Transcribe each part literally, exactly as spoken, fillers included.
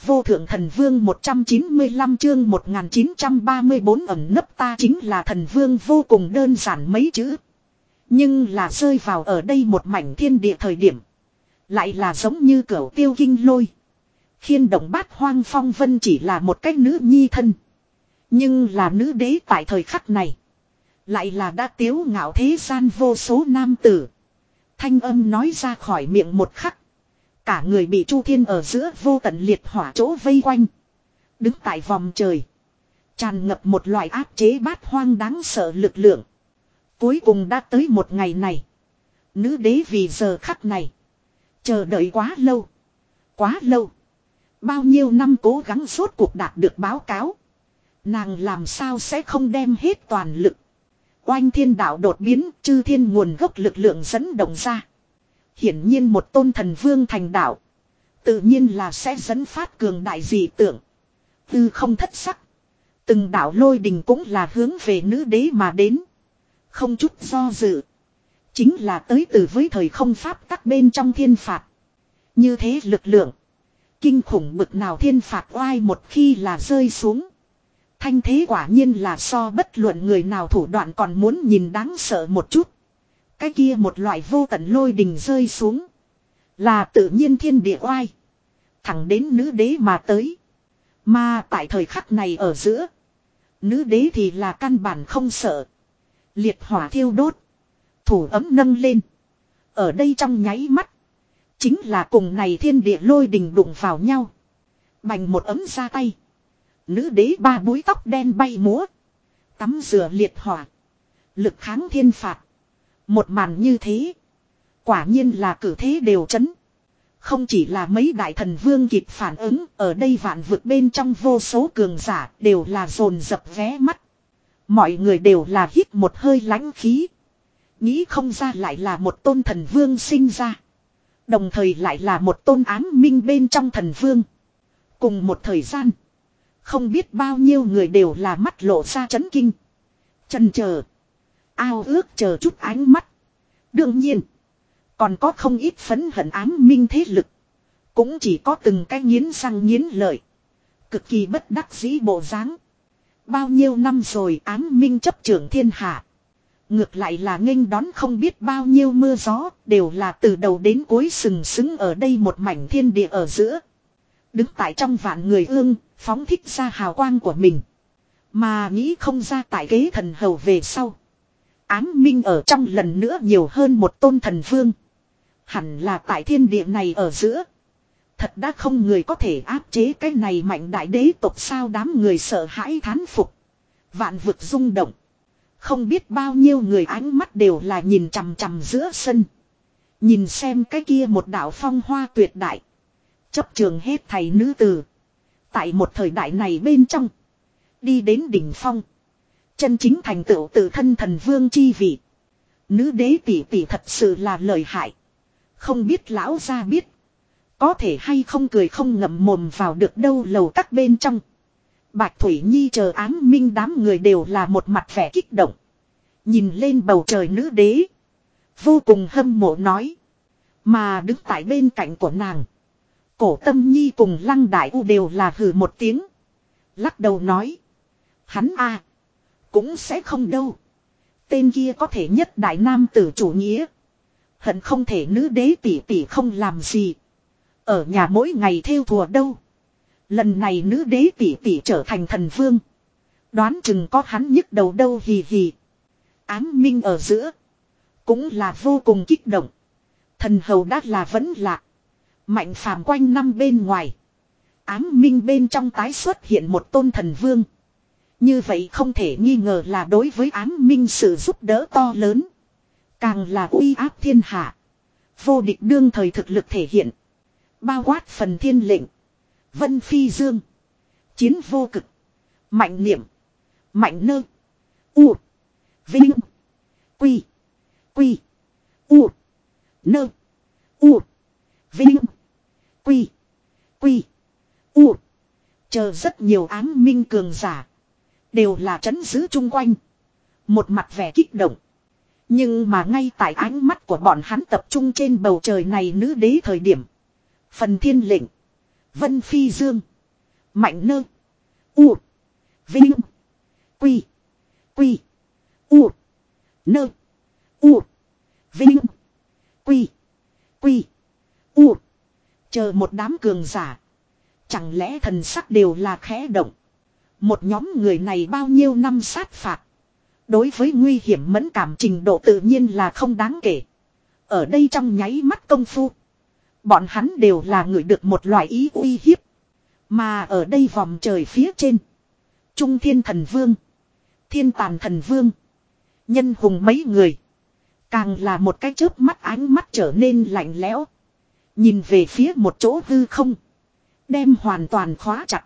vô thượng thần vương một trăm chín mươi lăm chương một nghìn chín trăm ba mươi bốn ẩn nấp ta chính là thần vương vô cùng đơn giản mấy chữ. Nhưng là rơi vào ở đây một mảnh thiên địa thời điểm. Lại là giống như cửu tiêu kinh lôi. Khiên động bát hoang phong vân chỉ là một cách nữ nhi thân. Nhưng là nữ đế tại thời khắc này. Lại là đã tiếu ngạo thế gian vô số nam tử. Thanh âm nói ra khỏi miệng một khắc. Cả người bị Chu Thiên ở giữa vô tận liệt hỏa chỗ vây quanh. Đứng tại vòng trời. Tràn ngập một loại áp chế bát hoang đáng sợ lực lượng. Cuối cùng đã tới một ngày này. Nữ đế vì giờ khắc này. Chờ đợi quá lâu. Quá lâu. Bao nhiêu năm cố gắng rốt cuộc đạt được báo cáo. Nàng làm sao sẽ không đem hết toàn lực. Oanh thiên đạo đột biến, chư thiên nguồn gốc lực lượng dẫn động ra. Hiển nhiên một tôn thần vương thành đạo. Tự nhiên là sẽ dẫn phát cường đại dị tượng. Tư không thất sắc. Từng đạo lôi đình cũng là hướng về nữ đế mà đến. Không chút do dự. Chính là tới từ với thời không pháp tắc bên trong thiên phạt. Như thế lực lượng. Kinh khủng bực nào thiên phạt oai một khi là rơi xuống. Thanh thế quả nhiên là so bất luận người nào thủ đoạn còn muốn nhìn đáng sợ một chút. Cái kia một loại vô tận lôi đình rơi xuống. Là tự nhiên thiên địa oai. Thẳng đến nữ đế mà tới. Mà tại thời khắc này ở giữa. Nữ đế thì là căn bản không sợ. Liệt hỏa thiêu đốt. Thủ ấm nâng lên. Ở đây trong nháy mắt. Chính là cùng này thiên địa lôi đình đụng vào nhau. Bành một ấm ra tay. Nữ đế ba búi tóc đen bay múa. Tắm rửa liệt hỏa. Lực kháng thiên phạt. Một màn như thế. Quả nhiên là cử thế đều chấn. Không chỉ là mấy đại thần vương kịp phản ứng. Ở đây vạn vực bên trong vô số cường giả đều là dồn dập vé mắt. Mọi người đều là hít một hơi lãnh khí. Nghĩ không ra lại là một tôn thần vương sinh ra. Đồng thời lại là một tôn ám minh bên trong thần vương. Cùng một thời gian. Không biết bao nhiêu người đều là mắt lộ ra chấn kinh. Chần chờ. Ao ước chờ chút ánh mắt. Đương nhiên. Còn có không ít phấn hận ám minh thế lực. Cũng chỉ có từng cái nghiến răng nghiến lợi. Cực kỳ bất đắc dĩ bộ dáng. Bao nhiêu năm rồi ám minh chấp trưởng thiên hạ. Ngược lại là nghênh đón không biết bao nhiêu mưa gió. Đều là từ đầu đến cuối sừng sững ở đây một mảnh thiên địa ở giữa. Đứng tại trong vạn người ương. Phóng thích ra hào quang của mình. Mà nghĩ không ra tại kế thần hầu về sau. Ám minh ở trong lần nữa nhiều hơn một tôn thần vương. Hẳn là tại thiên địa này ở giữa. Thật đã không người có thể áp chế cái này mạnh đại đế tộc sao đám người sợ hãi thán phục. Vạn vực rung động. Không biết bao nhiêu người ánh mắt đều là nhìn chằm chằm giữa sân. Nhìn xem cái kia một đạo phong hoa tuyệt đại. Chấp trường hết thầy nữ tử. Tại một thời đại này bên trong. Đi đến đỉnh phong. Chân chính thành tựu tự thân thần vương chi vị. Nữ đế tỷ tỷ thật sự là lợi hại. Không biết lão gia biết. Có thể hay không cười không ngậm mồm vào được đâu lầu các bên trong. Bạch Thủy Nhi chờ ám minh đám người đều là một mặt vẻ kích động. Nhìn lên bầu trời nữ đế. Vô cùng hâm mộ nói. Mà đứng tại bên cạnh của nàng. Cổ Tâm Nhi cùng Lăng Đại U đều là hừ một tiếng. Lắc đầu nói. Hắn a à, cũng sẽ không đâu. Tên kia có thể nhất đại nam tử chủ nghĩa. Hận không thể nữ đế tỷ tỷ không làm gì. Ở nhà mỗi ngày theo thùa đâu. Lần này nữ đế tỷ tỷ trở thành thần vương. Đoán chừng có hắn nhức đầu đâu hì hì. Ám minh ở giữa. Cũng là vô cùng kích động. Thần hầu đã là vẫn lạ. Mạnh phàm quanh năm bên ngoài. Ám minh bên trong tái xuất hiện một tôn thần vương. Như vậy không thể nghi ngờ là đối với ám minh sự giúp đỡ to lớn. Càng là uy áp thiên hạ. Vô địch đương thời thực lực thể hiện. Bao quát phần thiên lệnh. Vân phi dương. Chiến vô cực. Mạnh niệm. Mạnh nơ. U. Vinh. Quy. Quy. U. Nơ. U. Vinh. Quy. Quy. U. Chờ rất nhiều ám minh cường giả. Đều là trấn giữ chung quanh. Một mặt vẻ kích động. Nhưng mà ngay tại ánh mắt của bọn hắn tập trung trên bầu trời này nữ đế thời điểm. Phần thiên lệnh. Vân phi dương. Mạnh nơ. U. Vinh. Quy. Quy. U. Nơ. U. Vinh. Quy. Quy. U. Chờ một đám cường giả. Chẳng lẽ thần sắc đều là khẽ động. Một nhóm người này bao nhiêu năm sát phạt. Đối với nguy hiểm mẫn cảm trình độ tự nhiên là không đáng kể. Ở đây trong nháy mắt công phu. Bọn hắn đều là người được một loại ý uy hiếp. Mà ở đây vòng trời phía trên. Trung Thiên Thần Vương. Thiên Tàn Thần Vương. Nhân hùng mấy người. Càng là một cái chớp mắt ánh mắt trở nên lạnh lẽo. Nhìn về phía một chỗ hư không. Đem hoàn toàn khóa chặt.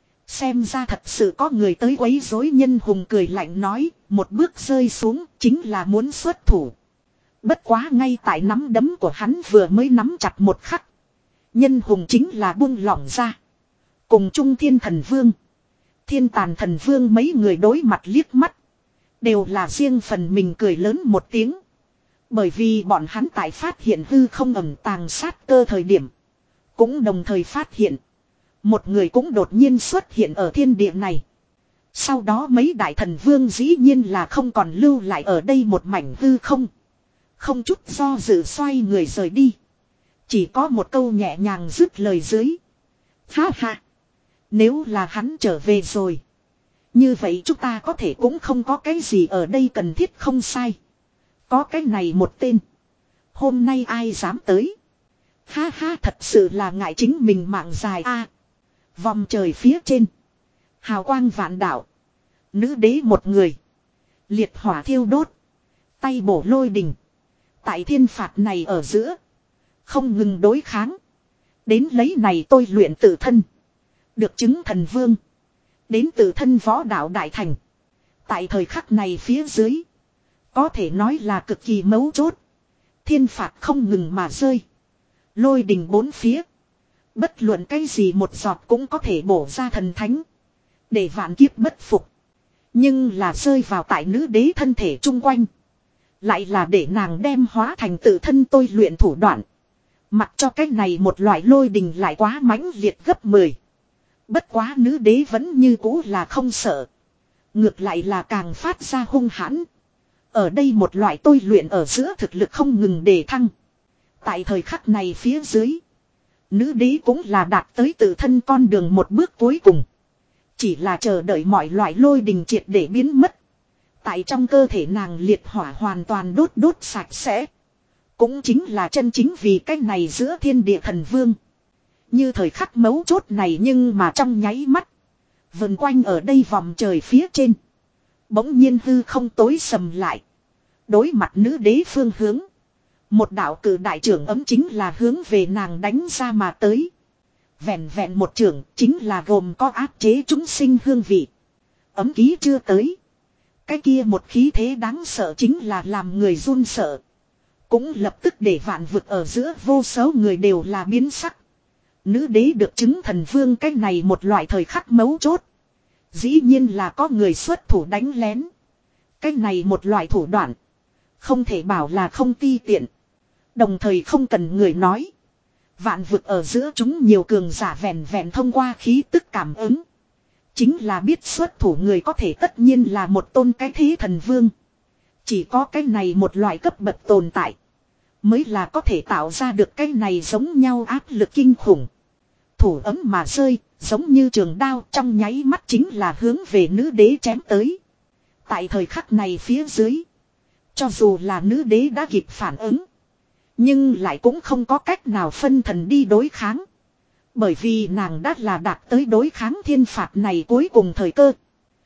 Xem ra thật sự có người tới quấy rối. Nhân hùng cười lạnh nói. Một bước rơi xuống chính là muốn xuất thủ. Bất quá ngay tại nắm đấm của hắn vừa mới nắm chặt một khắc. Nhân hùng chính là buông lỏng ra. Cùng Trung Thiên Thần Vương. Thiên Tàn Thần Vương mấy người đối mặt liếc mắt. Đều là riêng phần mình cười lớn một tiếng. Bởi vì bọn hắn tại phát hiện hư không ẩn tàng sát cơ thời điểm. Cũng đồng thời phát hiện. Một người cũng đột nhiên xuất hiện ở thiên địa này. Sau đó mấy đại thần vương dĩ nhiên là không còn lưu lại ở đây một mảnh hư không. Không chút do dự xoay người rời đi. Chỉ có một câu nhẹ nhàng dứt lời dưới. Ha ha. Nếu là hắn trở về rồi. Như vậy chúng ta có thể cũng không có cái gì ở đây cần thiết không sai. Có cái này một tên. Hôm nay ai dám tới. Ha ha thật sự là ngại chính mình mạng dài a. Vòng trời phía trên. Hào quang vạn đạo. Nữ đế một người. Liệt hỏa thiêu đốt. Tay bổ lôi đình. Tại thiên phạt này ở giữa. Không ngừng đối kháng. Đến lấy này tôi luyện tự thân. Được chứng thần vương. Đến tự thân võ đạo đại thành. Tại thời khắc này phía dưới. Có thể nói là cực kỳ mấu chốt. Thiên phạt không ngừng mà rơi. Lôi đình bốn phía. Bất luận cái gì một giọt cũng có thể bổ ra thần thánh. Để vạn kiếp bất phục. Nhưng là rơi vào tại nữ đế thân thể chung quanh. Lại là để nàng đem hóa thành tự thân tôi luyện thủ đoạn. Mặc cho cái này một loại lôi đình lại quá mãnh liệt gấp mười. Bất quá nữ đế vẫn như cũ là không sợ. Ngược lại là càng phát ra hung hãn. Ở đây một loại tôi luyện ở giữa thực lực không ngừng đề thăng. Tại thời khắc này phía dưới. Nữ đế cũng là đạt tới tự thân con đường một bước cuối cùng. Chỉ là chờ đợi mọi loại lôi đình triệt để biến mất. Tại trong cơ thể nàng liệt hỏa hoàn toàn đốt đốt sạch sẽ. Cũng chính là chân chính vì cái này giữa thiên địa thần vương. Như thời khắc mấu chốt này nhưng mà trong nháy mắt. Vần quanh ở đây vòng trời phía trên. Bỗng nhiên hư không tối sầm lại. Đối mặt nữ đế phương hướng. Một đạo cử đại trưởng ấm chính là hướng về nàng đánh ra mà tới. Vẹn vẹn một trưởng chính là gồm có áp chế chúng sinh hương vị. Ấm ký chưa tới. Cái kia một khí thế đáng sợ chính là làm người run sợ. Cũng lập tức để vạn vực ở giữa vô số người đều là biến sắc. Nữ đế được chứng thần vương cái này một loại thời khắc mấu chốt. Dĩ nhiên là có người xuất thủ đánh lén. Cái này một loại thủ đoạn. Không thể bảo là không ti tiện. Đồng thời không cần người nói. Vạn vực ở giữa chúng nhiều cường giả vẹn vẹn thông qua khí tức cảm ứng. Chính là biết xuất thủ người có thể tất nhiên là một tôn cái thế thần vương. Chỉ có cái này một loại cấp bậc tồn tại. Mới là có thể tạo ra được cái này giống nhau áp lực kinh khủng. Thủ ấm mà rơi, giống như trường đao trong nháy mắt chính là hướng về nữ đế chém tới. Tại thời khắc này phía dưới. Cho dù là nữ đế đã kịp phản ứng. Nhưng lại cũng không có cách nào phân thần đi đối kháng. Bởi vì nàng đã là đạt tới đối kháng thiên phạt này cuối cùng thời cơ.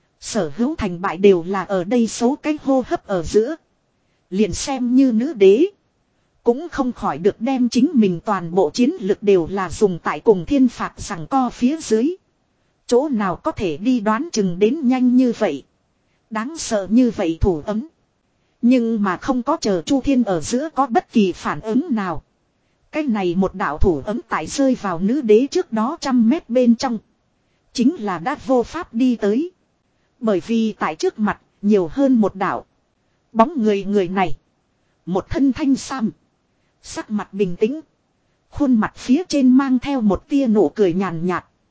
Sở hữu thành bại đều là ở đây số cái hô hấp ở giữa. Liền xem như nữ đế. Cũng không khỏi được đem chính mình toàn bộ chiến lực đều là dùng tại cùng thiên phạt rằng co phía dưới. Chỗ nào có thể đi đoán chừng đến nhanh như vậy. Đáng sợ như vậy thủ ấm. Nhưng mà không có chờ Chu Thiên ở giữa có bất kỳ phản ứng nào. Cái này một đạo thủ ấm tại rơi vào nữ đế trước đó trăm mét bên trong. Chính là đã vô pháp đi tới. Bởi vì tại trước mặt nhiều hơn một đạo. Bóng người người này. Một thân thanh sam. Sắc mặt bình tĩnh. Khuôn mặt phía trên mang theo một tia nụ cười nhàn nhạt.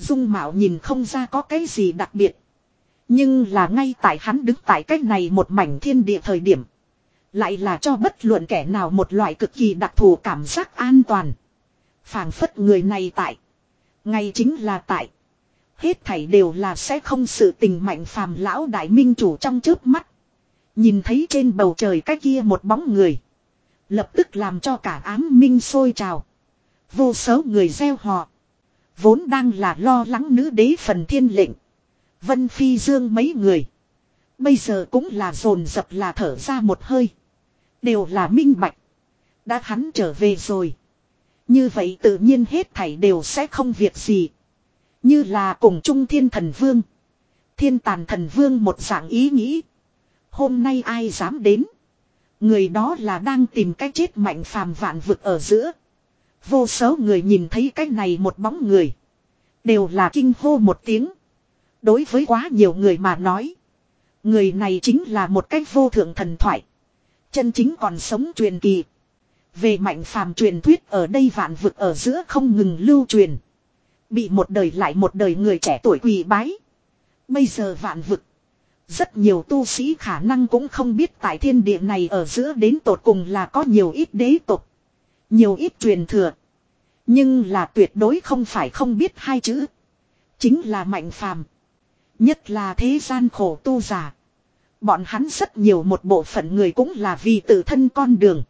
Dung mạo nhìn không ra có cái gì đặc biệt. Nhưng là ngay tại hắn đứng tại cách này một mảnh thiên địa thời điểm. Lại là cho bất luận kẻ nào một loại cực kỳ đặc thù cảm giác an toàn. Phảng phất người này tại. Ngay chính là tại. Hết thảy đều là sẽ không sự tình Mạnh Phàm lão đại minh chủ trong chớp mắt. Nhìn thấy trên bầu trời cái kia một bóng người. Lập tức làm cho cả ám minh sôi trào. Vô số người gieo họ. Vốn đang là lo lắng nữ đế phần thiên lệnh. Vân Phi Dương mấy người. Bây giờ cũng là dồn dập là thở ra một hơi. Đều là minh bạch. Đã hắn trở về rồi. Như vậy tự nhiên hết thảy đều sẽ không việc gì. Như là cùng chung thiên thần vương. Thiên tàn thần vương một dạng ý nghĩ. Hôm nay ai dám đến. Người đó là đang tìm cách chết Mạnh Phàm vạn vực ở giữa. Vô số người nhìn thấy cái này một bóng người. Đều là kinh hô một tiếng. Đối với quá nhiều người mà nói. Người này chính là một cách vô thượng thần thoại. Chân chính còn sống truyền kỳ. Về Mạnh Phàm truyền thuyết ở đây vạn vực ở giữa không ngừng lưu truyền. Bị một đời lại một đời người trẻ tuổi quỳ bái. Bây giờ vạn vực. Rất nhiều tu sĩ khả năng cũng không biết tại thiên địa này ở giữa đến tột cùng là có nhiều ít đế tộc. Nhiều ít truyền thừa. Nhưng là tuyệt đối không phải không biết hai chữ. Chính là Mạnh Phàm. Nhất là thế gian khổ tu giả. Bọn hắn rất nhiều một bộ phận người cũng là vì tự thân con đường.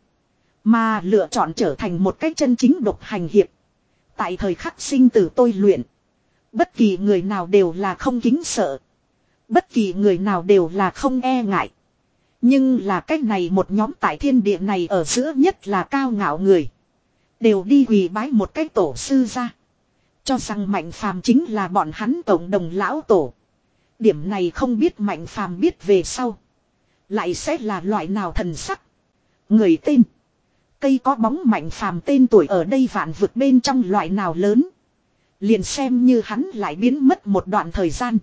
Mà lựa chọn trở thành một cách chân chính độc hành hiệp. Tại thời khắc sinh tử tôi luyện. Bất kỳ người nào đều là không kính sợ. Bất kỳ người nào đều là không e ngại. Nhưng là cách này một nhóm tại thiên địa này ở giữa nhất là cao ngạo người. Đều đi quỳ bái một cái tổ sư ra. Cho rằng Mạnh Phàm chính là bọn hắn cộng đồng lão tổ. Điểm này không biết Mạnh Phàm biết về sau. Lại sẽ là loại nào thần sắc. Người tên. Cây có bóng Mạnh Phàm tên tuổi ở đây vạn vực bên trong loại nào lớn. Liền xem như hắn lại biến mất một đoạn thời gian.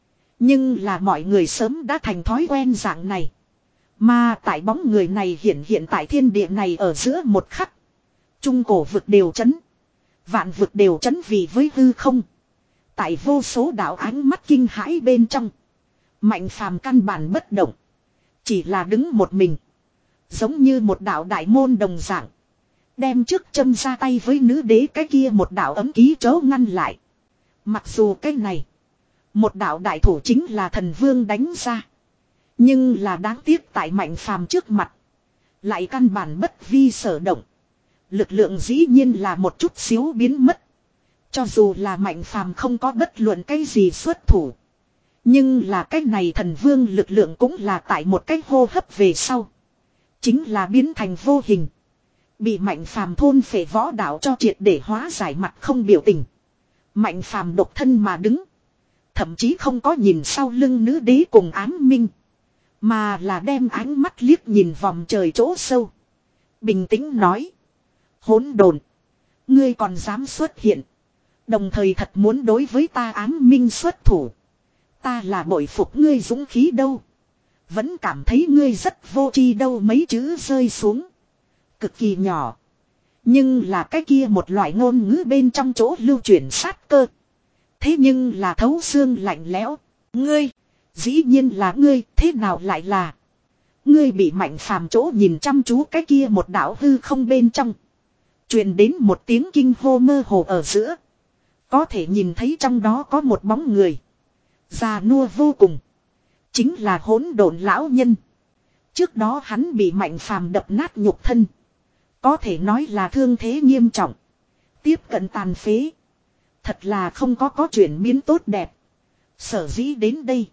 Nhưng là mọi người sớm đã thành thói quen dạng này. Mà tại bóng người này hiện hiện tại thiên địa này ở giữa một khắc. Trung cổ vực đều chấn. Vạn vực đều chấn vì với hư không. Tại vô số đạo ánh mắt kinh hãi bên trong. Mạnh Phàm căn bản bất động. Chỉ là đứng một mình. Giống như một đạo đại môn đồng dạng. Đem trước châm ra tay với nữ đế cái kia một đạo ấm ký chớ ngăn lại. Mặc dù cái này. Một đạo đại thủ chính là thần vương đánh ra. Nhưng là đáng tiếc tại Mạnh Phàm trước mặt. Lại căn bản bất vi sở động. Lực lượng dĩ nhiên là một chút xíu biến mất. Cho dù là Mạnh Phàm không có bất luận cái gì xuất thủ. Nhưng là cái này thần vương lực lượng cũng là tại một cái hô hấp về sau. Chính là biến thành vô hình. Bị Mạnh Phàm thôn phệ võ đạo cho triệt để hóa giải mặt không biểu tình. Mạnh Phàm độc thân mà đứng. Thậm chí không có nhìn sau lưng nữ đế cùng ám minh. Mà là đem ánh mắt liếc nhìn vòng trời chỗ sâu. Bình tĩnh nói. Hỗn độn, ngươi còn dám xuất hiện. Đồng thời thật muốn đối với ta ám minh xuất thủ. Ta là bội phục ngươi dũng khí đâu. Vẫn cảm thấy ngươi rất vô tri đâu, mấy chữ rơi xuống. Cực kỳ nhỏ. Nhưng là cái kia một loại ngôn ngữ bên trong chỗ lưu chuyển sát cơ. Thế nhưng là thấu xương lạnh lẽo. Ngươi, dĩ nhiên là ngươi, thế nào lại là. Ngươi bị Mạnh Phàm chỗ nhìn chăm chú cái kia một đạo hư không bên trong. Truyền đến một tiếng kinh hô mơ hồ ở giữa. Có thể nhìn thấy trong đó có một bóng người. Già nua vô cùng. Chính là hỗn độn lão nhân. Trước đó hắn bị Mạnh Phàm đập nát nhục thân. Có thể nói là thương thế nghiêm trọng. Tiếp cận tàn phế. Thật là không có có chuyển biến tốt đẹp. Sở dĩ đến đây.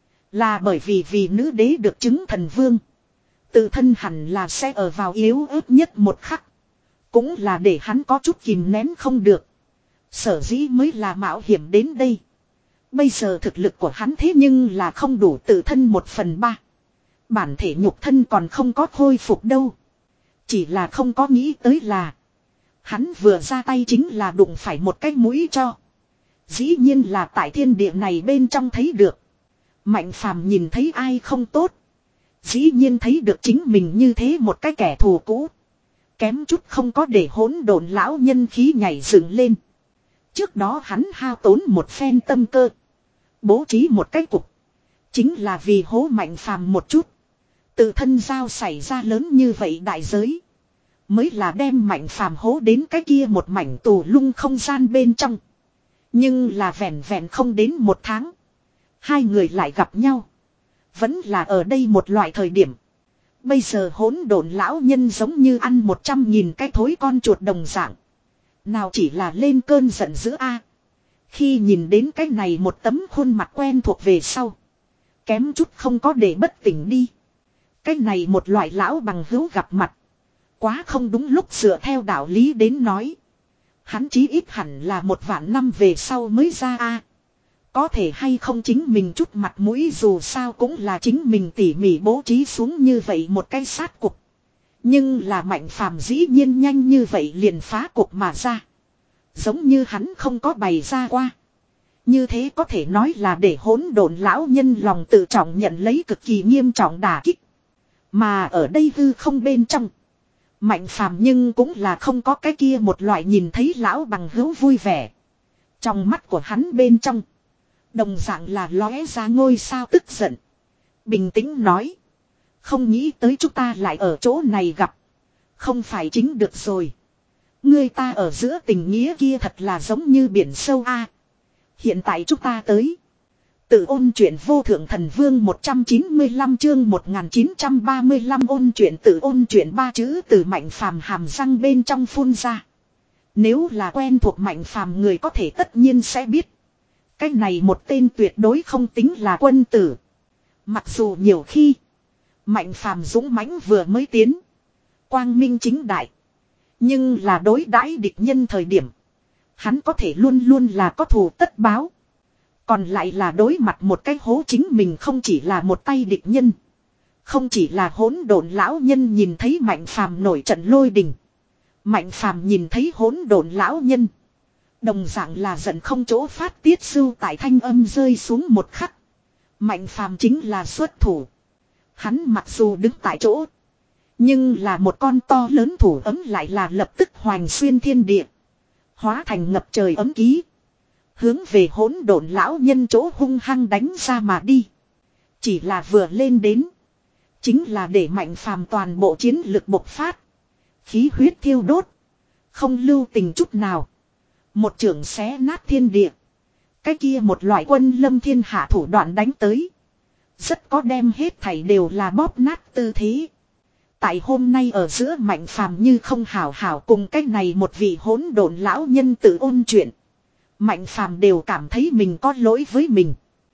Là bởi vì vì nữ đế được chứng thần vương. Tự thân hẳn là sẽ ở vào yếu ớt nhất một khắc. Cũng là để hắn có chút kìm nén không được. Sở dĩ mới là mạo hiểm đến đây. Bây giờ thực lực của hắn thế nhưng là không đủ tự thân một phần ba. Bản thể nhục thân còn không có khôi phục đâu. Chỉ là không có nghĩ tới là. Hắn vừa ra tay chính là đụng phải một cái mũi cho. Dĩ nhiên là tại thiên địa này bên trong thấy được. Mạnh Phàm nhìn thấy ai không tốt. Dĩ nhiên thấy được chính mình như thế một cái kẻ thù cũ. Kém chút không có để hỗn độn lão nhân khí nhảy dựng lên. Trước đó hắn hao tốn một phen tâm cơ. Bố trí một cái cục. Chính là vì hố Mạnh Phàm một chút. Tự thân giao xảy ra lớn như vậy đại giới. Mới là đem Mạnh Phàm hố đến cái kia một mảnh tù lung không gian bên trong. Nhưng là vẹn vẹn không đến một tháng. Hai người lại gặp nhau. Vẫn là ở đây một loại thời điểm. Bây giờ hỗn độn lão nhân giống như ăn một trăm nghìn cái thối con chuột đồng dạng. Nào chỉ là lên cơn giận dữ a. Khi nhìn đến cái này một tấm khuôn mặt quen thuộc về sau. Kém chút không có để bất tỉnh đi. Cái này một loại lão bằng hữu gặp mặt. Quá không đúng lúc dựa theo đạo lý đến nói. Hắn chí ít hẳn là một vạn năm về sau mới ra a. Có thể hay không chính mình chút mặt mũi dù sao cũng là chính mình tỉ mỉ bố trí xuống như vậy một cái sát cục. Nhưng là Mạnh Phàm dĩ nhiên nhanh như vậy liền phá cục mà ra. Giống như hắn không có bày ra qua. Như thế có thể nói là để hỗn độn lão nhân lòng tự trọng nhận lấy cực kỳ nghiêm trọng đả kích. Mà ở đây hư không bên trong. Mạnh Phàm nhưng cũng là không có cái kia một loại nhìn thấy lão bằng hữu vui vẻ. Trong mắt của hắn bên trong. Đồng dạng là lóe ra ngôi sao tức giận. Bình tĩnh nói. Không nghĩ tới chúng ta lại ở chỗ này gặp. Không phải chính được rồi. Người ta ở giữa tình nghĩa kia thật là giống như biển sâu a. Hiện tại chúng ta tới. Tự ôn chuyện vô thượng thần vương một trăm chín mươi lăm chương một nghìn chín trăm ba mươi lăm ôn chuyện tự ôn chuyện ba chữ từ Mạnh Phàm hàm răng bên trong phun ra. Nếu là quen thuộc Mạnh Phàm người có thể tất nhiên sẽ biết. Cái này một tên tuyệt đối không tính là quân tử. Mặc dù nhiều khi Mạnh Phàm dũng mãnh vừa mới tiến. Quang minh chính đại. Nhưng là đối đãi địch nhân thời điểm. Hắn có thể luôn luôn là có thù tất báo. Còn lại là đối mặt một cái hố chính mình không chỉ là một tay địch nhân. Không chỉ là hỗn độn lão nhân nhìn thấy Mạnh Phàm nổi trận lôi đình. Mạnh Phàm nhìn thấy hỗn độn lão nhân. Đồng dạng là giận không chỗ phát tiết sưu tại thanh âm rơi xuống một khắc. Mạnh Phàm chính là xuất thủ. Hắn mặc dù đứng tại chỗ. Nhưng là một con to lớn thủ ấm lại là lập tức hoành xuyên thiên địa. Hóa thành ngập trời ấm ký. Hướng về hỗn độn lão nhân chỗ hung hăng đánh ra mà đi. Chỉ là vừa lên đến. Chính là để Mạnh Phàm toàn bộ chiến lực bộc phát. Khí huyết thiêu đốt. Không lưu tình chút nào. Một chưởng xé nát thiên địa. Cái kia một loại quân lâm thiên hạ thủ đoạn đánh tới. Rất có đem hết thảy đều là bóp nát tư thế. Tại hôm nay ở giữa Mạnh Phàm như không hảo hảo cùng cái này một vị hỗn độn lão nhân tự ôn chuyện. Mạnh Phàm đều cảm thấy mình có lỗi với mình.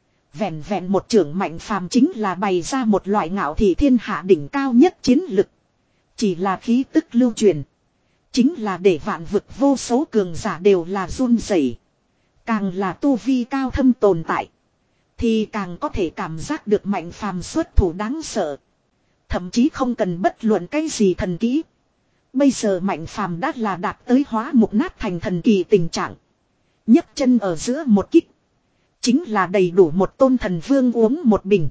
Vẹn vẹn một trưởng Mạnh Phàm chính là bày ra một loại ngạo thị thiên hạ đỉnh cao nhất chiến lực. Chỉ là khí tức lưu truyền. Chính là để vạn vực vô số cường giả đều là run rẩy. Càng là tu vi cao thâm tồn tại. Thì càng có thể cảm giác được Mạnh Phàm xuất thủ đáng sợ. Thậm chí không cần bất luận cái gì thần kỹ. Bây giờ Mạnh Phàm đã là đạt tới hóa mục nát thành thần kỳ tình trạng. nhấc chân ở giữa một kích. Chính là đầy đủ một tôn thần vương uống một bình.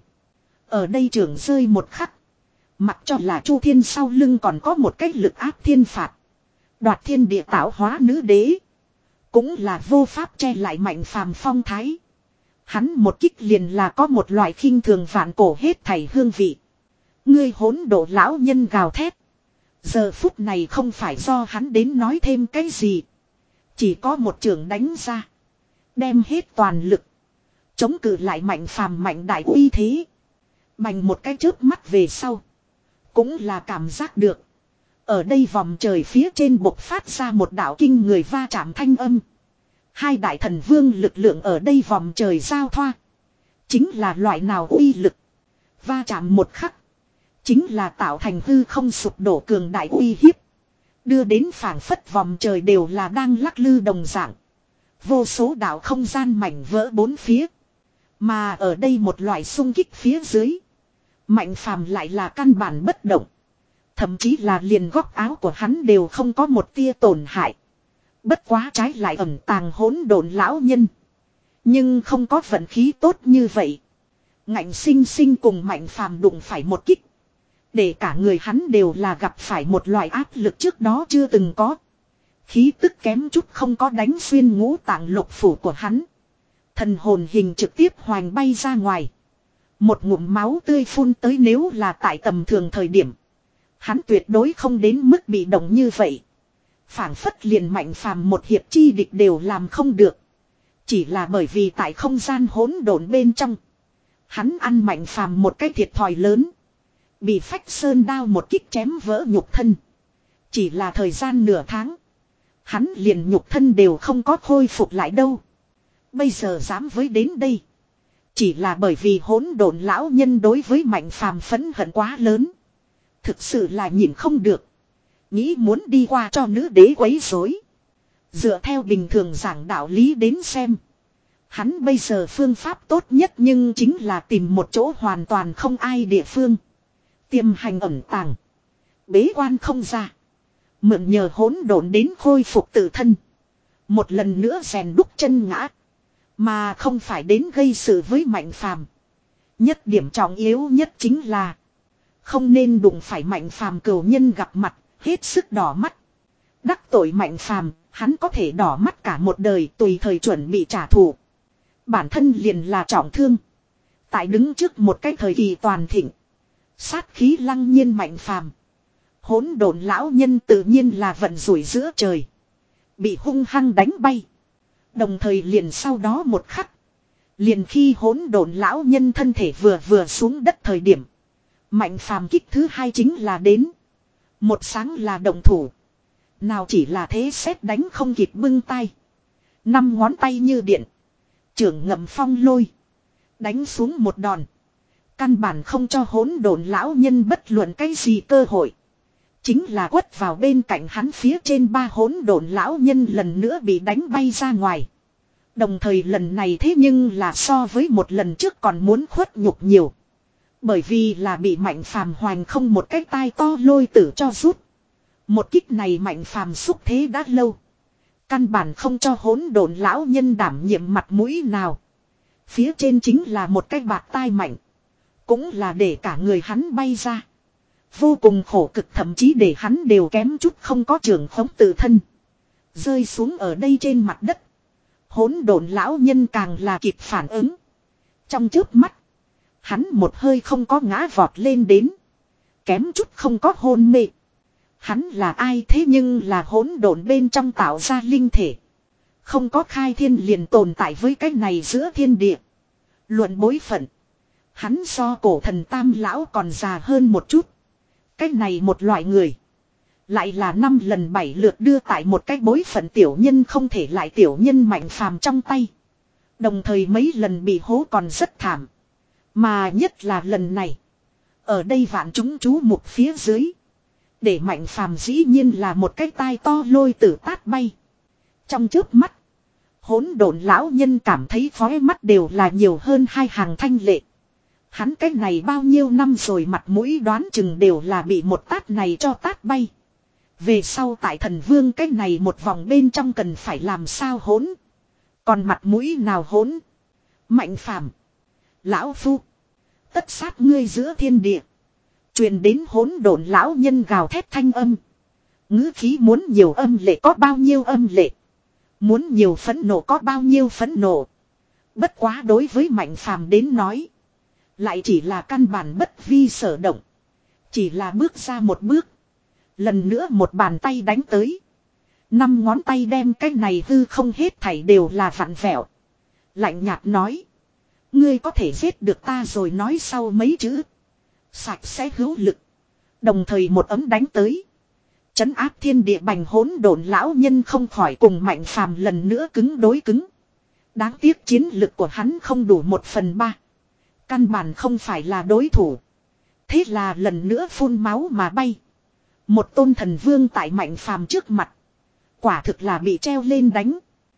Ở đây trưởng rơi một khắc. Mặc cho là Chu Thiên sau lưng còn có một cách lực áp thiên phạt. Đoạt thiên địa tạo hóa nữ đế. Cũng là vô pháp che lại Mạnh Phàm phong thái. Hắn một kích liền là có một loại khinh thường vạn cổ hết thảy hương vị. Ngươi hỗn độ lão nhân gào thét. Giờ phút này không phải do hắn đến nói thêm cái gì. Chỉ có một trường đánh ra. Đem hết toàn lực. Chống cự lại Mạnh Phàm mạnh đại uy thế. Bành một cái chớp mắt về sau. Cũng là cảm giác được. Ở đây vòng trời phía trên bộc phát ra một đạo kinh người va chạm thanh âm. Hai đại thần vương lực lượng ở đây vòng trời giao thoa. Chính là loại nào uy lực. Va chạm một khắc. Chính là tạo thành hư không sụp đổ cường đại uy hiếp. Đưa đến phảng phất vòng trời đều là đang lắc lư đồng dạng. Vô số đạo không gian mảnh vỡ bốn phía. Mà ở đây một loại xung kích phía dưới. Mạnh Phàm lại là căn bản bất động. Thậm chí là liền góc áo của hắn đều không có một tia tổn hại. Bất quá trái lại ẩn tàng hỗn độn lão nhân. Nhưng không có vận khí tốt như vậy. Ngạnh sinh sinh cùng Mạnh Phàm đụng phải một kích. Để cả người hắn đều là gặp phải một loại áp lực trước đó chưa từng có. Khí tức kém chút không có đánh xuyên ngũ tạng lục phủ của hắn. Thần hồn hình trực tiếp hoành bay ra ngoài. Một ngụm máu tươi phun tới, nếu là tại tầm thường thời điểm. Hắn tuyệt đối không đến mức bị động như vậy. Phảng phất liền Mạnh Phàm một hiệp chi địch đều làm không được. Chỉ là bởi vì tại không gian hỗn độn bên trong. Hắn ăn Mạnh Phàm một cái thiệt thòi lớn. Bị Phách Sơn đao một kích chém vỡ nhục thân. Chỉ là thời gian nửa tháng. Hắn liền nhục thân đều không có khôi phục lại đâu. Bây giờ dám với đến đây. Chỉ là bởi vì hỗn độn lão nhân đối với Mạnh Phàm phẫn hận quá lớn. Thực sự là nhìn không được. Nghĩ muốn đi qua cho nữ đế quấy rối. Dựa theo bình thường giảng đạo lý đến xem. Hắn bây giờ phương pháp tốt nhất nhưng chính là tìm một chỗ hoàn toàn không ai địa phương. Tiềm hành ẩn tàng. Bế quan không ra. Mượn nhờ hỗn độn đến khôi phục tự thân. Một lần nữa rèn đúc chân ngã. Mà không phải đến gây sự với Mạnh Phàm. Nhất điểm trọng yếu nhất chính là. Không nên đụng phải Mạnh Phàm cừu nhân gặp mặt. Hết sức đỏ mắt. Đắc tội Mạnh Phàm, hắn có thể đỏ mắt cả một đời, tùy thời chuẩn bị trả thù. Bản thân liền là trọng thương. Tại đứng trước một cái thời kỳ toàn thịnh. Sát khí lăng nhiên Mạnh Phàm. Hỗn độn lão nhân tự nhiên là vận rủi giữa trời. Bị hung hăng đánh bay. Đồng thời liền sau đó một khắc. Liền khi hỗn độn lão nhân thân thể vừa vừa xuống đất thời điểm. Mạnh Phàm kích thứ hai chính là đến. Một sáng là động thủ. Nào chỉ là thế xét đánh không kịp bưng tay. Năm ngón tay như điện. Trưởng ngậm phong lôi. Đánh xuống một đòn. Căn bản không cho hỗn độn lão nhân bất luận cái gì cơ hội. Chính là quất vào bên cạnh hắn phía trên ba hỗn độn lão nhân lần nữa bị đánh bay ra ngoài. Đồng thời lần này thế nhưng là so với một lần trước còn muốn khuất nhục nhiều. Bởi vì là bị Mạnh Phàm hoành không một cái tai to lôi tử cho rút. Một kích này Mạnh Phàm xúc thế đã lâu. Căn bản không cho hỗn độn lão nhân đảm nhiệm mặt mũi nào. Phía trên chính là một cái bạt tai mạnh. Cũng là để cả người hắn bay ra. Vô cùng khổ cực, thậm chí để hắn đều kém chút không có trường khống tự thân. Rơi xuống ở đây trên mặt đất. Hỗn độn lão nhân càng là kịp phản ứng. Trong chớp mắt. Hắn một hơi không có ngã vọt lên đến. Kém chút không có hôn mê. Hắn là ai thế nhưng là hỗn độn bên trong tạo ra linh thể. Không có khai thiên liền tồn tại với cái này giữa thiên địa. Luận bối phận. Hắn so cổ thần tam lão còn già hơn một chút. Cái này một loại người. Lại là năm lần bảy lượt đưa tại một cái bối phận tiểu nhân không thể lại tiểu nhân Mạnh Phàm trong tay. Đồng thời mấy lần bị hố còn rất thảm. Mà nhất là lần này. Ở đây vạn chúng chú mục phía dưới. Để Mạnh Phàm dĩ nhiên là một cái tai to lôi tử tát bay. Trong chớp mắt. Hỗn độn lão nhân cảm thấy khóe mắt đều là nhiều hơn hai hàng thanh lệ. Hắn cái này bao nhiêu năm rồi mặt mũi đoán chừng đều là bị một tát này cho tát bay. Về sau tại thần vương cái này một vòng bên trong cần phải làm sao hỗn. Còn mặt mũi nào hỗn. Mạnh Phàm, lão phu. Tất sát ngươi giữa thiên địa. Truyền đến hỗn độn lão nhân gào thét thanh âm. Ngữ khí muốn nhiều âm lệ có bao nhiêu âm lệ. Muốn nhiều phẫn nộ có bao nhiêu phẫn nộ. Bất quá đối với Mạnh Phàm đến nói. Lại chỉ là căn bản bất vi sở động. Chỉ là bước ra một bước. Lần nữa một bàn tay đánh tới. Năm ngón tay đem cái này hư không hết thảy đều là vặn vẹo. Lạnh nhạt nói. Ngươi có thể giết được ta rồi nói sau mấy chữ. Sạch sẽ hữu lực. Đồng thời một ấm đánh tới. Trấn áp thiên địa bành hỗn độn lão nhân không khỏi cùng Mạnh Phàm lần nữa cứng đối cứng. Đáng tiếc chiến lực của hắn không đủ một phần ba. Căn bản không phải là đối thủ. Thế là lần nữa phun máu mà bay. Một tôn thần vương tại Mạnh Phàm trước mặt. Quả thực là bị treo lên đánh.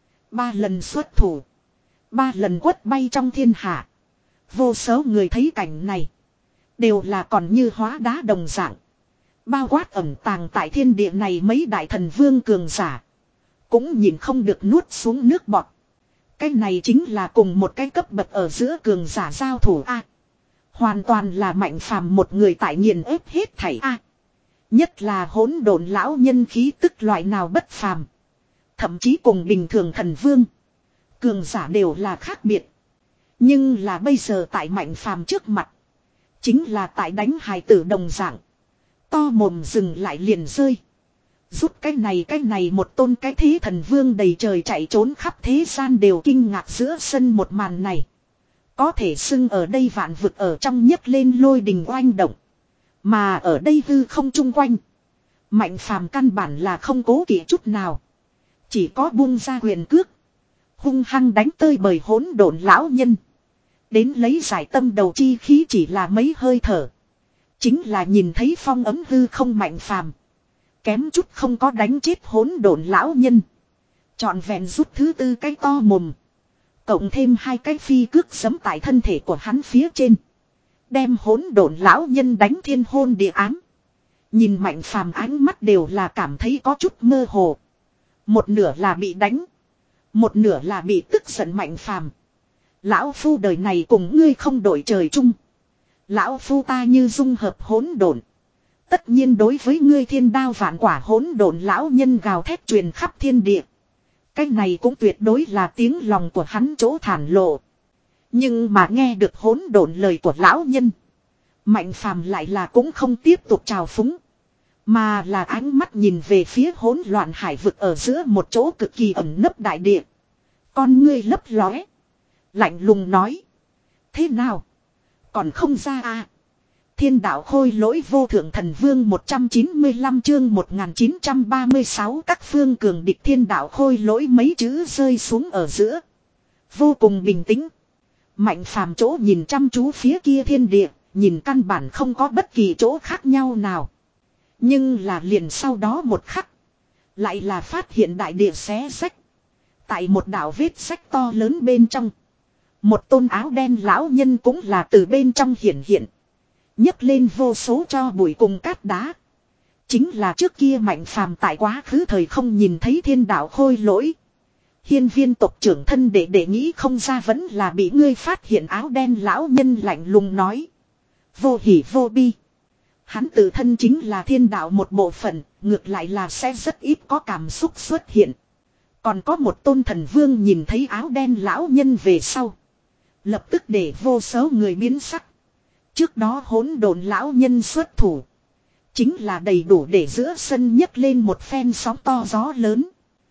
Ba lần xuất thủ. Ba lần quất bay trong thiên hạ. Vô số người thấy cảnh này. Đều là còn như hóa đá đồng dạng. Bao quát ẩn tàng tại thiên địa này mấy đại thần vương cường giả. Cũng nhìn không được nuốt xuống nước bọt. Cái này chính là cùng một cái cấp bậc ở giữa cường giả giao thủ A. Hoàn toàn là Mạnh Phàm một người tại nghiền ép hết thảy A. Nhất là hỗn độn lão nhân khí tức loại nào bất phàm. Thậm chí cùng bình thường thần vương. Cường giả đều là khác biệt. Nhưng là bây giờ tại Mạnh Phàm trước mặt. Chính là tại đánh hài tử đồng dạng. To mồm dừng lại liền rơi. Rút cái này cái này một tôn cái thế thần vương đầy trời chạy trốn khắp thế gian đều kinh ngạc giữa sân một màn này. Có thể xưng ở đây vạn vực ở trong nhấc lên lôi đình oanh động. Mà ở đây hư không chung quanh. Mạnh Phàm căn bản là không cố kỵ chút nào. Chỉ có buông ra quyền cước. Hung hăng đánh tơi bời hỗn độn lão nhân. Đến lấy giải tâm đầu chi khí chỉ là mấy hơi thở. Chính là nhìn thấy phong ấm hư không Mạnh Phàm. Kém chút không có đánh chết hỗn độn lão nhân. Trọn vẹn rút thứ tư cái to mồm. Cộng thêm hai cái phi cước giẫm tại thân thể của hắn phía trên. Đem hỗn độn lão nhân đánh thiên hôn địa ám. Nhìn Mạnh Phàm ánh mắt đều là cảm thấy có chút mơ hồ. Một nửa là bị đánh. Một nửa là bị tức giận Mạnh Phàm. Lão phu đời này cùng ngươi không đổi trời chung. Lão phu ta như dung hợp hỗn độn. Tất nhiên đối với ngươi thiên đao vạn quả hỗn độn lão nhân gào thét truyền khắp thiên địa. Cái này cũng tuyệt đối là tiếng lòng của hắn chỗ thản lộ. Nhưng mà nghe được hỗn độn lời của lão nhân. Mạnh Phàm lại là cũng không tiếp tục trào phúng. Mà là ánh mắt nhìn về phía hỗn loạn hải vực ở giữa một chỗ cực kỳ ẩn nấp đại địa. Con ngươi lấp lóe. Lạnh lùng nói. Thế nào? Còn không ra à? Thiên đạo khôi lỗi vô thượng thần vương một trăm chín mươi lăm chương một nghìn chín trăm ba mươi sáu các phương cường địch thiên đạo khôi lỗi mấy chữ rơi xuống ở giữa. Vô cùng bình tĩnh. Mạnh Phàm chỗ nhìn chăm chú phía kia thiên địa, nhìn căn bản không có bất kỳ chỗ khác nhau nào. Nhưng là liền sau đó một khắc. Lại là phát hiện đại địa xé rách. Tại một đạo vết rách to lớn bên trong. Một tôn áo đen lão nhân cũng là từ bên trong hiển hiện. Nhấc lên vô số cho bụi cùng cát đá. Chính là trước kia Mạnh Phàm tại quá khứ thời không nhìn thấy thiên đạo khôi lỗi. Hiên viên tộc trưởng thân để để nghĩ không ra vẫn là bị ngươi phát hiện áo đen lão nhân lạnh lùng nói. Vô hỉ vô bi. Hắn tự thân chính là thiên đạo một bộ phận, ngược lại là sẽ rất ít có cảm xúc xuất hiện. Còn có một tôn thần vương nhìn thấy áo đen lão nhân về sau. Lập tức để vô số người biến sắc. Trước đó hỗn độn lão nhân xuất thủ. Chính là đầy đủ để giữa sân nhấc lên một phen sóng to gió lớn.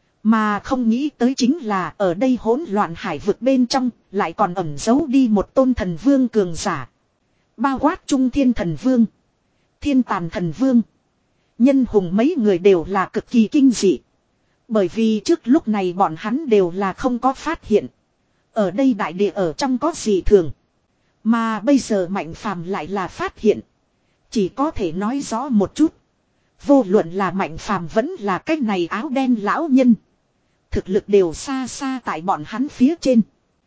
Mà không nghĩ tới chính là ở đây hỗn loạn hải vực bên trong lại còn ẩn giấu đi một tôn thần vương cường giả. Bao quát trung thiên thần vương. Thiên tàn thần vương. Nhân hùng mấy người đều là cực kỳ kinh dị. Bởi vì trước lúc này bọn hắn đều là không có phát hiện. Ở đây đại địa ở trong có gì thường. Mà bây giờ Mạnh Phàm lại là phát hiện. Chỉ có thể nói rõ một chút. Vô luận là Mạnh Phàm vẫn là cái này áo đen lão nhân. Thực lực đều xa xa tại bọn hắn phía trên.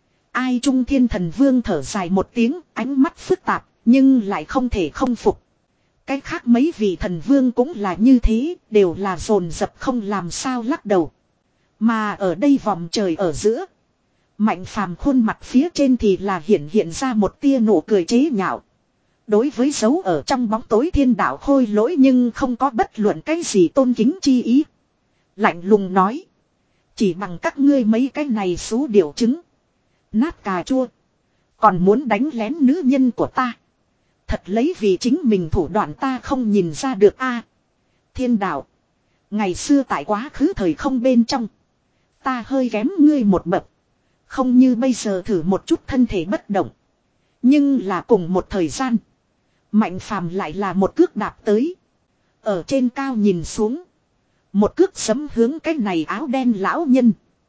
Ai trung thiên thần vương thở dài một tiếng, ánh mắt phức tạp, nhưng lại không thể không phục. Cái khác mấy vị thần vương cũng là như thế, đều là dồn dập không làm sao lắc đầu. Mà ở đây vòng trời ở giữa. Mạnh Phàm khuôn mặt phía trên thì là hiện hiện ra một tia nụ cười chế nhạo. Đối với dấu ở trong bóng tối thiên đạo khôi lỗi nhưng không có bất luận cái gì tôn kính chi ý. Lạnh lùng nói. Chỉ bằng các ngươi mấy cái này xú điểu trứng. Nát cà chua. Còn muốn đánh lén nữ nhân của ta. Thật lấy vì chính mình thủ đoạn ta không nhìn ra được a. Thiên đạo. Ngày xưa tại quá khứ thời không bên trong. Ta hơi kém ngươi một bậc. Không như bây giờ thử một chút thân thể bất động. Nhưng là cùng một thời gian. Mạnh Phàm lại là một cước đạp tới. Ở trên cao nhìn xuống. Một cước sấm hướng cái này áo đen lão nhân.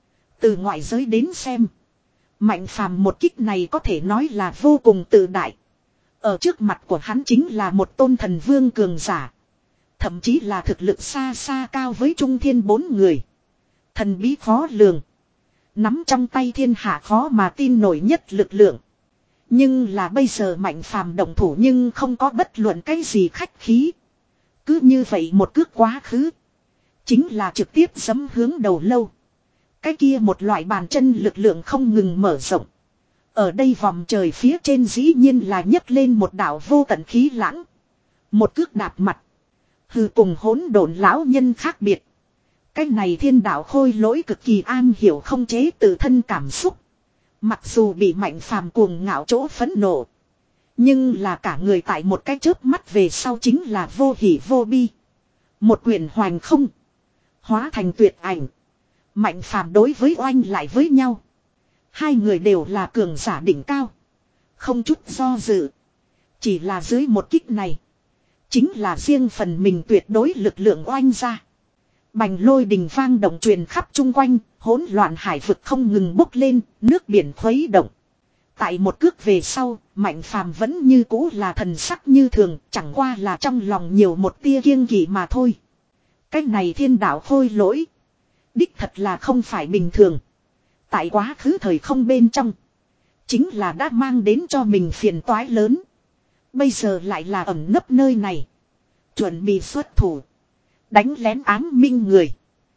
Từ ngoại giới đến xem. Mạnh Phàm một kích này có thể nói là vô cùng tự đại. Ở trước mặt của hắn chính là một tôn thần vương cường giả. Thậm chí là thực lực xa xa cao với trung thiên bốn người. Thần bí khó lường. Nắm trong tay thiên hạ khó mà tin nổi nhất lực lượng. Nhưng là bây giờ Mạnh Phàm động thủ nhưng không có bất luận cái gì khách khí. Cứ như vậy một cước quá khứ. Chính là trực tiếp giẫm hướng đầu lâu. Cái kia một loại bàn chân lực lượng không ngừng mở rộng. Ở đây vòng trời phía trên dĩ nhiên là nhấc lên một đảo vô tận khí lãng. Một cước đạp mặt. Hừ cùng hỗn độn lão nhân khác biệt. Cái này thiên đạo khôi lỗi cực kỳ an hiểu không chế tự thân cảm xúc. Mặc dù bị Mạnh Phàm cuồng ngạo chỗ phẫn nộ. Nhưng là cả người tại một cái chớp mắt về sau chính là vô hỉ vô bi. Một quyền hoành không. Hóa thành tuyệt ảnh. Mạnh Phàm đối với oanh lại với nhau. Hai người đều là cường giả đỉnh cao. Không chút do dự. Chỉ là dưới một kích này. Chính là riêng phần mình tuyệt đối lực lượng oanh ra. Bành lôi đình vang động truyền khắp chung quanh. Hỗn loạn hải vực không ngừng bốc lên. Nước biển khuấy động. Tại một cước về sau. Mạnh Phàm vẫn như cũ là thần sắc như thường. Chẳng qua là trong lòng nhiều một tia kiêng kỵ mà thôi. Cái này thiên đạo khôi lỗi. Đích thật là không phải bình thường. Tại quá khứ thời không bên trong. Chính là đã mang đến cho mình phiền toái lớn. Bây giờ lại là ẩn nấp nơi này. Chuẩn bị xuất thủ. Đánh lén ám minh người.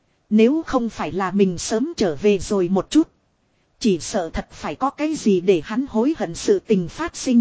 Nếu không phải là mình sớm trở về rồi một chút. Chỉ sợ thật phải có cái gì để hắn hối hận sự tình phát sinh.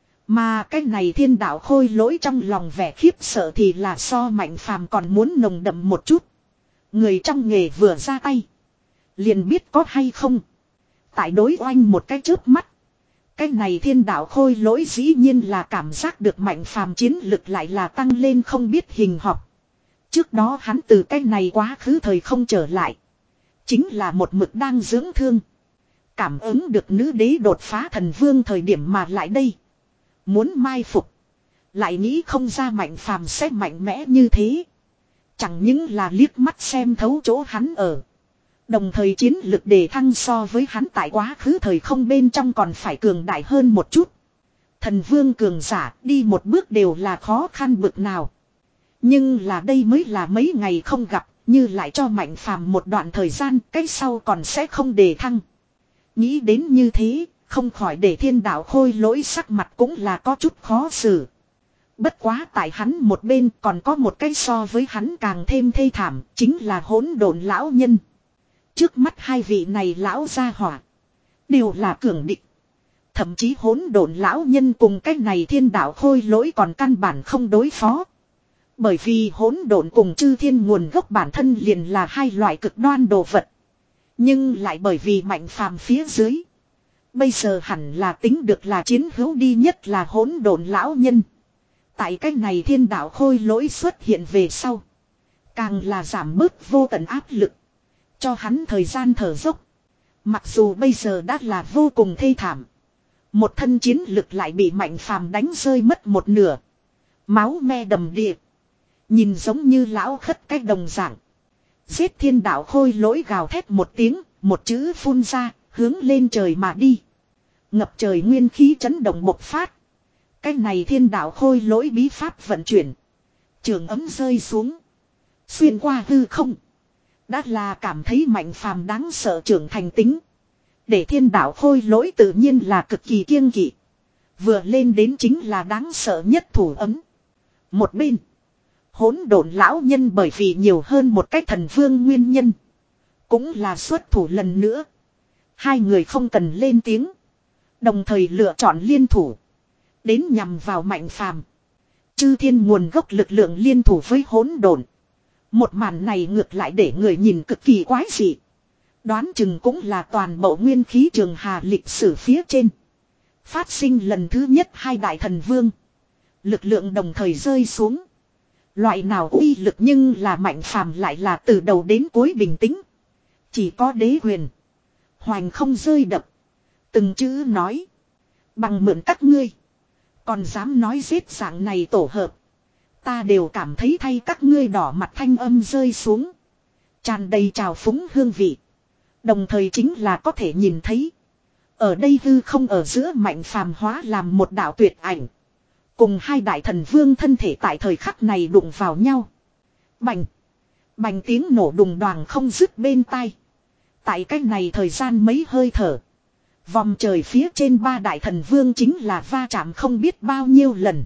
Mà cái này thiên đạo khôi lỗi trong lòng vẻ khiếp sợ thì là so Mạnh Phàm còn muốn nồng đậm một chút. Người trong nghề vừa ra tay. Liền biết có hay không. Tại đối oanh một cái chớp mắt. Cái này thiên đạo khôi lỗi dĩ nhiên là cảm giác được Mạnh Phàm chiến lực lại là tăng lên không biết hình học. Trước đó hắn từ cái này quá khứ thời không trở lại. Chính là một mực đang dưỡng thương. Cảm ứng được nữ đế đột phá thần vương thời điểm mà lại đây. Muốn mai phục. Lại nghĩ không ra Mạnh Phàm sẽ mạnh mẽ như thế. Chẳng những là liếc mắt xem thấu chỗ hắn ở. Đồng thời chiến lực đề thăng so với hắn tại quá khứ thời không bên trong còn phải cường đại hơn một chút. Thần vương cường giả đi một bước đều là khó khăn bực nào. Nhưng là đây mới là mấy ngày không gặp, như lại cho Mạnh Phàm một đoạn thời gian, cái sau còn sẽ không đề thăng. Nghĩ đến như thế, không khỏi để thiên đạo khôi lỗi sắc mặt cũng là có chút khó xử. Bất quá tại hắn một bên còn có một cái so với hắn càng thêm thê thảm, chính là hỗn độn lão nhân. Trước mắt hai vị này lão gia hỏa đều là cường địch. Thậm chí hỗn độn lão nhân cùng cái này thiên đạo khôi lỗi còn căn bản không đối phó. Bởi vì hỗn độn cùng chư thiên nguồn gốc bản thân liền là hai loại cực đoan đồ vật. Nhưng lại bởi vì Mạnh Phàm phía dưới. Bây giờ hẳn là tính được là chiến hữu đi nhất là hỗn độn lão nhân. Tại cái này thiên đạo khôi lỗi xuất hiện về sau. Càng là giảm bớt vô tận áp lực. Cho hắn thời gian thở dốc. Mặc dù bây giờ đã là vô cùng thê thảm. Một thân chiến lực lại bị Mạnh Phàm đánh rơi mất một nửa. Máu me đầm đìa. Nhìn giống như lão khất cách đồng dạng. Giết thiên đạo khôi lỗi gào thét một tiếng. Một chữ phun ra. Hướng lên trời mà đi. Ngập trời nguyên khí chấn động bộc phát. Cái này thiên đạo khôi lỗi bí pháp vận chuyển. Trường ấm rơi xuống. Xuyên qua hư không. Đã là cảm thấy Mạnh Phàm đáng sợ trưởng thành tính. Để thiên đạo khôi lỗi tự nhiên là cực kỳ kiêng kỵ. Vừa lên đến chính là đáng sợ nhất thủ ấm. Một bên. Hỗn độn lão nhân bởi vì nhiều hơn một cái thần vương nguyên nhân. Cũng là xuất thủ lần nữa. Hai người không cần lên tiếng. Đồng thời lựa chọn liên thủ. Đến nhằm vào Mạnh Phàm. Chư thiên nguồn gốc lực lượng liên thủ với hỗn độn. Một màn này ngược lại để người nhìn cực kỳ quái dị. Đoán chừng cũng là toàn bộ nguyên khí trường hà lịch sử phía trên. Phát sinh lần thứ nhất hai đại thần vương. Lực lượng đồng thời rơi xuống. Loại nào uy lực nhưng là Mạnh Phàm lại là từ đầu đến cuối bình tĩnh. Chỉ có đế quyền. Hoành không rơi đập. Từng chữ nói. Bằng mượn các ngươi. Còn dám nói giết dạng này tổ hợp. Ta đều cảm thấy thay các ngươi đỏ mặt thanh âm rơi xuống. Tràn đầy trào phúng hương vị. Đồng thời chính là có thể nhìn thấy. Ở đây hư không ở giữa Mạnh Phàm hóa làm một đạo tuyệt ảnh. Cùng hai đại thần vương thân thể tại thời khắc này đụng vào nhau. Bành. Bành tiếng nổ đùng đoàng không dứt bên tai. Tại cách này thời gian mấy hơi thở. Vòng trời phía trên ba đại thần vương chính là va chạm không biết bao nhiêu lần.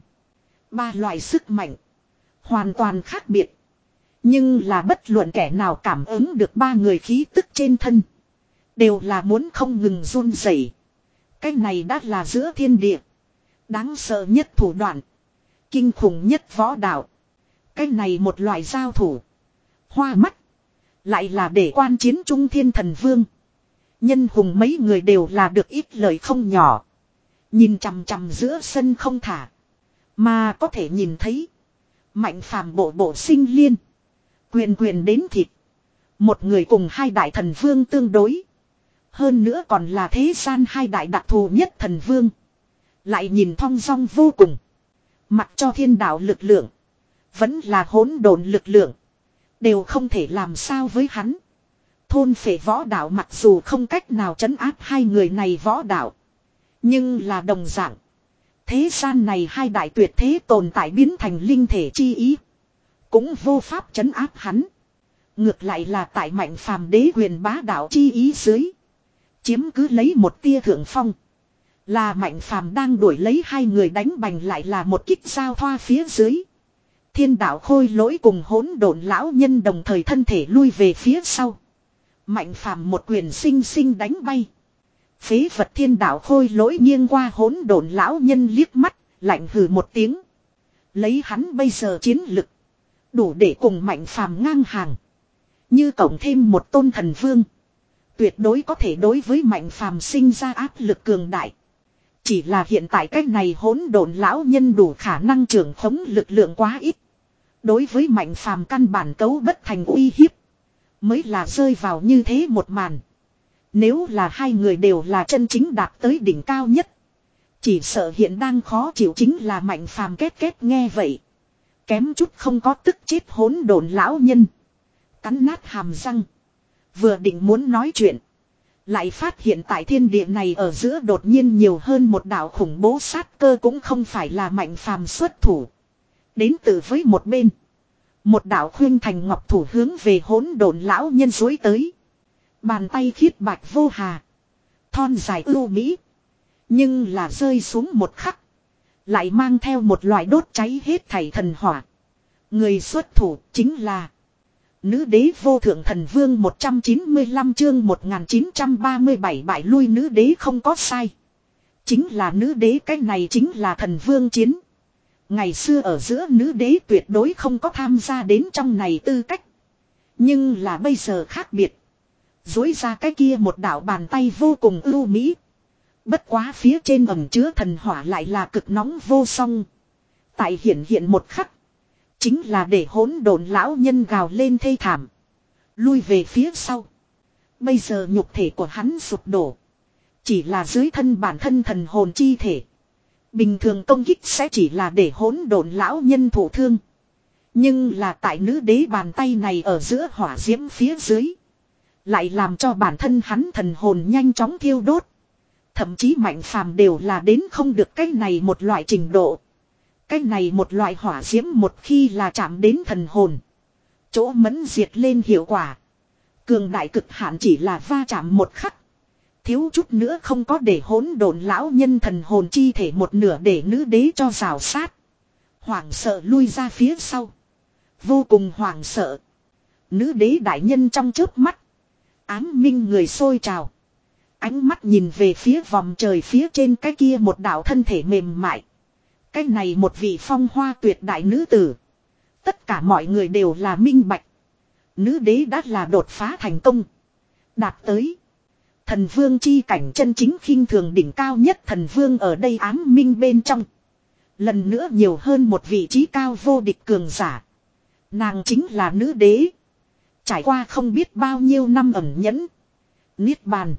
Ba loại sức mạnh. Hoàn toàn khác biệt. Nhưng là bất luận kẻ nào cảm ứng được ba người khí tức trên thân. Đều là muốn không ngừng run rẩy. Cái này đã là giữa thiên địa. Đáng sợ nhất thủ đoạn. Kinh khủng nhất võ đạo. Cái này một loại giao thủ. Hoa mắt. Lại là để quan chiến trung thiên thần vương. Nhân hùng mấy người đều là được ít lời không nhỏ. Nhìn chằm chằm giữa sân không thả. Mà có thể nhìn thấy. Mạnh phàm bộ bộ sinh liên. Quyền quyền đến thịt. Một người cùng hai đại thần vương tương đối. Hơn nữa còn là thế gian hai đại đặc thù nhất thần vương. Lại nhìn thong dong vô cùng. Mặc cho thiên đạo lực lượng. Vẫn là hỗn độn lực lượng. Đều không thể làm sao với hắn. Thôn phệ võ đạo mặc dù không cách nào trấn áp hai người này võ đạo. Nhưng là đồng dạng. Thế gian này hai đại tuyệt thế tồn tại biến thành linh thể chi ý. Cũng vô pháp trấn áp hắn. Ngược lại là tại mạnh phàm đế quyền bá đạo chi ý dưới. Chiếm cứ lấy một tia thượng phong. Là mạnh phàm đang đuổi lấy hai người đánh bành lại là một kích giao thoa phía dưới. Thiên đạo khôi lỗi cùng hỗn độn lão nhân đồng thời thân thể lui về phía sau. Mạnh phàm một quyền sinh sinh đánh bay. Phế vật thiên đạo khôi lỗi nghiêng qua hỗn độn lão nhân liếc mắt, lạnh hừ một tiếng. Lấy hắn bây giờ chiến lực. Đủ để cùng mạnh phàm ngang hàng. Như cộng thêm một tôn thần vương. Tuyệt đối có thể đối với mạnh phàm sinh ra áp lực cường đại. Chỉ là hiện tại cách này hỗn độn lão nhân đủ khả năng trưởng khống lực lượng quá ít. Đối với mạnh phàm căn bản cấu bất thành uy hiếp. Mới là rơi vào như thế một màn. Nếu là hai người đều là chân chính đạt tới đỉnh cao nhất. Chỉ sợ hiện đang khó chịu chính là mạnh phàm kết kết nghe vậy. Kém chút không có tức chết hỗn độn lão nhân. Cắn nát hàm răng. Vừa định muốn nói chuyện. Lại phát hiện tại thiên địa này ở giữa đột nhiên nhiều hơn một đạo khủng bố sát cơ cũng không phải là mạnh phàm xuất thủ. Đến từ với một bên. Một đạo khuyên thành ngọc thủ hướng về hỗn độn lão nhân dối tới. Bàn tay khiết bạch vô hà. Thon dài ưu mỹ. Nhưng là rơi xuống một khắc. Lại mang theo một loại đốt cháy hết thảy thần hỏa. Người xuất thủ chính là nữ đế vô thượng thần vương một trăm chín mươi lăm chương một nghìn chín trăm ba mươi bảy bại lui nữ đế không có sai. Chính là nữ đế, cái này chính là thần vương chiến. Ngày xưa ở giữa nữ đế tuyệt đối không có tham gia đến trong này tư cách. Nhưng là bây giờ khác biệt. Dối ra cái kia một đạo bàn tay vô cùng ưu mỹ. Bất quá phía trên ẩm chứa thần hỏa lại là cực nóng vô song. Tại hiện hiện một khắc. Chính là để hỗn độn lão nhân gào lên thê thảm. Lui về phía sau. Bây giờ nhục thể của hắn sụp đổ. Chỉ là dưới thân bản thân thần hồn chi thể. Bình thường công kích sẽ chỉ là để hỗn độn lão nhân thụ thương. Nhưng là tại nữ đế bàn tay này ở giữa hỏa diễm phía dưới. Lại làm cho bản thân hắn thần hồn nhanh chóng thiêu đốt. Thậm chí mạnh phàm đều là đến không được cái này một loại trình độ. Cái này một loại hỏa diễm một khi là chạm đến thần hồn. Chỗ mẫn diệt lên hiệu quả. Cường đại cực hạn chỉ là va chạm một khắc. Thiếu chút nữa không có để hỗn độn lão nhân thần hồn chi thể một nửa để nữ đế cho rào sát. Hoảng sợ lui ra phía sau. Vô cùng hoảng sợ. Nữ đế đại nhân trong chớp mắt. Ám minh người sôi trào. Ánh mắt nhìn về phía vòng trời phía trên cái kia một đạo thân thể mềm mại. Cái này một vị phong hoa tuyệt đại nữ tử. Tất cả mọi người đều là minh bạch. Nữ đế đã là đột phá thành công. Đạt tới. Thần vương chi cảnh chân chính khinh thường đỉnh cao nhất thần vương ở đây ám minh bên trong. Lần nữa nhiều hơn một vị trí cao vô địch cường giả. Nàng chính là nữ đế. Trải qua không biết bao nhiêu năm ẩn nhẫn. Niết bàn.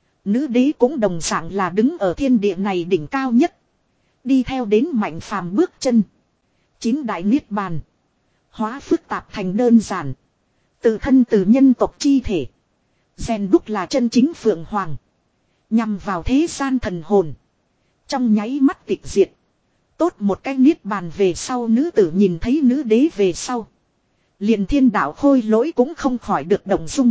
Nữ đế cũng đồng dạng là đứng ở thiên địa này đỉnh cao nhất. Đi theo đến mạnh phàm bước chân. Chín đại niết bàn. Hóa phức tạp thành đơn giản. Từ thân từ nhân tộc chi thể. Rèn đúc là chân chính phượng hoàng. Nhằm vào thế gian thần hồn. Trong nháy mắt tịch diệt. Tốt một cái niết bàn về sau nữ tử nhìn thấy nữ đế về sau. Liền thiên đạo khôi lỗi cũng không khỏi được động dung.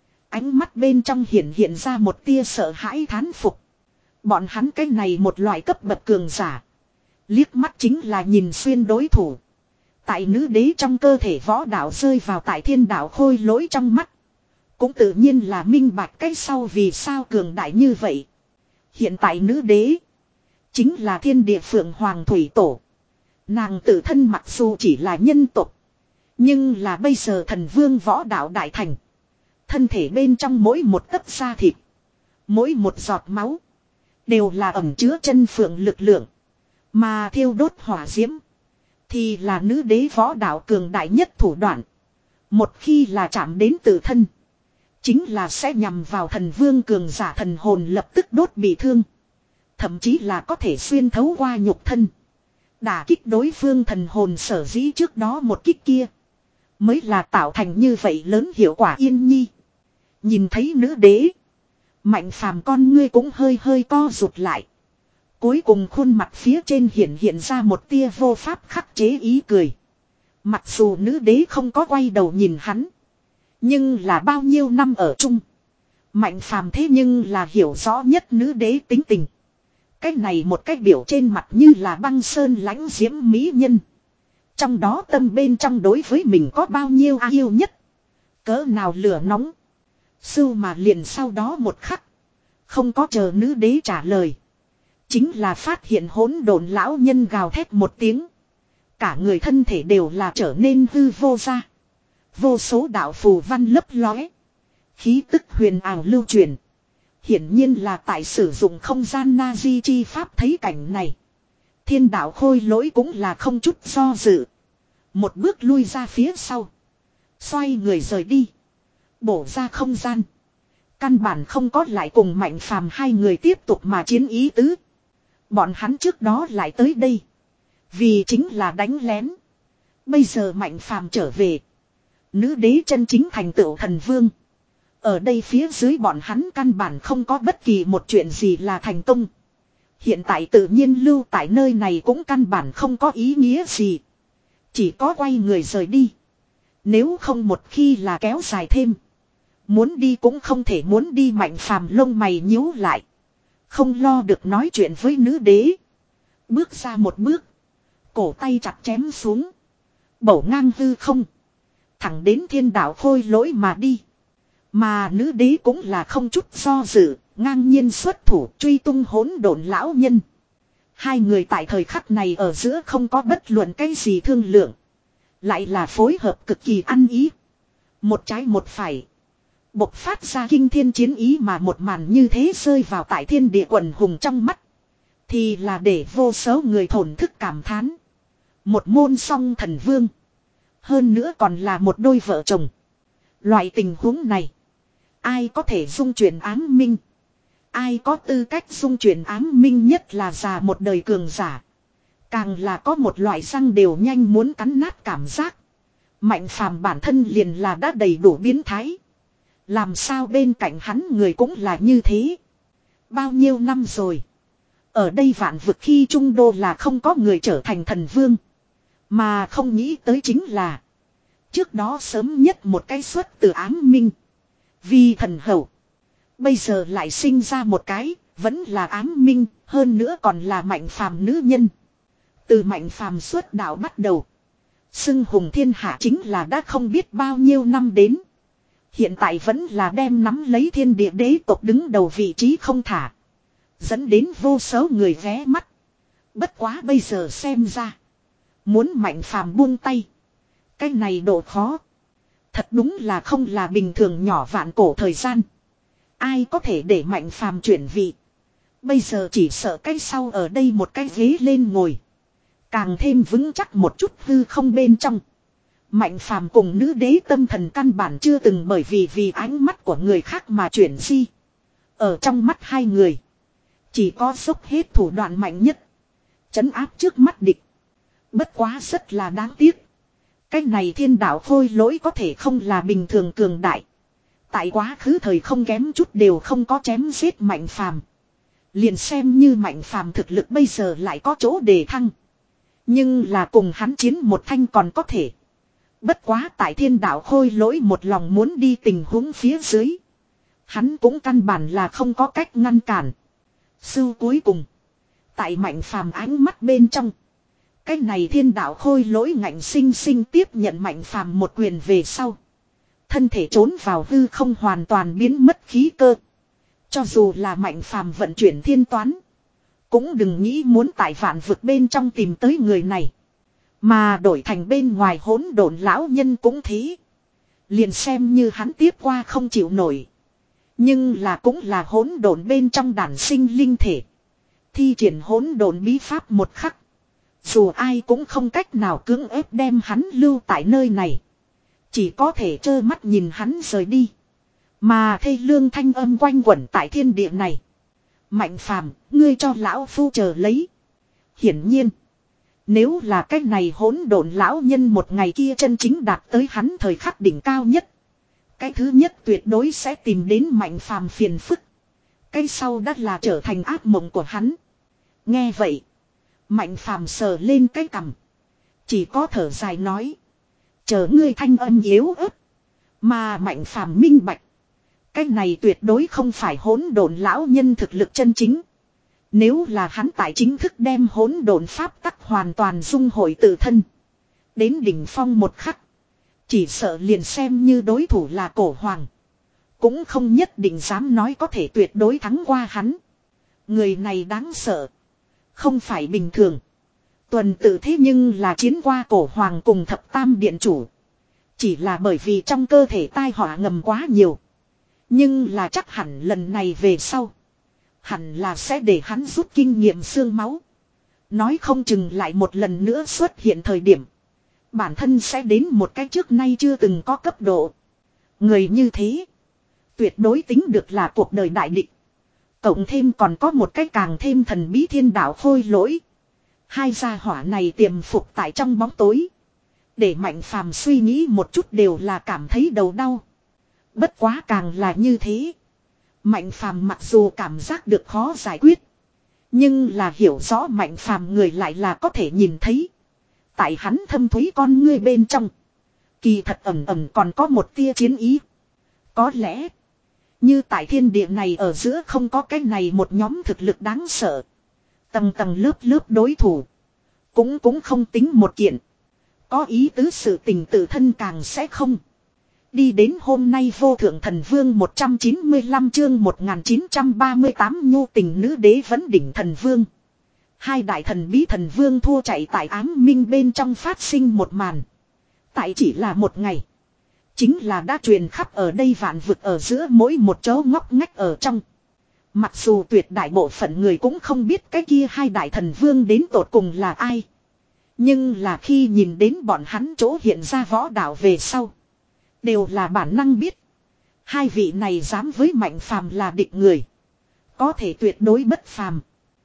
Ánh mắt bên trong hiện hiện ra một tia sợ hãi thán phục. Bọn hắn cái này một loại cấp bậc cường giả. Liếc mắt chính là nhìn xuyên đối thủ. Tại nữ đế trong cơ thể võ đạo rơi vào tại thiên đạo khôi lỗi trong mắt. Cũng tự nhiên là minh bạch cái sau vì sao cường đại như vậy. Hiện tại nữ đế. Chính là thiên địa phượng hoàng thủy tổ. Nàng tự thân mặc dù chỉ là nhân tộc. Nhưng là bây giờ thần vương võ đạo đại thành. Thân thể bên trong mỗi một tấc da thịt, mỗi một giọt máu, đều là ẩn chứa chân phượng lực lượng. Mà thiêu đốt hỏa diễm, thì là nữ đế võ đạo cường đại nhất thủ đoạn. Một khi là chạm đến tự thân, chính là sẽ nhằm vào thần vương cường giả thần hồn lập tức đốt bị thương. Thậm chí là có thể xuyên thấu qua nhục thân, đả kích đối phương thần hồn. Sở dĩ trước đó một kích kia mới là tạo thành như vậy lớn hiệu quả. Yên Nhi nhìn thấy nữ đế, Mạnh Phàm con ngươi cũng hơi hơi co rụt lại. Cuối cùng khuôn mặt phía trên hiện hiện ra một tia vô pháp khắc chế ý cười. Mặc dù nữ đế không có quay đầu nhìn hắn, nhưng là bao nhiêu năm ở chung, Mạnh Phàm thế nhưng là hiểu rõ nhất nữ đế tính tình. Cái này một cái biểu trên mặt như là băng sơn lãnh diễm mỹ nhân, trong đó tâm bên trong đối với mình có bao nhiêu yêu nhất, cỡ nào lửa nóng. Sưu mà liền sau đó một khắc, không có chờ nữ đế trả lời, chính là phát hiện hỗn độn lão nhân gào thét một tiếng, cả người thân thể đều là trở nên hư vô ra. Vô số đạo phù văn lấp lóe, khí tức huyền ảo lưu truyền. Hiển nhiên là tại sử dụng không gian na di chi pháp. Thấy cảnh này, thiên đạo khôi lỗi cũng là không chút do dự, một bước lui ra phía sau, xoay người rời đi, bổ ra không gian. Căn bản không có lại cùng Mạnh Phàm hai người tiếp tục mà chiến ý tứ. Bọn hắn trước đó lại tới đây, vì chính là đánh lén. Bây giờ Mạnh Phàm trở về, nữ đế chân chính thành tựu thần vương. Ở đây phía dưới bọn hắn căn bản không có bất kỳ một chuyện gì là thành công. Hiện tại tự nhiên lưu tại nơi này cũng căn bản không có ý nghĩa gì, chỉ có quay người rời đi. Nếu không một khi là kéo dài thêm, muốn đi cũng không thể muốn đi. Mạnh Phàm lông mày nhíu lại, không lo được nói chuyện với nữ đế. Bước ra một bước, cổ tay chặt chém xuống, bổ ngang hư không, thẳng đến thiên đạo khôi lỗi mà đi. Mà nữ đế cũng là không chút do dự, ngang nhiên xuất thủ truy tung hỗn độn lão nhân. Hai người tại thời khắc này ở giữa không có bất luận cái gì thương lượng, lại là phối hợp cực kỳ ăn ý. Một trái một phải, bộc phát ra kinh thiên chiến ý. Mà một màn như thế rơi vào tại thiên địa quần hùng trong mắt, thì là để vô số người thổn thức cảm thán. Một môn song thần vương, hơn nữa còn là một đôi vợ chồng. Loại tình huống này, ai có thể dung chuyển ám minh? Ai có tư cách dung chuyển ám minh? Nhất là già một đời cường giả, càng là có một loại răng đều nhanh muốn cắn nát cảm giác. Mạnh Phàm bản thân liền là đã đầy đủ biến thái, làm sao bên cạnh hắn người cũng là như thế. Bao nhiêu năm rồi, ở đây vạn vực khi trung đô là không có người trở thành thần vương. Mà không nghĩ tới chính là, trước đó sớm nhất một cái xuất từ ám minh, vì thần hậu, bây giờ lại sinh ra một cái, vẫn là ám minh, hơn nữa còn là Mạnh Phàm nữ nhân. Từ Mạnh Phàm xuất đạo bắt đầu, xưng hùng thiên hạ chính là đã không biết bao nhiêu năm đến. Hiện tại vẫn là đem nắm lấy thiên địa đế tộc đứng đầu vị trí không thả, dẫn đến vô số người ghé mắt. Bất quá bây giờ xem ra, muốn Mạnh Phàm buông tay, cái này độ khó, thật đúng là không là bình thường. Nhỏ vạn cổ thời gian, ai có thể để Mạnh Phàm chuyển vị? Bây giờ chỉ sợ cái sau ở đây một cái ghế lên ngồi, càng thêm vững chắc một chút hư không bên trong. Mạnh Phàm cùng nữ đế tâm thần căn bản chưa từng bởi vì vì ánh mắt của người khác mà chuyển di. Ở trong mắt hai người, chỉ có dốc hết thủ đoạn mạnh nhất, trấn áp trước mắt địch. Bất quá rất là đáng tiếc, cái này thiên đạo khôi lỗi có thể không là bình thường cường đại. Tại quá khứ thời không kém chút đều không có chém giết Mạnh Phàm. Liền xem như Mạnh Phàm thực lực bây giờ lại có chỗ đề thăng, nhưng là cùng hắn chiến một thanh còn có thể. Bất quá tại thiên đạo khôi lỗi một lòng muốn đi tình huống phía dưới, hắn cũng căn bản là không có cách ngăn cản. Sưu cuối cùng, tại Mạnh Phàm ánh mắt bên trong, cái này thiên đạo khôi lỗi ngạnh sinh sinh tiếp nhận Mạnh Phàm một quyền về sau, thân thể trốn vào hư không, hoàn toàn biến mất khí cơ. Cho dù là Mạnh Phàm vận chuyển thiên toán, cũng đừng nghĩ muốn tại vạn vực bên trong tìm tới người này. Mà đổi thành bên ngoài hỗn độn lão nhân cũng thế, Liền xem như hắn tiếp qua không chịu nổi. Nhưng là cũng là hỗn độn bên trong đản sinh linh thể. Thi triển hỗn độn bí pháp một khắc. Dù ai cũng không cách nào cưỡng ép đem hắn lưu tại nơi này. Chỉ có thể trơ mắt nhìn hắn rời đi. Mà thê lương thanh âm quanh quẩn tại thiên địa này. Mạnh phàm, ngươi cho lão phu chờ lấy. Hiển nhiên. Nếu là cái này hỗn độn lão nhân một ngày kia chân chính đạt tới hắn thời khắc đỉnh cao nhất. Cái thứ nhất tuyệt đối sẽ tìm đến mạnh phàm phiền phức. Cái sau đã là trở thành ác mộng của hắn. Nghe vậy. Mạnh phàm sờ lên cái cằm. Chỉ có thở dài nói. Chờ ngươi thanh âm yếu ớt. Mà mạnh phàm minh bạch. Cái này tuyệt đối không phải hỗn độn lão nhân thực lực chân chính. Nếu là hắn tại chính thức đem hỗn độn pháp tắc hoàn toàn dung hội tự thân. Đến đỉnh phong một khắc. Chỉ sợ liền xem như đối thủ là cổ hoàng. Cũng không nhất định dám nói có thể tuyệt đối thắng qua hắn. Người này đáng sợ. Không phải bình thường. Tuần tự thế nhưng là chiến qua cổ hoàng cùng thập tam điện chủ. Chỉ là bởi vì trong cơ thể tai họa ngầm quá nhiều. Nhưng là chắc hẳn lần này về sau. Hẳn là sẽ để hắn rút kinh nghiệm xương máu. Nói không chừng lại một lần nữa xuất hiện thời điểm. Bản thân sẽ đến một cái trước nay chưa từng có cấp độ. Người như thế. Tuyệt đối tính được là cuộc đời đại địch. Cộng thêm còn có một cái càng thêm thần bí thiên đạo khôi lỗi. Hai gia hỏa này tiềm phục tại trong bóng tối. Để mạnh phàm suy nghĩ một chút đều là cảm thấy đầu đau. Bất quá càng là như thế. Mạnh phàm mặc dù cảm giác được khó giải quyết. Nhưng là hiểu rõ mạnh phàm người lại là có thể nhìn thấy. Tại hắn thâm thúy con ngươi bên trong. Kỳ thật ẩm ẩm còn có một tia chiến ý. Có lẽ. Như tại thiên địa này ở giữa không có cái này một nhóm thực lực đáng sợ. Tầng tầng lớp lớp đối thủ. Cũng cũng không tính một kiện. Có ý tứ sự tình tự thân càng sẽ không. Đi đến hôm nay vô thượng thần vương một trăm chín mươi lăm chương một nghìn chín trăm ba mươi tám nhu tình nữ đế vấn đỉnh thần vương. Hai đại thần bí thần vương thua chạy tại ám minh bên trong phát sinh một màn. Tại chỉ là một ngày. Chính là đã truyền khắp ở đây vạn vực ở giữa mỗi một chỗ ngóc ngách ở trong. Mặc dù tuyệt đại bộ phận người cũng không biết cái kia hai đại thần vương đến tột cùng là ai. Nhưng là khi nhìn đến bọn hắn chỗ hiện ra võ đạo về sau. Đều là bản năng biết. Hai vị này dám với mạnh phàm là địch người. Có thể tuyệt đối bất phàm.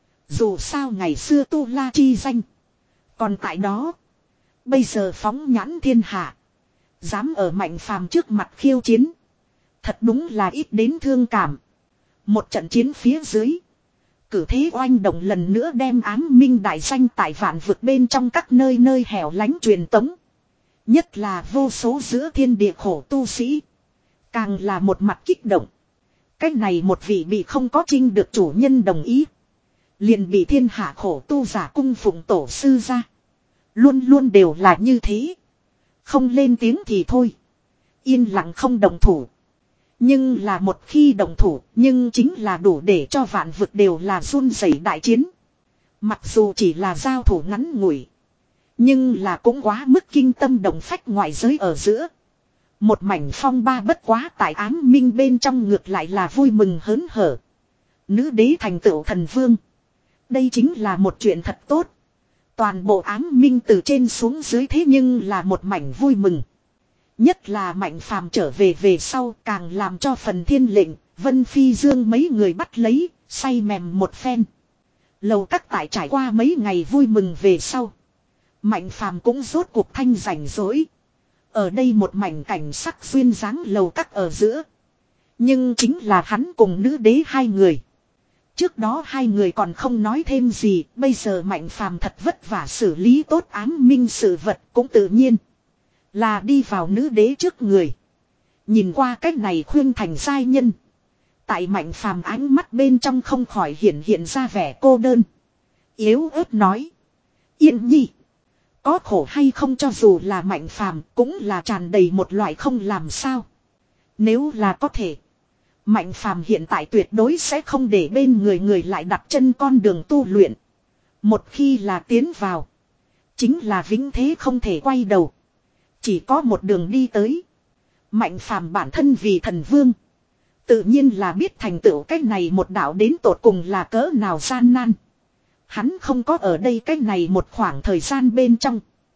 Dù sao ngày xưa tu la chi danh. Còn tại đó. Bây giờ phóng nhãn thiên hạ. Dám ở mạnh phàm trước mặt khiêu chiến. Thật đúng là ít đến thương cảm. Một trận chiến phía dưới. Cử thế oanh động lần nữa đem ám minh đại danh tại vạn vực bên trong các nơi nơi hẻo lánh truyền tống. Nhất là vô số giữa thiên địa khổ tu sĩ. Càng là một mặt kích động. Cách này một vị bị không có trinh được chủ nhân đồng ý. Liền bị thiên hạ khổ tu giả cung phụng tổ sư ra. Luôn luôn đều là như thế. Không lên tiếng thì thôi. Yên lặng không đồng thủ. Nhưng là một khi đồng thủ, nhưng chính là đủ để cho vạn vực đều là run rẩy đại chiến. Mặc dù chỉ là giao thủ ngắn ngủi. Nhưng là cũng quá mức kinh tâm động phách ngoại giới ở giữa. Một mảnh phong ba bất quá tại ám minh bên trong ngược lại là vui mừng hớn hở. Nữ đế thành tựu thần vương. Đây chính là một chuyện thật tốt. Toàn bộ ám minh từ trên xuống dưới thế nhưng là một mảnh vui mừng. Nhất là mạnh phàm trở về về sau càng làm cho phần thiên lệnh, Vân Phi Dương mấy người bắt lấy, say mềm một phen. Lầu các tại trải qua mấy ngày vui mừng về sau. Mạnh phàm cũng rốt cuộc thanh rảnh rỗi. Ở đây một mảnh cảnh sắc duyên dáng lầu các ở giữa. Nhưng chính là hắn cùng nữ đế hai người. Trước đó hai người còn không nói thêm gì, bây giờ mạnh phàm thật vất vả xử lý tốt ám minh sự vật cũng tự nhiên. Là đi vào nữ đế trước người. Nhìn qua cách này khuyên thành giai nhân. Tại mạnh phàm ánh mắt bên trong không khỏi hiện hiện ra vẻ cô đơn. Yếu ớt nói. Yên nhi. Có khổ hay không cho dù là mạnh phàm cũng là tràn đầy một loại không làm sao. Nếu là có thể. Mạnh phàm hiện tại tuyệt đối sẽ không để bên người người lại đặt chân con đường tu luyện. Một khi là tiến vào. Chính là vĩnh thế không thể quay đầu. Chỉ có một đường đi tới. Mạnh phàm bản thân vì thần vương. Tự nhiên là biết thành tựu cái này một đạo đến tột cùng là cỡ nào gian nan. Hắn không có ở đây cái này một khoảng thời gian bên trong.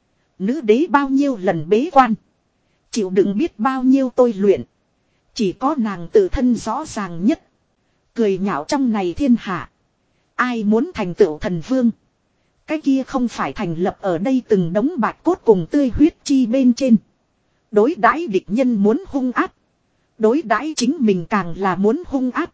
Nữ đế bao nhiêu lần bế quan. Chịu đựng biết bao nhiêu tôi luyện. Chỉ có nàng tự thân rõ ràng nhất. Cười nhạo trong này thiên hạ. Ai muốn thành tựu thần vương. Cái kia không phải thành lập ở đây từng đống bạch cốt cùng tươi huyết chi bên trên. Đối đãi địch nhân muốn hung ác. Đối đãi chính mình càng là muốn hung ác.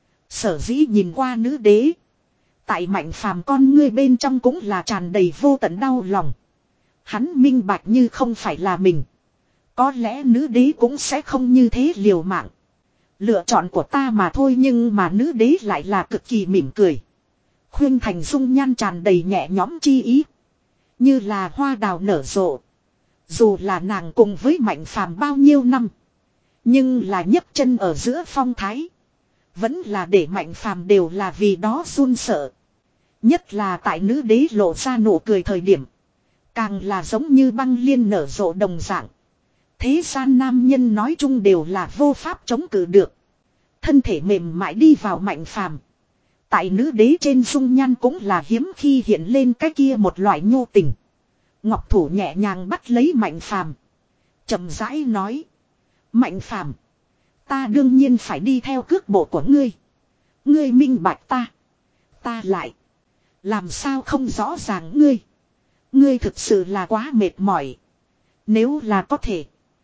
Sở dĩ nhìn qua nữ đế. Tại Mạnh Phàm con ngươi bên trong cũng là tràn đầy vô tận đau lòng. Hắn minh bạch như không phải là mình. Có lẽ nữ đế cũng sẽ không như thế liều mạng. Lựa chọn của ta mà thôi, nhưng mà nữ đế lại là cực kỳ mỉm cười. Khuyên thành dung nhan tràn đầy nhẹ nhõm chi ý. Như là hoa đào nở rộ. Dù là nàng cùng với Mạnh Phàm bao nhiêu năm. Nhưng là nhấc chân ở giữa phong thái. Vẫn là để Mạnh Phàm đều là vì đó run sợ. Nhất là tại nữ đế lộ ra nụ cười thời điểm. Càng là giống như băng liên nở rộ đồng dạng. Thế gian nam nhân nói chung đều là vô pháp chống cự được. Thân thể mềm mại đi vào Mạnh Phàm. Tại nữ đế trên dung nhan cũng là hiếm khi hiện lên cái kia một loại nhu tình. Ngọc thủ nhẹ nhàng bắt lấy Mạnh Phàm, chậm rãi nói: Mạnh Phàm, ta đương nhiên phải đi theo cước bộ của ngươi. Ngươi minh bạch ta, ta lại làm sao không rõ ràng ngươi. Ngươi thực sự là quá mệt mỏi. Nếu là có thể,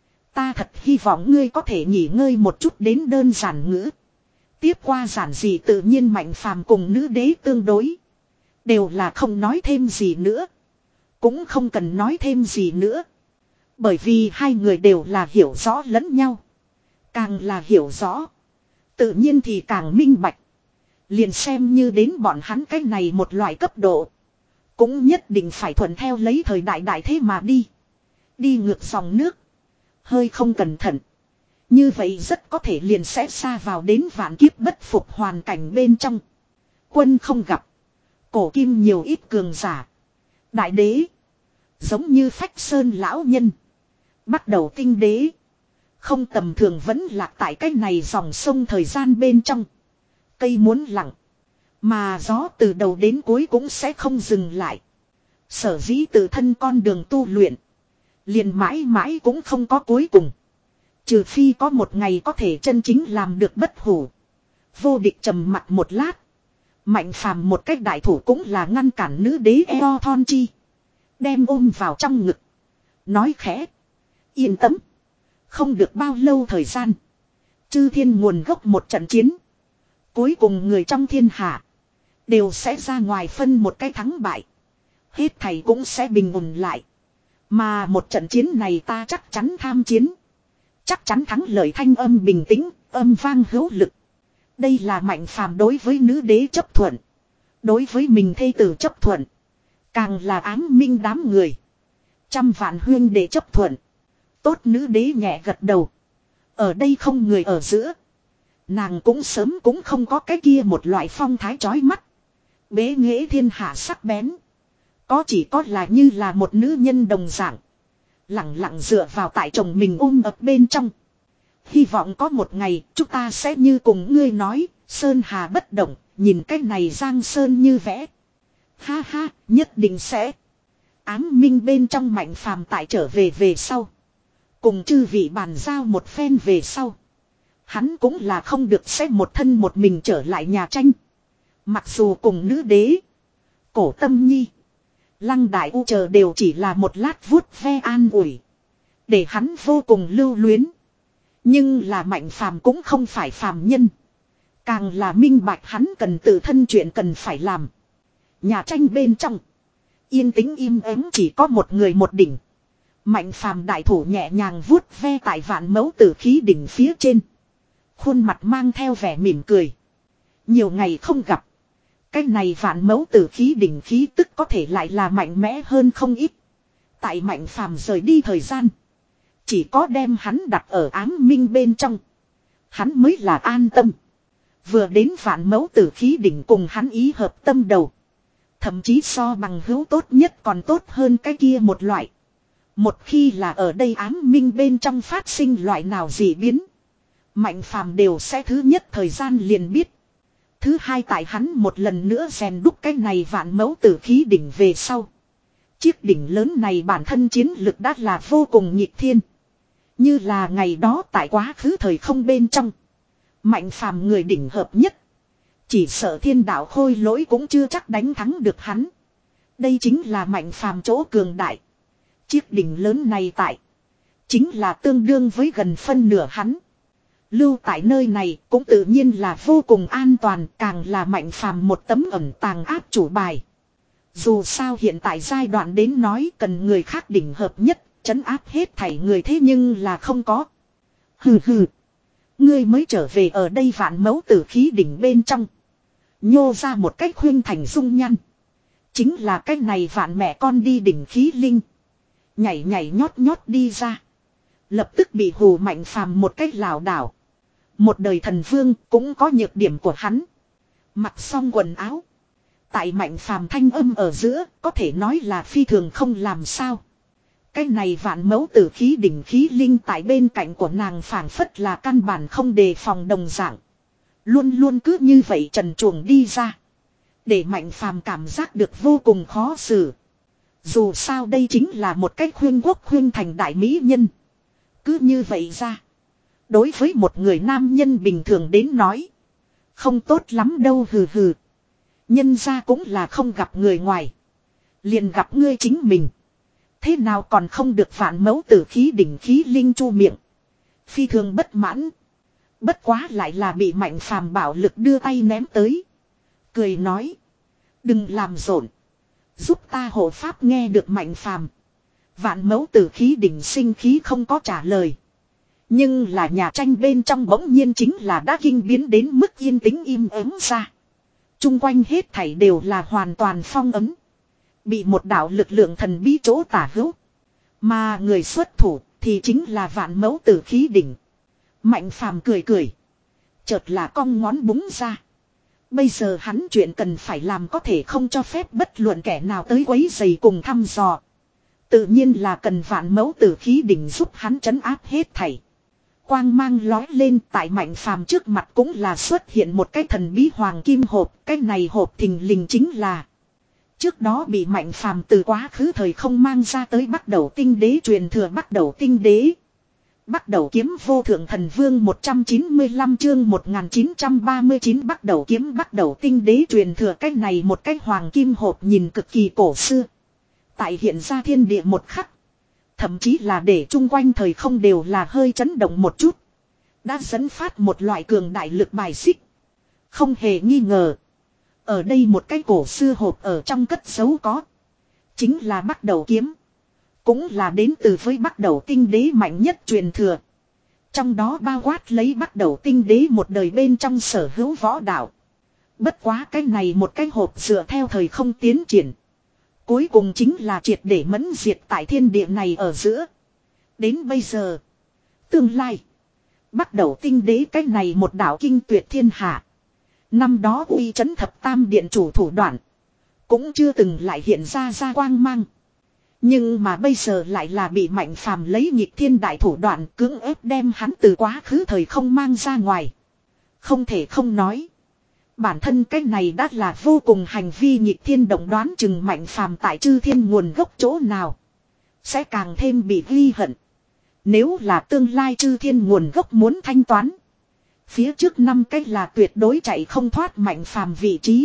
ta thật hy vọng ngươi có thể nghỉ ngơi một chút. Đến đơn giản ngữ tiếp qua giản dị tự nhiên, Mạnh Phàm cùng nữ đế tương đối, đều là không nói thêm gì nữa. Cũng không cần nói thêm gì nữa. Bởi vì hai người đều là hiểu rõ lẫn nhau. Càng là hiểu rõ, tự nhiên thì càng minh bạch. Liền xem như đến bọn hắn cái này một loại cấp độ, cũng nhất định phải thuận theo lấy thời đại đại thế mà đi. Đi ngược dòng nước, hơi không cẩn thận, như vậy rất có thể liền sẽ xa vào đến vạn kiếp bất phục hoàn cảnh bên trong. Quân không gặp, cổ kim nhiều ít cường giả. Đại đế, giống như Phách Sơn lão nhân, bắt đầu tinh đế, không tầm thường vẫn lạc tại cái này dòng sông thời gian bên trong. Cây muốn lặng, mà gió từ đầu đến cuối cũng sẽ không dừng lại. Sở dĩ tự thân con đường tu luyện, liền mãi mãi cũng không có cuối cùng. Trừ phi có một ngày có thể chân chính làm được bất hủ, vô địch. Trầm mặt một lát, Mạnh Phàm một cách đại thủ cũng là ngăn cản nữ đế eo thon chi, đem ôm vào trong ngực, nói khẽ: Yên tâm, không được bao lâu thời gian, chư thiên nguồn gốc một trận chiến, cuối cùng người trong thiên hạ đều sẽ ra ngoài phân một cái thắng bại. Hết thầy cũng sẽ bình ổn lại. Mà một trận chiến này ta chắc chắn tham chiến, chắc chắn thắng lợi. Thanh âm bình tĩnh, âm vang hữu lực. Đây là Mạnh Phàm đối với nữ đế chấp thuận, đối với mình thê tử chấp thuận, càng là ám minh đám người trăm vạn huyên để chấp thuận. Tốt, nữ đế nhẹ gật đầu. Ở đây không người ở giữa, nàng cũng sớm cũng không có cái kia một loại phong thái chói mắt, bế nghệ thiên hạ sắc bén. Có chỉ có là như là một nữ nhân đồng dạng, lặng lặng dựa vào tại chồng mình ôm ấp bên trong. Hy vọng có một ngày chúng ta sẽ như cùng ngươi nói, sơn hà bất động, nhìn cái này giang sơn như vẽ. Ha ha, nhất định sẽ. Ám minh bên trong Mạnh Phàm tại trở về về sau, cùng chư vị bàn giao một phen về sau, hắn cũng là không được sẽ một thân một mình trở lại nhà tranh. Mặc dù cùng nữ đế, Cổ Tâm Nhi, Lăng Đại U chờ đều chỉ là một lát vuốt ve an ủi, để hắn vô cùng lưu luyến. Nhưng là Mạnh Phàm cũng không phải phàm nhân, càng là minh bạch hắn cần tự thân chuyện cần phải làm. Nhà tranh bên trong yên tĩnh im ắng, chỉ có một người một đỉnh. Mạnh Phàm đại thủ nhẹ nhàng vuốt ve tại vạn mẫu tử khí đỉnh phía trên, khuôn mặt mang theo vẻ mỉm cười. Nhiều ngày không gặp, cái này vạn mẫu tử khí đỉnh khí tức có thể lại là mạnh mẽ hơn không ít. Tại Mạnh Phàm rời đi thời gian, chỉ có đem hắn đặt ở ám minh bên trong, hắn mới là an tâm. Vừa đến vạn mẫu tử khí đỉnh cùng hắn ý hợp tâm đầu, thậm chí so bằng hữu tốt nhất còn tốt hơn cái kia một loại. Một khi là ở đây ám minh bên trong phát sinh loại nào dị biến. Mạnh phàm đều sẽ thứ nhất thời gian liền biết. Thứ hai tại hắn một lần nữa rèn đúc cái này vạn mẫu tử khí đỉnh về sau. Chiếc đỉnh lớn này bản thân chiến lực đã là vô cùng nghịch thiên. Như là ngày đó tại quá khứ thời không bên trong. Mạnh phàm người đỉnh hợp nhất. Chỉ sợ thiên đạo khôi lỗi cũng chưa chắc đánh thắng được hắn. Đây chính là mạnh phàm chỗ cường đại. Chiếc đỉnh lớn này tại. Chính là tương đương với gần phân nửa hắn. Lưu tại nơi này cũng tự nhiên là vô cùng an toàn. Càng là mạnh phàm một tấm ẩn tàng áp chủ bài. Dù sao hiện tại giai đoạn đến nói cần người khác đỉnh hợp nhất. Trấn áp hết thảy người thế nhưng là không có. Hừ hừ. Ngươi mới trở về ở đây vạn mẫu tử khí đỉnh bên trong. Nhô ra một cách khuyên thành dung nhăn. Chính là cách này vạn mẹ con đi đỉnh khí linh. Nhảy nhảy nhót nhót đi ra. Lập tức bị hù mạnh phàm một cách lảo đảo. Một đời thần vương cũng có nhược điểm của hắn. Mặc xong quần áo. Tại mạnh phàm thanh âm ở giữa có thể nói là phi thường không làm sao. Cái này vạn mẫu tử khí đỉnh khí linh tại bên cạnh của nàng phảng phất là căn bản không đề phòng đồng dạng. Luôn luôn cứ như vậy trần truồng đi ra. Để mạnh phàm cảm giác được vô cùng khó xử. Dù sao đây chính là một cách khuyên quốc khuyên thành đại mỹ nhân. Cứ như vậy ra. Đối với một người nam nhân bình thường đến nói. Không tốt lắm đâu hừ hừ. Nhân ra cũng là không gặp người ngoài. Liền gặp ngươi chính mình. Thế nào còn không được vạn mẫu tử khí đỉnh khí linh chu miệng. Phi thường bất mãn. Bất quá lại là bị mạnh phàm bạo lực đưa tay ném tới. Cười nói. Đừng làm rộn. Giúp ta hộ pháp nghe được mạnh phàm. Vạn mẫu tử khí đỉnh sinh khí không có trả lời. Nhưng là nhà tranh bên trong bỗng nhiên chính là đã kinh biến đến mức yên tĩnh im ắng ra. Trung quanh hết thảy đều là hoàn toàn phong ấm. Bị một đạo lực lượng thần bí chỗ tả hữu. Mà người xuất thủ thì chính là vạn mẫu tử khí đỉnh. Mạnh phàm cười cười. Chợt là cong ngón búng ra. Bây giờ hắn chuyện cần phải làm có thể không cho phép bất luận kẻ nào tới quấy rầy cùng thăm dò. Tự nhiên là cần vạn mẫu tử khí đỉnh giúp hắn trấn áp hết thảy. Quang mang lói lên tại mạnh phàm trước mặt cũng là xuất hiện một cái thần bí hoàng kim hộp. Cái này hộp thình lình chính là. Trước đó bị mạnh phàm từ quá khứ thời không mang ra tới bắt đầu tinh đế truyền thừa bắt đầu tinh đế. Bắt đầu kiếm vô thượng thần vương một trăm chín mươi lăm chương một nghìn chín trăm ba mươi chín bắt đầu kiếm bắt đầu tinh đế truyền thừa cái này một cái hoàng kim hộp nhìn cực kỳ cổ xưa. Tại hiện ra thiên địa một khắc. Thậm chí là để chung quanh thời không đều là hơi chấn động một chút. Đã dẫn phát một loại cường đại lực bài xích. Không hề nghi ngờ. Ở đây một cái cổ xưa hộp ở trong cất giấu có. Chính là bắt đầu kiếm. Cũng là đến từ với bắt đầu tinh đế mạnh nhất truyền thừa. Trong đó bao quát lấy bắt đầu tinh đế một đời bên trong sở hữu võ đạo. Bất quá cái này một cái hộp dựa theo thời không tiến triển. Cuối cùng chính là triệt để mẫn diệt tại thiên địa này ở giữa. Đến bây giờ. Tương lai. Bắt đầu tinh đế cái này một đạo kinh tuyệt thiên hạ. Năm đó uy chấn thập tam điện chủ thủ đoạn. Cũng chưa từng lại hiện ra ra quang mang. Nhưng mà bây giờ lại là bị mạnh phàm lấy nhịp thiên đại thủ đoạn cưỡng ép đem hắn từ quá khứ thời không mang ra ngoài. Không thể không nói. Bản thân cái này đã là vô cùng hành vi nhịp thiên động đoán chừng mạnh phàm tại chư thiên nguồn gốc chỗ nào. Sẽ càng thêm bị ghi hận. Nếu là tương lai chư thiên nguồn gốc muốn thanh toán. Phía trước năm cách là tuyệt đối chạy không thoát mạnh phàm vị trí.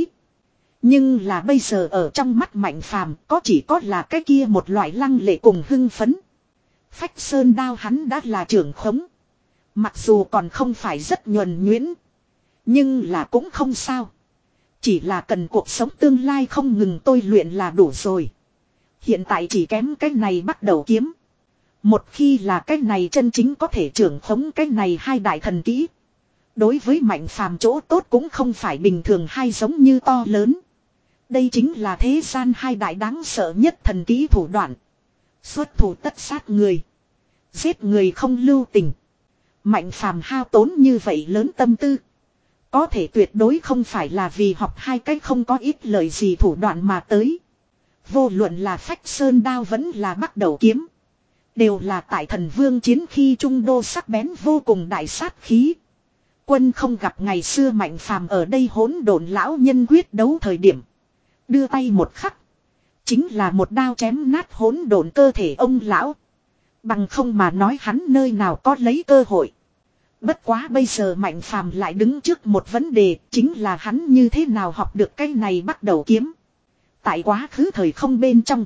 Nhưng là bây giờ ở trong mắt mạnh phàm có chỉ có là cái kia một loại lăng lệ cùng hưng phấn. Phách sơn đao hắn đã là trưởng khống. Mặc dù còn không phải rất nhuần nhuyễn. Nhưng là cũng không sao. Chỉ là cần cuộc sống tương lai không ngừng tôi luyện là đủ rồi. Hiện tại chỉ kém cái này bắt đầu kiếm. Một khi là cái này chân chính có thể trưởng khống cái này hai đại thần kỹ. Đối với mạnh phàm chỗ tốt cũng không phải bình thường hay giống như to lớn. Đây chính là thế gian hai đại đáng sợ nhất thần kỹ thủ đoạn. Xuất thủ tất sát người. Giết người không lưu tình. Mạnh phàm hao tốn như vậy lớn tâm tư. Có thể tuyệt đối không phải là vì học hai cách không có ít lời gì thủ đoạn mà tới. Vô luận là phách sơn đao vẫn là bắt đầu kiếm. Đều là tại thần vương chiến khi trung đô sắc bén vô cùng đại sát khí. Quân không gặp ngày xưa Mạnh Phàm ở đây hỗn độn lão nhân quyết đấu thời điểm. Đưa tay một khắc. Chính là một đao chém nát hỗn độn cơ thể ông lão. Bằng không mà nói hắn nơi nào có lấy cơ hội. Bất quá bây giờ Mạnh Phàm lại đứng trước một vấn đề. Chính là hắn như thế nào học được cái này bắt đầu kiếm. Tại quá khứ thời không bên trong.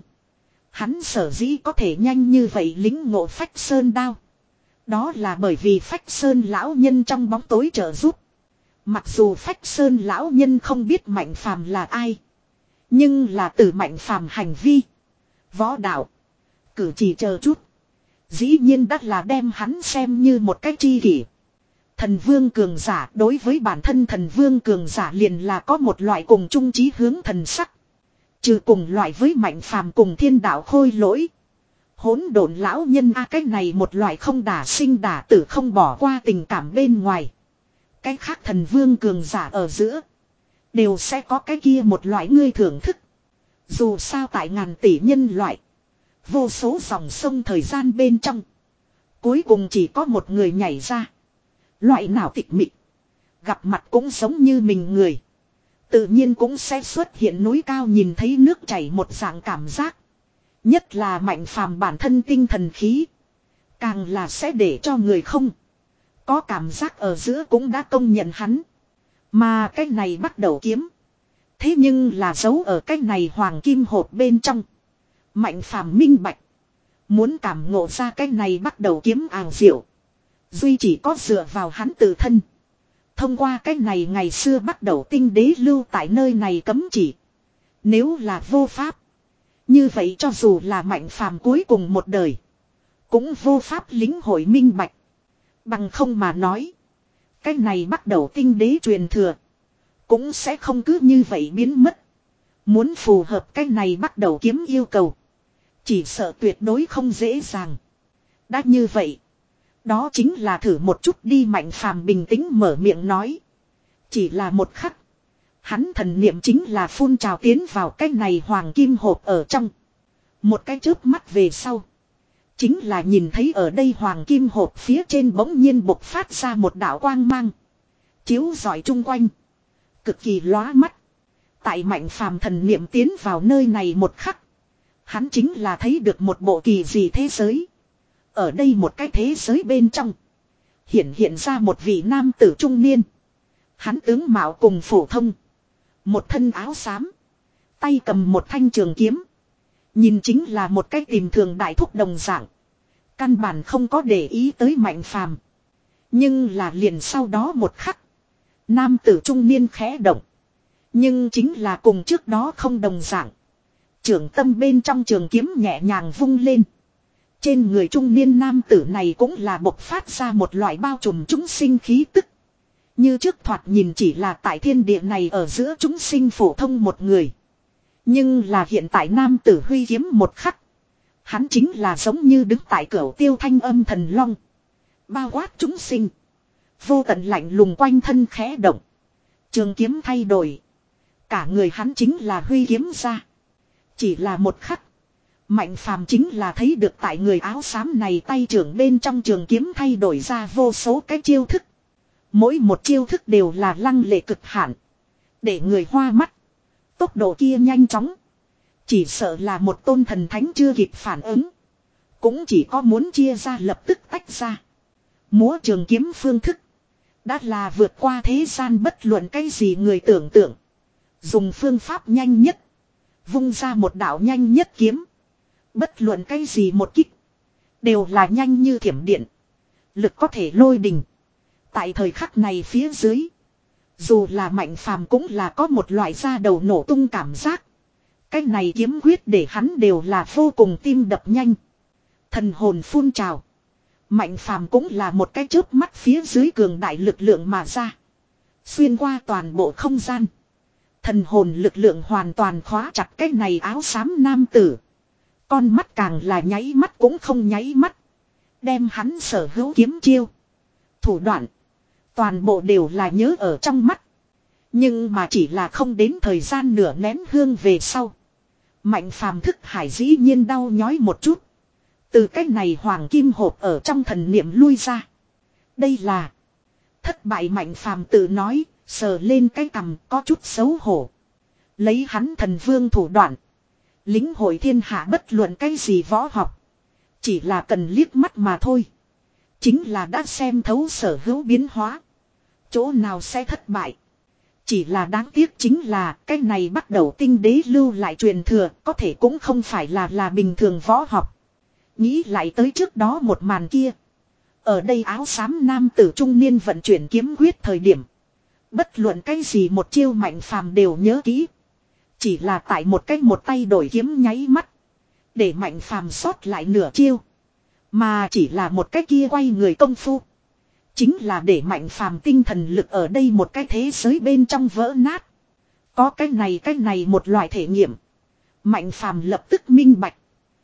Hắn sở dĩ có thể nhanh như vậy lính ngộ phách sơn đao. Đó là bởi vì phách sơn lão nhân trong bóng tối trợ giúp. Mặc dù phách sơn lão nhân không biết Mạnh Phàm là ai. Nhưng là từ Mạnh Phàm hành vi. Võ đạo. Cử chỉ chờ chút. Dĩ nhiên đã là đem hắn xem như một cái tri kỷ. Thần vương cường giả đối với bản thân thần vương cường giả liền là có một loại cùng chung chí hướng thần sắc. Trừ cùng loại với Mạnh Phàm cùng thiên đạo khôi lỗi. Hỗn độn lão nhân a à, cái này một loại không đả sinh đả tử không bỏ qua tình cảm bên ngoài. Cái khác thần vương cường giả ở giữa. Đều sẽ có cái kia một loại ngươi thưởng thức. Dù sao tại ngàn tỷ nhân loại. Vô số dòng sông thời gian bên trong. Cuối cùng chỉ có một người nhảy ra. Loại nào tịch mịch. Gặp mặt cũng giống như mình người. Tự nhiên cũng sẽ xuất hiện núi cao nhìn thấy nước chảy một dạng cảm giác. Nhất là Mạnh Phàm bản thân tinh thần khí. Càng là sẽ để cho người không. Có cảm giác ở giữa cũng đã công nhận hắn. Mà cái này bắt đầu kiếm. Thế nhưng là giấu ở cái này hoàng kim hộp bên trong. Mạnh Phàm minh bạch. Muốn cảm ngộ ra cái này bắt đầu kiếm ảo diệu. Duy chỉ có dựa vào hắn tự thân. Thông qua cái này ngày xưa bắt đầu tinh đế lưu tại nơi này cấm chỉ. Nếu là vô pháp. Như vậy cho dù là Mạnh Phàm cuối cùng một đời. Cũng vô pháp lính hội minh bạch. Bằng không mà nói. Cái này bắt đầu tinh đế truyền thừa. Cũng sẽ không cứ như vậy biến mất. Muốn phù hợp cái này bắt đầu kiếm yêu cầu. Chỉ sợ tuyệt đối không dễ dàng. Đã như vậy. Đó chính là thử một chút đi Mạnh Phàm bình tĩnh mở miệng nói. Chỉ là một khắc. Hắn thần niệm chính là phun trào tiến vào cái này hoàng kim hộp ở trong. Một cái chớp mắt về sau. Chính là nhìn thấy ở đây hoàng kim hộp phía trên bỗng nhiên bộc phát ra một đạo quang mang. Chiếu rọi chung quanh. Cực kỳ lóa mắt. Tại Mạnh Phàm thần niệm tiến vào nơi này một khắc. Hắn chính là thấy được một bộ kỳ dị thế giới. Ở đây một cái thế giới bên trong. Hiện hiện ra một vị nam tử trung niên. Hắn tướng mạo cùng phổ thông. Một thân áo xám. Tay cầm một thanh trường kiếm. Nhìn chính là một cái tìm thường đại thúc đồng dạng. Căn bản không có để ý tới Mạnh Phàm. Nhưng là liền sau đó một khắc. Nam tử trung niên khẽ động. Nhưng chính là cùng trước đó không đồng dạng. Trưởng tâm bên trong trường kiếm nhẹ nhàng vung lên. Trên người trung niên nam tử này cũng là bộc phát ra một loại bao trùm chúng sinh khí tức. Như trước thoạt nhìn chỉ là tại thiên địa này ở giữa chúng sinh phổ thông một người. Nhưng là hiện tại nam tử huy kiếm một khắc. Hắn chính là giống như đứng tại cửu tiêu thanh âm thần long. Bao quát chúng sinh. Vô tận lạnh lùng quanh thân khẽ động. Trường kiếm thay đổi. Cả người hắn chính là huy kiếm ra. Chỉ là một khắc. Mạnh Phàm chính là thấy được tại người áo xám này tay trưởng bên trong trường kiếm thay đổi ra vô số cái chiêu thức. Mỗi một chiêu thức đều là lăng lệ cực hạn. Để người hoa mắt. Tốc độ kia nhanh chóng. Chỉ sợ là một tôn thần thánh chưa kịp phản ứng. Cũng chỉ có muốn chia ra lập tức tách ra. Múa trường kiếm phương thức. Đã là vượt qua thế gian bất luận cái gì người tưởng tượng. Dùng phương pháp nhanh nhất. Vung ra một đạo nhanh nhất kiếm. Bất luận cái gì một kích. Đều là nhanh như thiểm điện. Lực có thể lôi đình. Tại thời khắc này phía dưới. Dù là Mạnh Phàm cũng là có một loại da đầu nổ tung cảm giác. Cái này kiếm quyết để hắn đều là vô cùng tim đập nhanh. Thần hồn phun trào. Mạnh Phàm cũng là một cái chớp mắt phía dưới cường đại lực lượng mà ra. Xuyên qua toàn bộ không gian. Thần hồn lực lượng hoàn toàn khóa chặt cái này áo xám nam tử. Con mắt càng là nháy mắt cũng không nháy mắt. Đem hắn sở hữu kiếm chiêu. Thủ đoạn. Toàn bộ đều là nhớ ở trong mắt. Nhưng mà chỉ là không đến thời gian nửa nén hương về sau. Mạnh Phàm thức hải dĩ nhiên đau nhói một chút. Từ cái này hoàng kim hộp ở trong thần niệm lui ra. Đây là thất bại Mạnh Phàm tự nói, sờ lên cái cằm có chút xấu hổ. Lấy hắn thần vương thủ đoạn. Lính hội thiên hạ bất luận cái gì võ học. Chỉ là cần liếc mắt mà thôi. Chính là đã xem thấu sở hữu biến hóa. Chỗ nào sẽ thất bại. Chỉ là đáng tiếc chính là cái này bắt đầu tinh đế lưu lại truyền thừa. Có thể cũng không phải là là bình thường võ học. Nghĩ lại tới trước đó một màn kia. Ở đây áo xám nam tử trung niên vận chuyển kiếm quyết thời điểm. Bất luận cái gì một chiêu Mạnh Phàm đều nhớ kỹ. Chỉ là tại một cách một tay đổi kiếm nháy mắt. Để Mạnh Phàm sót lại nửa chiêu. Mà chỉ là một cái kia quay người công phu. Chính là để Mạnh Phàm tinh thần lực ở đây một cái thế giới bên trong vỡ nát. Có cái này cái này một loại thể nghiệm. Mạnh Phàm lập tức minh bạch.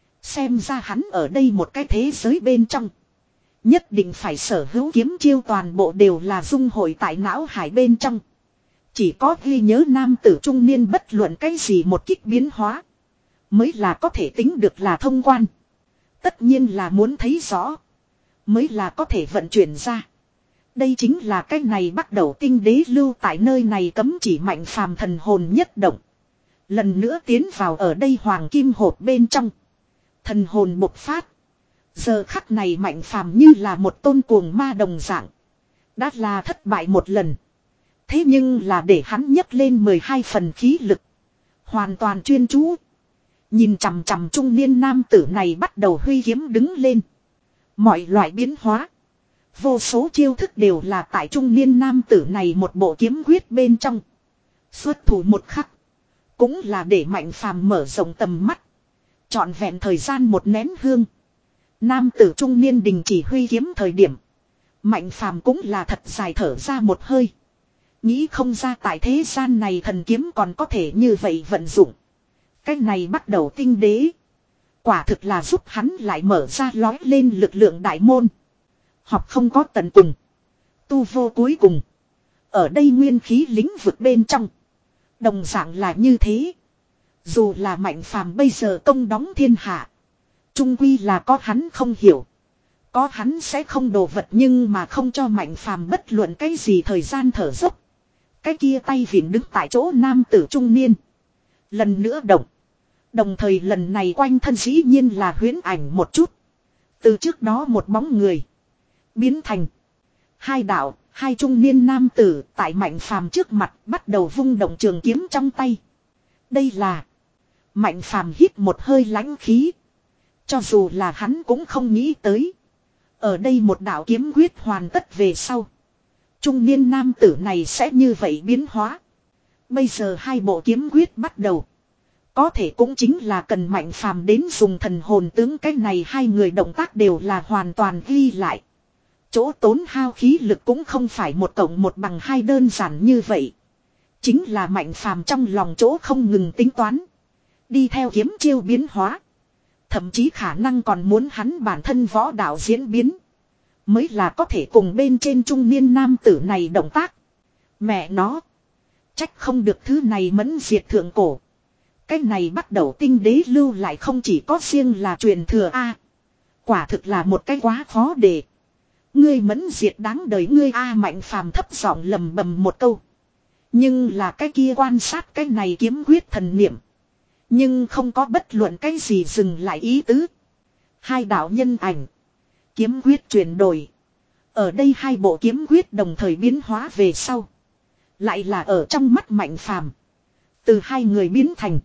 Xem ra hắn ở đây một cái thế giới bên trong. Nhất định phải sở hữu kiếm chiêu toàn bộ đều là dung hội tại não hải bên trong. Chỉ có ghi nhớ nam tử trung niên bất luận cái gì một kích biến hóa. Mới là có thể tính được là thông quan. Tất nhiên là muốn thấy rõ. Mới là có thể vận chuyển ra. Đây chính là cái này bắt đầu tinh đế lưu tại nơi này cấm chỉ Mạnh Phàm thần hồn nhất động. Lần nữa tiến vào ở đây hoàng kim hộp bên trong. Thần hồn bộc phát. Giờ khắc này Mạnh Phàm như là một tôn cuồng ma đồng dạng. Đã là thất bại một lần. Thế nhưng là để hắn nhấc lên mười hai phần khí lực. Hoàn toàn chuyên chú. Nhìn chằm chằm trung niên nam tử này bắt đầu huy kiếm đứng lên. Mọi loại biến hóa. Vô số chiêu thức đều là tại trung niên nam tử này một bộ kiếm quyết bên trong. Xuất thủ một khắc. Cũng là để Mạnh Phàm mở rộng tầm mắt. Trọn vẹn thời gian một nén hương. Nam tử trung niên đình chỉ huy kiếm thời điểm. Mạnh Phàm cũng là thật dài thở ra một hơi. Nghĩ không ra tại thế gian này thần kiếm còn có thể như vậy vận dụng. Cái này bắt đầu tinh đế. Quả thực là giúp hắn lại mở ra lói lên lực lượng đại môn. Học không có tận cùng. Tu vô cuối cùng. Ở đây nguyên khí lĩnh vực bên trong. Đồng dạng là như thế. Dù là Mạnh Phàm bây giờ công đóng thiên hạ. Trung quy là có hắn không hiểu. Có hắn sẽ không đồ vật nhưng mà không cho Mạnh Phàm bất luận cái gì thời gian thở dốc. Cái kia tay vịn đứng tại chỗ nam tử trung niên. Lần nữa động. Đồng thời lần này quanh thân dĩ nhiên là huyễn ảnh một chút. Từ trước đó một bóng người. Biến thành. Hai đạo, hai trung niên nam tử tại Mạnh Phàm trước mặt bắt đầu vung động trường kiếm trong tay. Đây là. Mạnh Phàm hít một hơi lãnh khí. Cho dù là hắn cũng không nghĩ tới. Ở đây một đạo kiếm quyết hoàn tất về sau. Trung niên nam tử này sẽ như vậy biến hóa. Bây giờ hai bộ kiếm quyết bắt đầu. Có thể cũng chính là cần Mạnh Phàm đến dùng thần hồn tướng cái này hai người động tác đều là hoàn toàn ghi lại. Chỗ tốn hao khí lực cũng không phải một cộng một bằng hai đơn giản như vậy. Chính là Mạnh Phàm trong lòng chỗ không ngừng tính toán. Đi theo kiếm chiêu biến hóa. Thậm chí khả năng còn muốn hắn bản thân võ đạo diễn biến. Mới là có thể cùng bên trên trung niên nam tử này động tác. Mẹ nó. Trách không được thứ này mẫn diệt thượng cổ. Cái này bắt đầu tinh đế lưu lại không chỉ có riêng là truyền thừa A. Quả thực là một cái quá khó để. Ngươi mẫn diệt đáng đời ngươi A. Mạnh Phàm thấp giọng lầm bầm một câu. Nhưng là cái kia quan sát cái này kiếm quyết thần niệm. Nhưng không có bất luận cái gì dừng lại ý tứ. Hai đạo nhân ảnh. Kiếm quyết chuyển đổi. Ở đây hai bộ kiếm quyết đồng thời biến hóa về sau. Lại là ở trong mắt Mạnh Phàm. Từ hai người biến thành.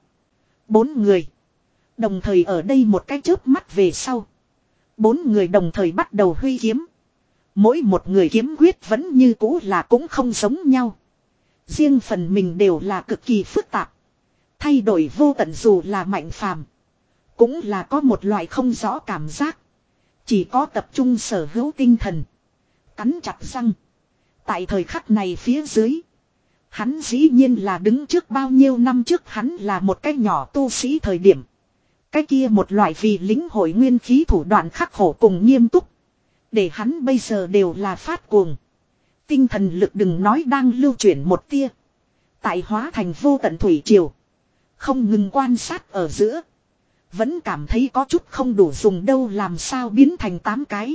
Bốn người. Đồng thời ở đây một cái chớp mắt về sau. Bốn người đồng thời bắt đầu huy kiếm. Mỗi một người kiếm quyết vẫn như cũ là cũng không giống nhau. Riêng phần mình đều là cực kỳ phức tạp. Thay đổi vô tận dù là Mạnh Phàm. Cũng là có một loại không rõ cảm giác. Chỉ có tập trung sở hữu tinh thần. Cắn chặt răng. Tại thời khắc này phía dưới. Hắn dĩ nhiên là đứng trước bao nhiêu năm trước hắn là một cái nhỏ tu sĩ thời điểm. Cái kia một loại vì lính hội nguyên khí thủ đoạn khắc khổ cùng nghiêm túc. Để hắn bây giờ đều là phát cuồng. Tinh thần lực đừng nói đang lưu chuyển một tia. Tại hóa thành vô tận thủy triều. Không ngừng quan sát ở giữa. Vẫn cảm thấy có chút không đủ dùng đâu, làm sao biến thành tám cái.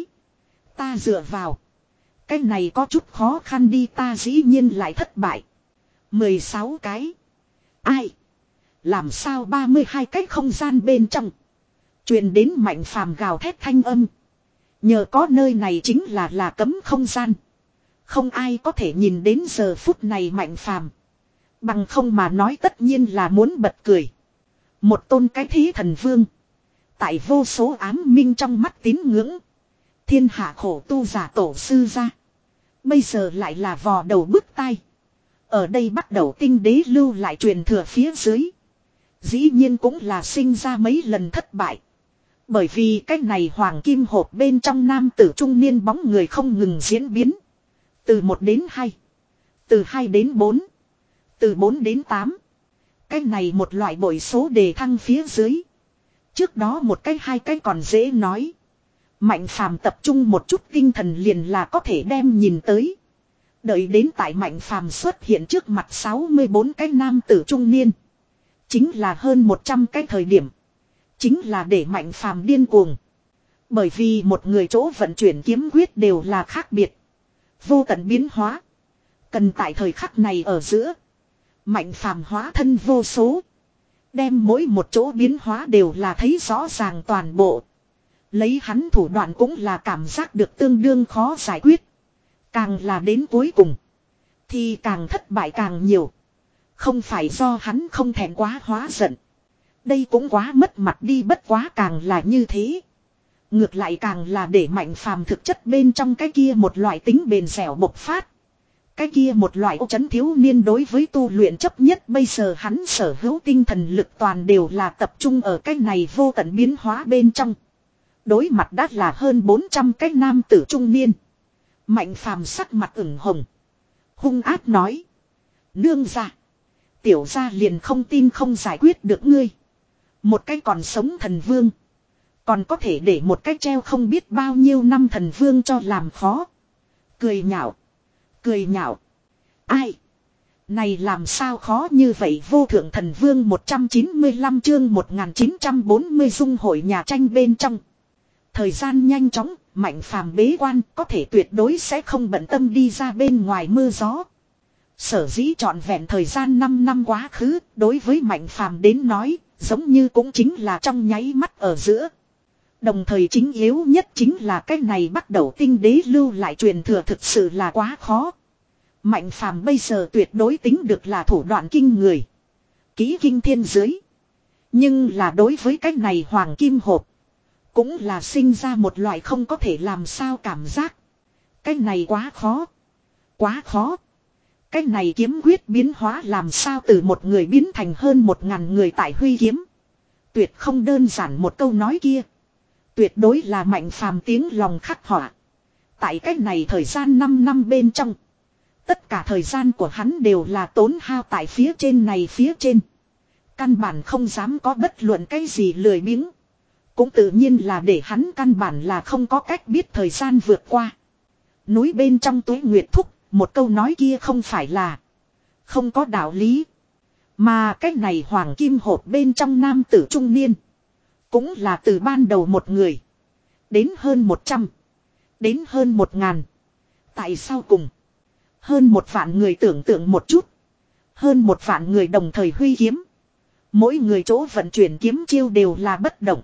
Ta dựa vào. Cái này có chút khó khăn đi, ta dĩ nhiên lại thất bại. mười sáu cái. Ai? Làm sao ba mươi hai cái không gian bên trong. Truyền đến Mạnh Phàm gào thét thanh âm. Nhờ có nơi này chính là là cấm không gian. Không ai có thể nhìn đến giờ phút này Mạnh Phàm. Bằng không mà nói tất nhiên là muốn bật cười. Một tôn cái thế thần vương. Tại vô số ám minh trong mắt tín ngưỡng. Thiên hạ khổ tu giả tổ sư ra. Bây giờ lại là vò đầu bứt tai. Ở đây bắt đầu tinh đế lưu lại truyền thừa phía dưới. Dĩ nhiên cũng là sinh ra mấy lần thất bại. Bởi vì cái này hoàng kim hộp bên trong nam tử trung niên bóng người không ngừng diễn biến. Từ một đến hai. Từ hai đến bốn. Từ bốn đến tám. Cái này một loại bội số đề thăng phía dưới. Trước đó một cái hai cái còn dễ nói. Mạnh Phàm tập trung một chút tinh thần liền là có thể đem nhìn tới. Đợi đến tại Mạnh Phàm xuất hiện trước mặt sáu mươi bốn cái nam tử trung niên. Chính là hơn một trăm cái thời điểm. Chính là để Mạnh Phàm điên cuồng. Bởi vì một người chỗ vận chuyển kiếm quyết đều là khác biệt. Vô tận biến hóa. Cần tại thời khắc này ở giữa. Mạnh Phàm hóa thân vô số. Đem mỗi một chỗ biến hóa đều là thấy rõ ràng toàn bộ. Lấy hắn thủ đoạn cũng là cảm giác được tương đương khó giải quyết. Càng là đến cuối cùng. Thì càng thất bại càng nhiều. Không phải do hắn không thèm quá hóa giận. Đây cũng quá mất mặt đi, bất quá càng là như thế. Ngược lại càng là để Mạnh Phàm thực chất bên trong cái kia một loại tính bền dẻo bộc phát. Cái kia một loại ô chấn thiếu niên đối với tu luyện chấp nhất, bây giờ hắn sở hữu tinh thần lực toàn đều là tập trung ở cái này vô tận biến hóa bên trong. Đối mặt đã là hơn bốn trăm cái nam tử trung niên. Mạnh Phàm sắc mặt ửng hồng. Hung ác nói. Nương ra. Tiểu gia liền không tin không giải quyết được ngươi. Một cái còn sống thần vương. Còn có thể để một cái treo không biết bao nhiêu năm thần vương cho làm khó. Cười nhạo. Cười nhạo. Ai? Này làm sao khó như vậy, vô thượng thần vương một trăm chín mươi lăm chương một nghìn chín trăm bốn mươi dung hội nhà tranh bên trong. Thời gian nhanh chóng, Mạnh Phàm bế quan có thể tuyệt đối sẽ không bận tâm đi ra bên ngoài mưa gió. Sở dĩ trọn vẹn thời gian năm năm quá khứ, đối với Mạnh Phàm đến nói, giống như cũng chính là trong nháy mắt ở giữa. Đồng thời chính yếu nhất chính là cái này bắt đầu tinh đế lưu lại truyền thừa thực sự là quá khó. Mạnh Phàm bây giờ tuyệt đối tính được là thủ đoạn kinh người. Ký kinh thiên dưới. Nhưng là đối với cái này hoàng kim hộp. Cũng là sinh ra một loại không có thể làm sao cảm giác. Cái này quá khó. Quá khó. Cái này kiếm quyết biến hóa làm sao từ một người biến thành hơn một ngàn người tại huy kiếm. Tuyệt không đơn giản một câu nói kia. Tuyệt đối là Mạnh Phàm tiếng lòng khắc họa. Tại cái này thời gian năm năm bên trong. Tất cả thời gian của hắn đều là tốn hao tại phía trên này phía trên. Căn bản không dám có bất luận cái gì lười biếng. Cũng tự nhiên là để hắn căn bản là không có cách biết thời gian vượt qua. Núi bên trong Tuế Nguyệt thúc, một câu nói kia không phải là không có đạo lý. Mà cái này hoàng kim hộp bên trong nam tử trung niên. Cũng là từ ban đầu một người. Đến hơn một trăm. Đến hơn một ngàn. Tại sao cùng. Hơn một vạn người, tưởng tượng một chút. Hơn một vạn người đồng thời huy kiếm. Mỗi người chỗ vận chuyển kiếm chiêu đều là bất động.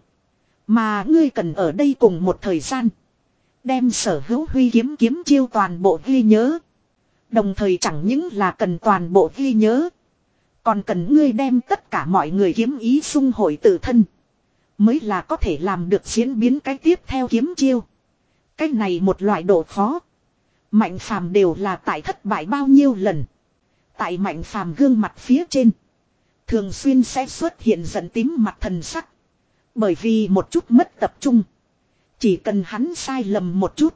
Mà ngươi cần ở đây cùng một thời gian. Đem sở hữu huy kiếm kiếm chiêu toàn bộ ghi nhớ. Đồng thời chẳng những là cần toàn bộ ghi nhớ. Còn cần ngươi đem tất cả mọi người kiếm ý xung hội tự thân. Mới là có thể làm được diễn biến cái tiếp theo kiếm chiêu. Cái này một loại độ khó. Mạnh Phàm đều là tại thất bại bao nhiêu lần. Tại Mạnh Phàm gương mặt phía trên. Thường xuyên sẽ xuất hiện giận tím mặt thần sắc. Bởi vì một chút mất tập trung. Chỉ cần hắn sai lầm một chút.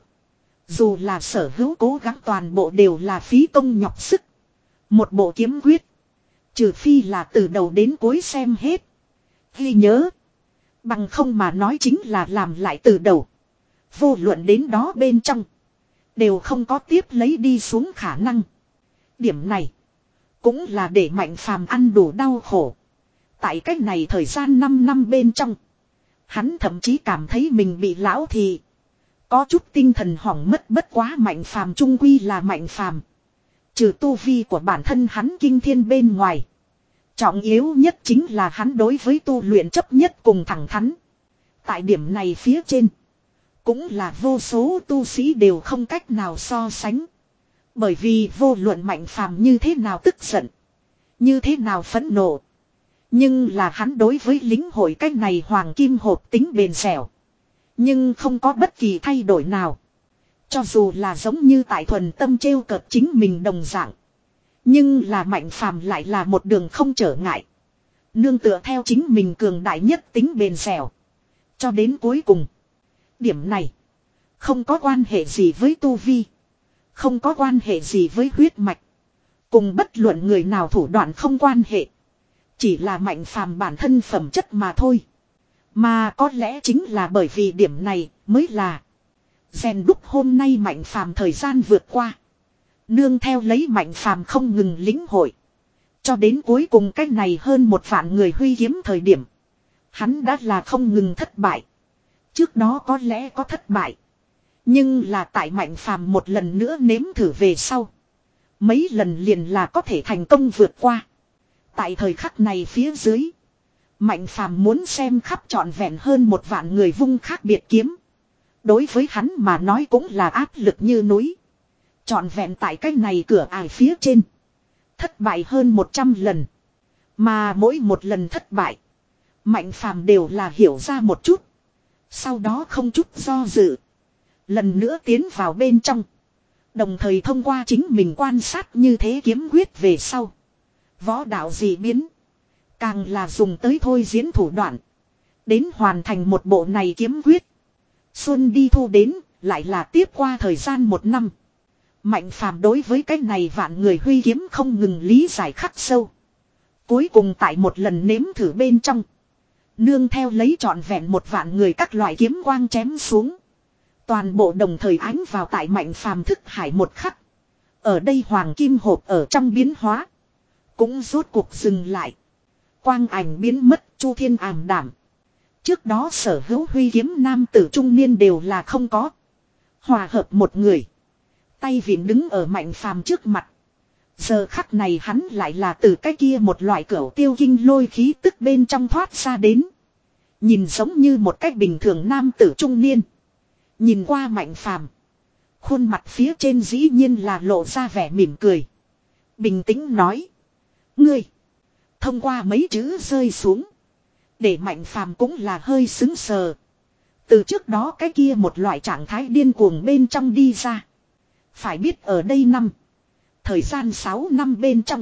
Dù là sở hữu cố gắng toàn bộ đều là phí công nhọc sức. Một bộ kiếm quyết. Trừ phi là từ đầu đến cuối xem hết. Ghi nhớ. Bằng không mà nói chính là làm lại từ đầu. Vô luận đến đó bên trong. Đều không có tiếp lấy đi xuống khả năng. Điểm này. Cũng là để Mạnh Phàm ăn đủ đau khổ. Tại cách này thời gian năm năm bên trong. Hắn thậm chí cảm thấy mình bị lão thị. Có chút tinh thần hỏng mất, bất quá Mạnh Phàm trung quy là Mạnh Phàm. Trừ tu vi của bản thân hắn kinh thiên bên ngoài. Trọng yếu nhất chính là hắn đối với tu luyện chấp nhất cùng thẳng thắn. Tại điểm này phía trên. Cũng là vô số tu sĩ đều không cách nào so sánh. Bởi vì vô luận Mạnh Phàm như thế nào tức giận. Như thế nào phẫn nộ. Nhưng là hắn đối với lính hội cách này hoàng kim hộp tính bền dẻo. Nhưng không có bất kỳ thay đổi nào. Cho dù là giống như tại thuần tâm trêu cợt chính mình đồng dạng. Nhưng là Mạnh Phàm lại là một đường không trở ngại. Nương tựa theo chính mình cường đại nhất tính bền dẻo. Cho đến cuối cùng. Điểm này. Không có quan hệ gì với tu vi. Không có quan hệ gì với huyết mạch. Cùng bất luận người nào thủ đoạn không quan hệ. Chỉ là Mạnh Phàm bản thân phẩm chất mà thôi. Mà có lẽ chính là bởi vì điểm này mới là rèn đúc hôm nay Mạnh Phàm thời gian vượt qua. Nương theo lấy Mạnh Phàm không ngừng lĩnh hội. Cho đến cuối cùng cách này hơn một vạn người huy kiếm thời điểm. Hắn đã là không ngừng thất bại. Trước đó có lẽ có thất bại. Nhưng là tại Mạnh Phàm một lần nữa nếm thử về sau. Mấy lần liền là có thể thành công vượt qua. Tại thời khắc này phía dưới. Mạnh Phàm muốn xem khắp trọn vẹn hơn một vạn người vung khác biệt kiếm. Đối với hắn mà nói cũng là áp lực như núi. Trọn vẹn tại cái này cửa ải phía trên. Thất bại hơn một trăm lần. Mà mỗi một lần thất bại. Mạnh Phàm đều là hiểu ra một chút. Sau đó không chút do dự. Lần nữa tiến vào bên trong. Đồng thời thông qua chính mình quan sát như thế kiếm quyết về sau. Võ đạo dị biến. Càng là dùng tới thôi diễn thủ đoạn. Đến hoàn thành một bộ này kiếm quyết. Xuân đi thu đến. Lại là tiếp qua thời gian một năm. Mạnh Phàm đối với cái này vạn người huy kiếm không ngừng lý giải khắc sâu. Cuối cùng tại một lần nếm thử bên trong. Nương theo lấy trọn vẹn một vạn người các loại kiếm quang chém xuống. Toàn bộ đồng thời ánh vào tại Mạnh Phàm thức hải một khắc. Ở đây hoàng kim hộp ở trong biến hóa. Cũng rốt cuộc dừng lại. Quang ảnh biến mất, chu thiên ảm đảm. Trước đó sở hữu huy kiếm nam tử trung niên đều là không có. Hòa hợp một người. Tay vịn đứng ở Mạnh Phàm trước mặt. Giờ khắc này hắn lại là từ cái kia một loại cửu tiêu kinh lôi khí tức bên trong thoát ra đến. Nhìn giống như một cách bình thường nam tử trung niên. Nhìn qua Mạnh Phàm, khuôn mặt phía trên dĩ nhiên là lộ ra vẻ mỉm cười. Bình tĩnh nói. Ngươi. Thông qua mấy chữ rơi xuống. Để Mạnh Phàm cũng là hơi xứng sờ. Từ trước đó cái kia một loại trạng thái điên cuồng bên trong đi ra. Phải biết ở đây năm. Thời gian sáu năm bên trong.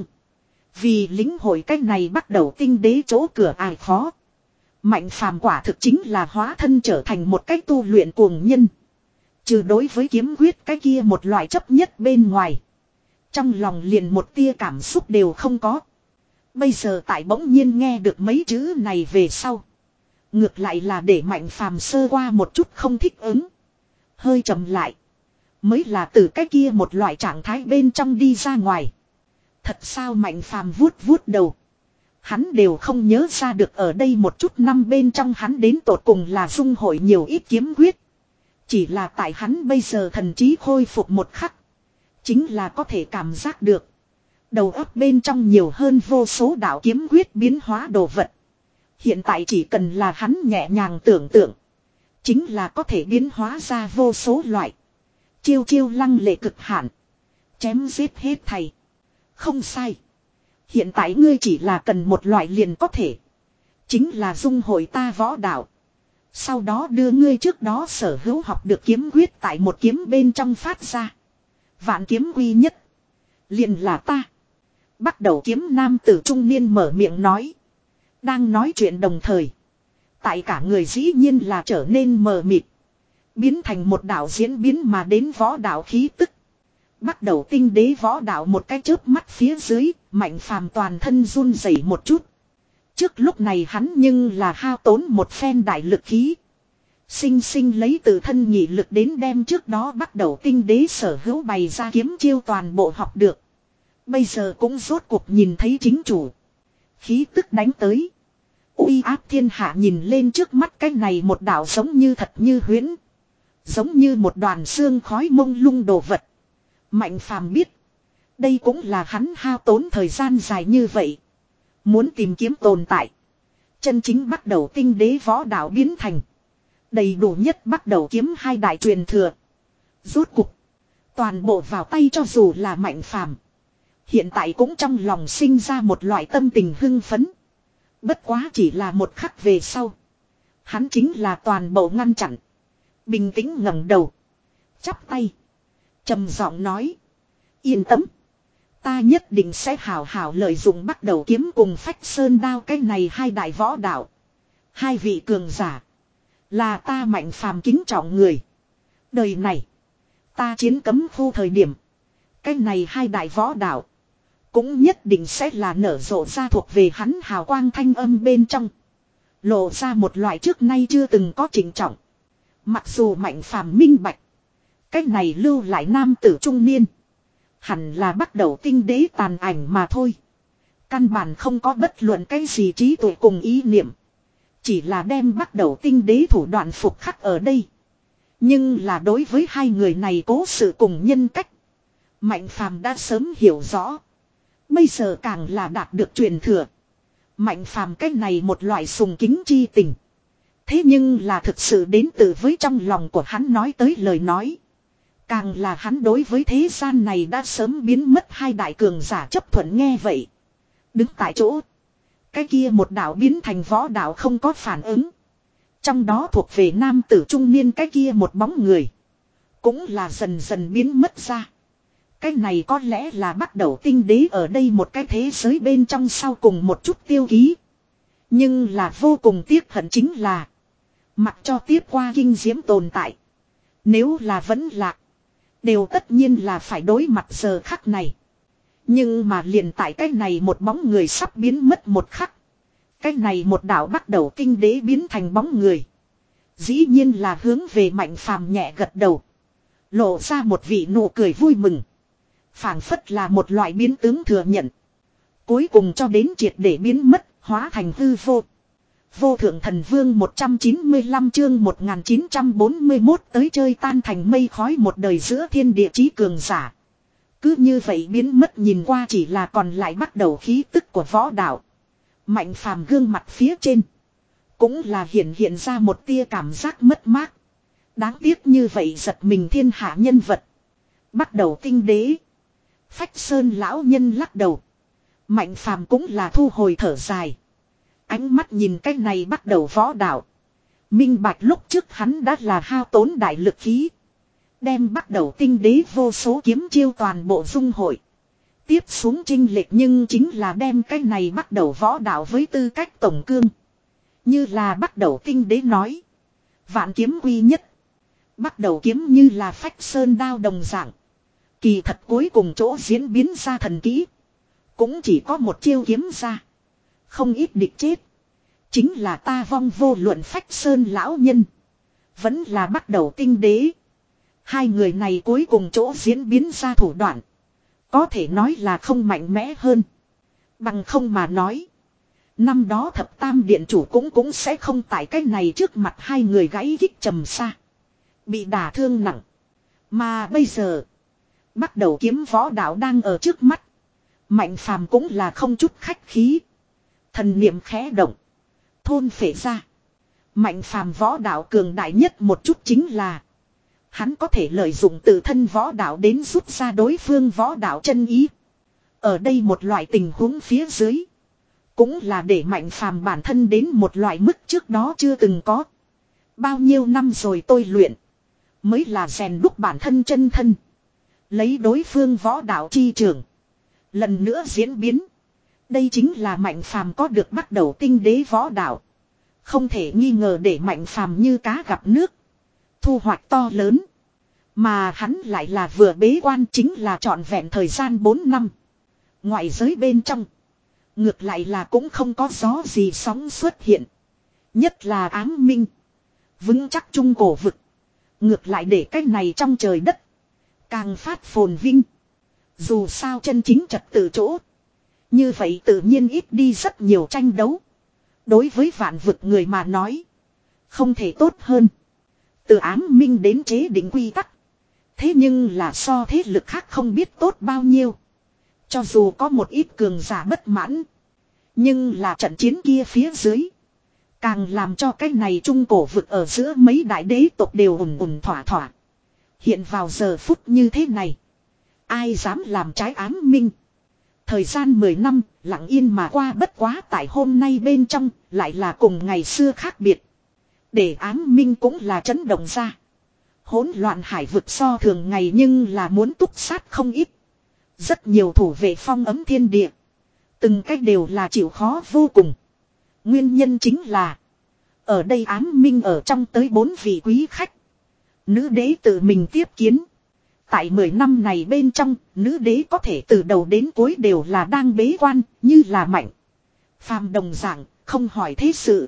Vì lính hội cách này bắt đầu tinh đế chỗ cửa ải khó. Mạnh Phàm quả thực chính là hóa thân trở thành một cách tu luyện cuồng nhân. Trừ đối với kiếm quyết cái kia một loại chấp nhất bên ngoài. Trong lòng liền một tia cảm xúc đều không có. Bây giờ tại bỗng nhiên nghe được mấy chữ này về sau. Ngược lại là để Mạnh Phàm sơ qua một chút không thích ứng. Hơi chậm lại. Mới là từ cái kia một loại trạng thái bên trong đi ra ngoài. Thật sao Mạnh Phàm vuốt vuốt đầu. Hắn đều không nhớ ra được ở đây một chút năm bên trong hắn đến tột cùng là dung hội nhiều ít kiếm quyết. Chỉ là tại hắn bây giờ thần trí khôi phục một khắc. Chính là có thể cảm giác được. Đầu óc bên trong nhiều hơn vô số đạo kiếm quyết biến hóa đồ vật. Hiện tại chỉ cần là hắn nhẹ nhàng tưởng tượng. Chính là có thể biến hóa ra vô số loại. Chiêu chiêu lăng lệ cực hạn. Chém giết hết thầy. Không sai. Hiện tại ngươi chỉ là cần một loại liền có thể. Chính là dung hội ta võ đạo. Sau đó đưa ngươi trước đó sở hữu học được kiếm quyết tại một kiếm bên trong phát ra. Vạn kiếm quy nhất. Liền là ta. Bắt đầu kiếm nam tử trung niên mở miệng nói. Đang nói chuyện đồng thời. Tại cả người dĩ nhiên là trở nên mờ mịt. Biến thành một đạo diễn biến mà đến võ đạo khí tức. Bắt đầu tinh đế võ đạo một cái chớp mắt phía dưới. Mạnh Phàm toàn thân run rẩy một chút. Trước lúc này hắn nhưng là hao tốn một phen đại lực khí. Sinh sinh lấy từ thân nhị lực đến đem trước đó bắt đầu tinh đế sở hữu bày ra kiếm chiêu toàn bộ học được. Bây giờ cũng rốt cuộc nhìn thấy chính chủ. Khí tức đánh tới. uy áp thiên hạ nhìn lên trước mắt cái này một đạo giống như thật như huyễn. Giống như một đoàn xương khói mông lung đồ vật. Mạnh phàm biết. Đây cũng là hắn hao tốn thời gian dài như vậy. Muốn tìm kiếm tồn tại. Chân chính bắt đầu tinh đế võ đạo biến thành. Đầy đủ nhất bắt đầu kiếm hai đại truyền thừa. Rốt cục. Toàn bộ vào tay cho dù là mạnh phàm. Hiện tại cũng trong lòng sinh ra một loại tâm tình hưng phấn. Bất quá chỉ là một khắc về sau. Hắn chính là toàn bộ ngăn chặn. Bình tĩnh ngẩng đầu. Chắp tay. Trầm giọng nói. Yên tâm. Ta nhất định sẽ hào hào lợi dụng bắt đầu kiếm cùng phách sơn đao cái này hai đại võ đạo. Hai vị cường giả. Là ta mạnh phàm kính trọng người. Đời này. Ta chiến cấm khu thời điểm. Cái này hai đại võ đạo. Cũng nhất định sẽ là nở rộ ra thuộc về hắn hào quang thanh âm bên trong. Lộ ra một loại trước nay chưa từng có trịnh trọng. Mặc dù mạnh phàm minh bạch. Cái này lưu lại nam tử trung niên. Hẳn là bắt đầu tinh đế tàn ảnh mà thôi. Căn bản không có bất luận cái gì trí tuệ cùng ý niệm. Chỉ là đem bắt đầu tinh đế thủ đoạn phục khắc ở đây. Nhưng là đối với hai người này cố sự cùng nhân cách. Mạnh phàm đã sớm hiểu rõ. Bây giờ càng là đạt được truyền thừa. Mạnh phàm cái này một loại sùng kính chi tình. Thế nhưng là thực sự đến từ với trong lòng của hắn nói tới lời nói. Càng là hắn đối với thế gian này đã sớm biến mất hai đại cường giả chấp thuận nghe vậy. Đứng tại chỗ. Cái kia một đạo biến thành võ đạo không có phản ứng. Trong đó thuộc về nam tử trung niên cái kia một bóng người. Cũng là dần dần biến mất ra. Cái này có lẽ là bắt đầu tinh đế ở đây một cái thế giới bên trong sau cùng một chút tiêu ký. Nhưng là vô cùng tiếc hận chính là. Mặc cho tiếp qua kinh diễm tồn tại. Nếu là vẫn lạc. Đều tất nhiên là phải đối mặt giờ khắc này. Nhưng mà liền tại cái này một bóng người sắp biến mất một khắc. Cái này một đạo bắt đầu tinh đế biến thành bóng người. Dĩ nhiên là hướng về mạnh phàm nhẹ gật đầu. Lộ ra một vị nụ cười vui mừng. Phảng phất là một loại biến tướng thừa nhận. Cuối cùng cho đến triệt để biến mất, hóa thành hư vô. Vô thượng thần vương một trăm chín mươi lăm chương một nghìn chín trăm bốn mươi mốt tới chơi tan thành mây khói một đời giữa thiên địa chí cường giả. Cứ như vậy biến mất nhìn qua chỉ là còn lại bắt đầu khí tức của võ đạo. Mạnh phàm gương mặt phía trên. Cũng là hiện hiện ra một tia cảm giác mất mát. Đáng tiếc như vậy giật mình thiên hạ nhân vật. Bắt đầu tinh đế. Phách sơn lão nhân lắc đầu. Mạnh phàm cũng là thu hồi thở dài. Ánh mắt nhìn cái này bắt đầu võ đạo. Minh bạch lúc trước hắn đã là hao tốn đại lực khí. Đem bắt đầu tinh đế vô số kiếm chiêu toàn bộ dung hội. Tiếp xuống chinh lệch nhưng chính là đem cái này bắt đầu võ đạo với tư cách tổng cương. Như là bắt đầu tinh đế nói. Vạn kiếm quy nhất. Bắt đầu kiếm như là phách sơn đao đồng dạng. Kỳ thật cuối cùng chỗ diễn biến ra thần kỹ. Cũng chỉ có một chiêu kiếm ra. Không ít địch chết. Chính là ta vong vô luận phách sơn lão nhân. Vẫn là bắt đầu tinh đế. Hai người này cuối cùng chỗ diễn biến ra thủ đoạn. Có thể nói là không mạnh mẽ hơn. Bằng không mà nói. Năm đó thập tam điện chủ cũng cũng sẽ không tại cái này trước mặt hai người gãy gích trầm xa. Bị đả thương nặng. Mà bây giờ. Bắt đầu kiếm võ đạo đang ở trước mắt. Mạnh phàm cũng là không chút khách khí. Thần niệm khẽ động. Thôn phệ ra. Mạnh phàm võ đạo cường đại nhất một chút chính là. Hắn có thể lợi dụng tự thân võ đạo đến rút ra đối phương võ đạo chân ý. Ở đây một loại tình huống phía dưới. Cũng là để mạnh phàm bản thân đến một loại mức trước đó chưa từng có. Bao nhiêu năm rồi tôi luyện. Mới là rèn đúc bản thân chân thân. Lấy đối phương võ đạo chi trường. Lần nữa diễn biến. Đây chính là mạnh phàm có được bắt đầu tinh đế võ đạo. Không thể nghi ngờ để mạnh phàm như cá gặp nước. Thu hoạch to lớn. Mà hắn lại là vừa bế quan chính là trọn vẹn thời gian bốn năm. Ngoại giới bên trong. Ngược lại là cũng không có gió gì sóng xuất hiện. Nhất là ám minh. Vững chắc trung cổ vực. Ngược lại để cái này trong trời đất. Càng phát phồn vinh. Dù sao chân chính trật tự chỗ. Như vậy tự nhiên ít đi rất nhiều tranh đấu. Đối với vạn vực người mà nói. Không thể tốt hơn. Từ ám minh đến chế định quy tắc. Thế nhưng là so thế lực khác không biết tốt bao nhiêu. Cho dù có một ít cường giả bất mãn. Nhưng là trận chiến kia phía dưới. Càng làm cho cái này trung cổ vực ở giữa mấy đại đế tộc đều ủng ủng thỏa thỏa. Hiện vào giờ phút như thế này. Ai dám làm trái ám minh. Thời gian mười năm lặng yên mà qua, bất quá tại hôm nay bên trong lại là cùng ngày xưa khác biệt. Để ám minh cũng là chấn động ra. Hỗn loạn hải vực so thường ngày nhưng là muốn túc sát không ít. Rất nhiều thủ vệ phong ấm thiên địa. Từng cách đều là chịu khó vô cùng. Nguyên nhân chính là. Ở đây ám minh ở trong tới bốn vị quý khách. Nữ đế tự mình tiếp kiến. Tại mười năm này bên trong, nữ đế có thể từ đầu đến cuối đều là đang bế quan, như là mạnh. Phàm đồng dạng, không hỏi thế sự.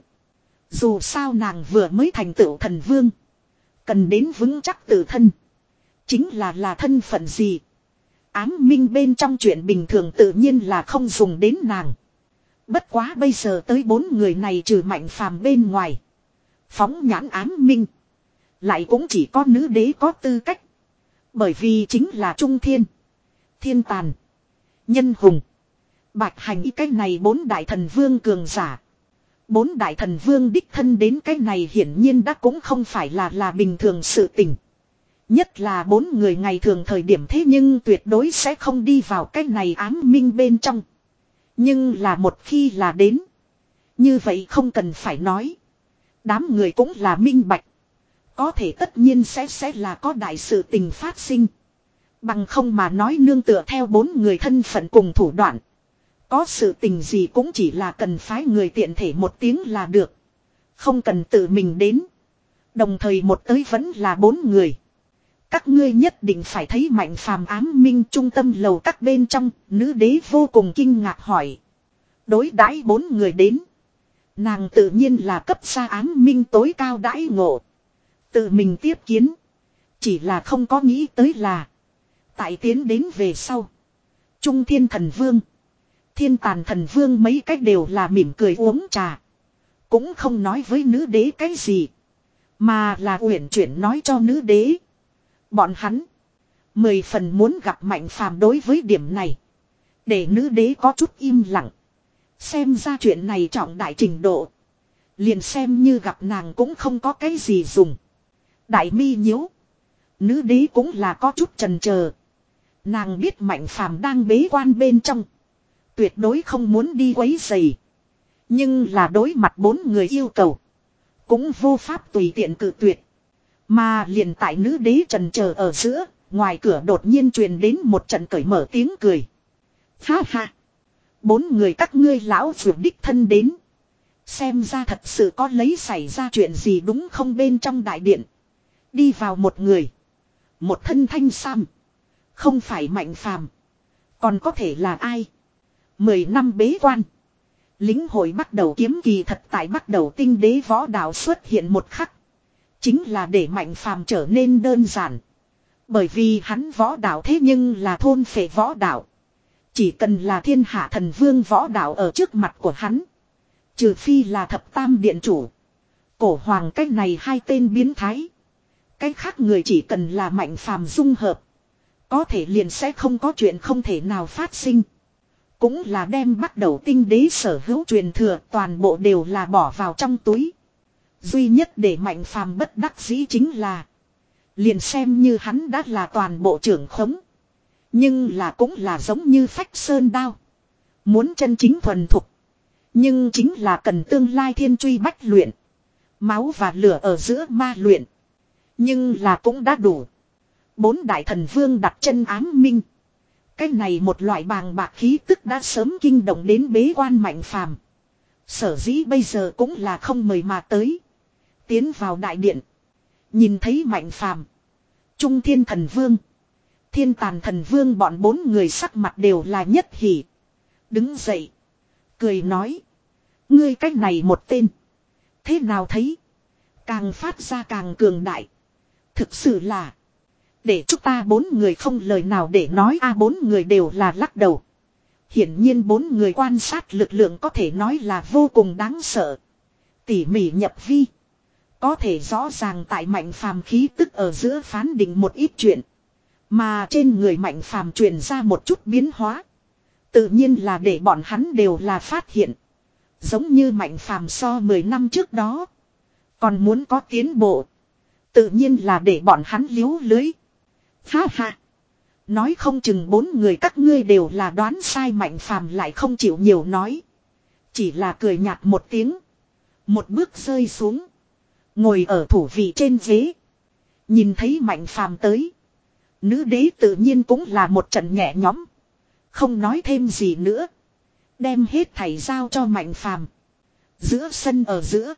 Dù sao nàng vừa mới thành tựu thần vương. Cần đến vững chắc tự thân. Chính là là thân phận gì. Ám minh bên trong chuyện bình thường tự nhiên là không dùng đến nàng. Bất quá bây giờ tới bốn người này trừ mạnh phàm bên ngoài. Phóng nhãn ám minh. Lại cũng chỉ có nữ đế có tư cách. Bởi vì chính là Trung Thiên, Thiên Tàn, Nhân Hùng, Bạch Hành y cái này bốn đại thần vương cường giả. Bốn đại thần vương đích thân đến cái này hiển nhiên đã cũng không phải là là bình thường sự tình. Nhất là bốn người ngày thường thời điểm thế nhưng tuyệt đối sẽ không đi vào cái này ám minh bên trong. Nhưng là một khi là đến. Như vậy không cần phải nói. Đám người cũng là minh bạch. Có thể tất nhiên sẽ sẽ là có đại sự tình phát sinh. Bằng không mà nói nương tựa theo bốn người thân phận cùng thủ đoạn. Có sự tình gì cũng chỉ là cần phái người tiện thể một tiếng là được. Không cần tự mình đến. Đồng thời một tới vẫn là bốn người. Các ngươi nhất định phải thấy mạnh phàm ám minh trung tâm lầu các bên trong. Nữ đế vô cùng kinh ngạc hỏi. Đối đãi bốn người đến. Nàng tự nhiên là cấp ra ám minh tối cao đãi ngộ. Tự mình tiếp kiến. Chỉ là không có nghĩ tới là. Tại tiến đến về sau. Trung Thiên Thần Vương. Thiên Tàn Thần Vương mấy cách đều là mỉm cười uống trà. Cũng không nói với nữ đế cái gì. Mà là uyển chuyển nói cho nữ đế. Bọn hắn. Mười phần muốn gặp mạnh phàm đối với điểm này. Để nữ đế có chút im lặng. Xem ra chuyện này trọng đại trình độ. Liền xem như gặp nàng cũng không có cái gì dùng. Đại mi nhíu. Nữ đế cũng là có chút chần chờ. Nàng biết mạnh phàm đang bế quan bên trong. Tuyệt đối không muốn đi quấy rầy. Nhưng là đối mặt bốn người yêu cầu. Cũng vô pháp tùy tiện cự tuyệt. Mà liền tại nữ đế chần chờ ở giữa. Ngoài cửa đột nhiên truyền đến một trận cởi mở tiếng cười. Ha ha. Bốn người các ngươi lão vượt đích thân đến. Xem ra thật sự có lấy xảy ra chuyện gì đúng không bên trong đại điện. Đi vào một người. Một thân thanh sam. Không phải mạnh phàm. Còn có thể là ai? Mười năm bế quan. Lính hội bắt đầu kiếm kỳ thật tại bắt đầu tinh đế võ đạo xuất hiện một khắc. Chính là để mạnh phàm trở nên đơn giản. Bởi vì hắn võ đạo thế nhưng là thôn phệ võ đạo. Chỉ cần là thiên hạ thần vương võ đạo ở trước mặt của hắn. Trừ phi là thập tam điện chủ. Cổ hoàng cách này hai tên biến thái. Cách khác người chỉ cần là mạnh phàm dung hợp. Có thể liền sẽ không có chuyện không thể nào phát sinh. Cũng là đem bắt đầu tinh đế sở hữu truyền thừa toàn bộ đều là bỏ vào trong túi. Duy nhất để mạnh phàm bất đắc dĩ chính là. Liền xem như hắn đã là toàn bộ trưởng khống. Nhưng là cũng là giống như phách sơn đao. Muốn chân chính thuần thục. Nhưng chính là cần tương lai thiên truy bách luyện. Máu và lửa ở giữa ma luyện. Nhưng là cũng đã đủ. Bốn đại thần vương đặt chân ám minh. Cái này một loại bàng bạc khí tức đã sớm kinh động đến bế quan mạnh phàm. Sở dĩ bây giờ cũng là không mời mà tới. Tiến vào đại điện. Nhìn thấy mạnh phàm. Trung Thiên Thần Vương. Thiên Tàn Thần Vương bọn bốn người sắc mặt đều là nhất hỉ. Đứng dậy. Cười nói. Ngươi cách này một tên. Thế nào thấy. Càng phát ra càng cường đại. Thực sự là. Để chúng ta bốn người không lời nào để nói a bốn người đều là lắc đầu. Hiển nhiên bốn người quan sát lực lượng có thể nói là vô cùng đáng sợ. Tỉ mỉ nhập vi. Có thể rõ ràng tại Mạnh Phàm khí tức ở giữa phán định một ít chuyện. Mà trên người Mạnh Phàm truyền ra một chút biến hóa. Tự nhiên là để bọn hắn đều là phát hiện. Giống như Mạnh Phàm so mười năm trước đó. Còn muốn có tiến bộ. Tự nhiên là để bọn hắn liếu lưới. Ha ha. Nói không chừng bốn người các ngươi đều là đoán sai. Mạnh Phàm lại không chịu nhiều nói. Chỉ là cười nhạt một tiếng. Một bước rơi xuống. Ngồi ở thủ vị trên ghế. Nhìn thấy Mạnh Phàm tới. Nữ đế tự nhiên cũng là một trận nhẹ nhõm. Không nói thêm gì nữa. Đem hết thảy giao cho Mạnh Phàm. Giữa sân ở giữa.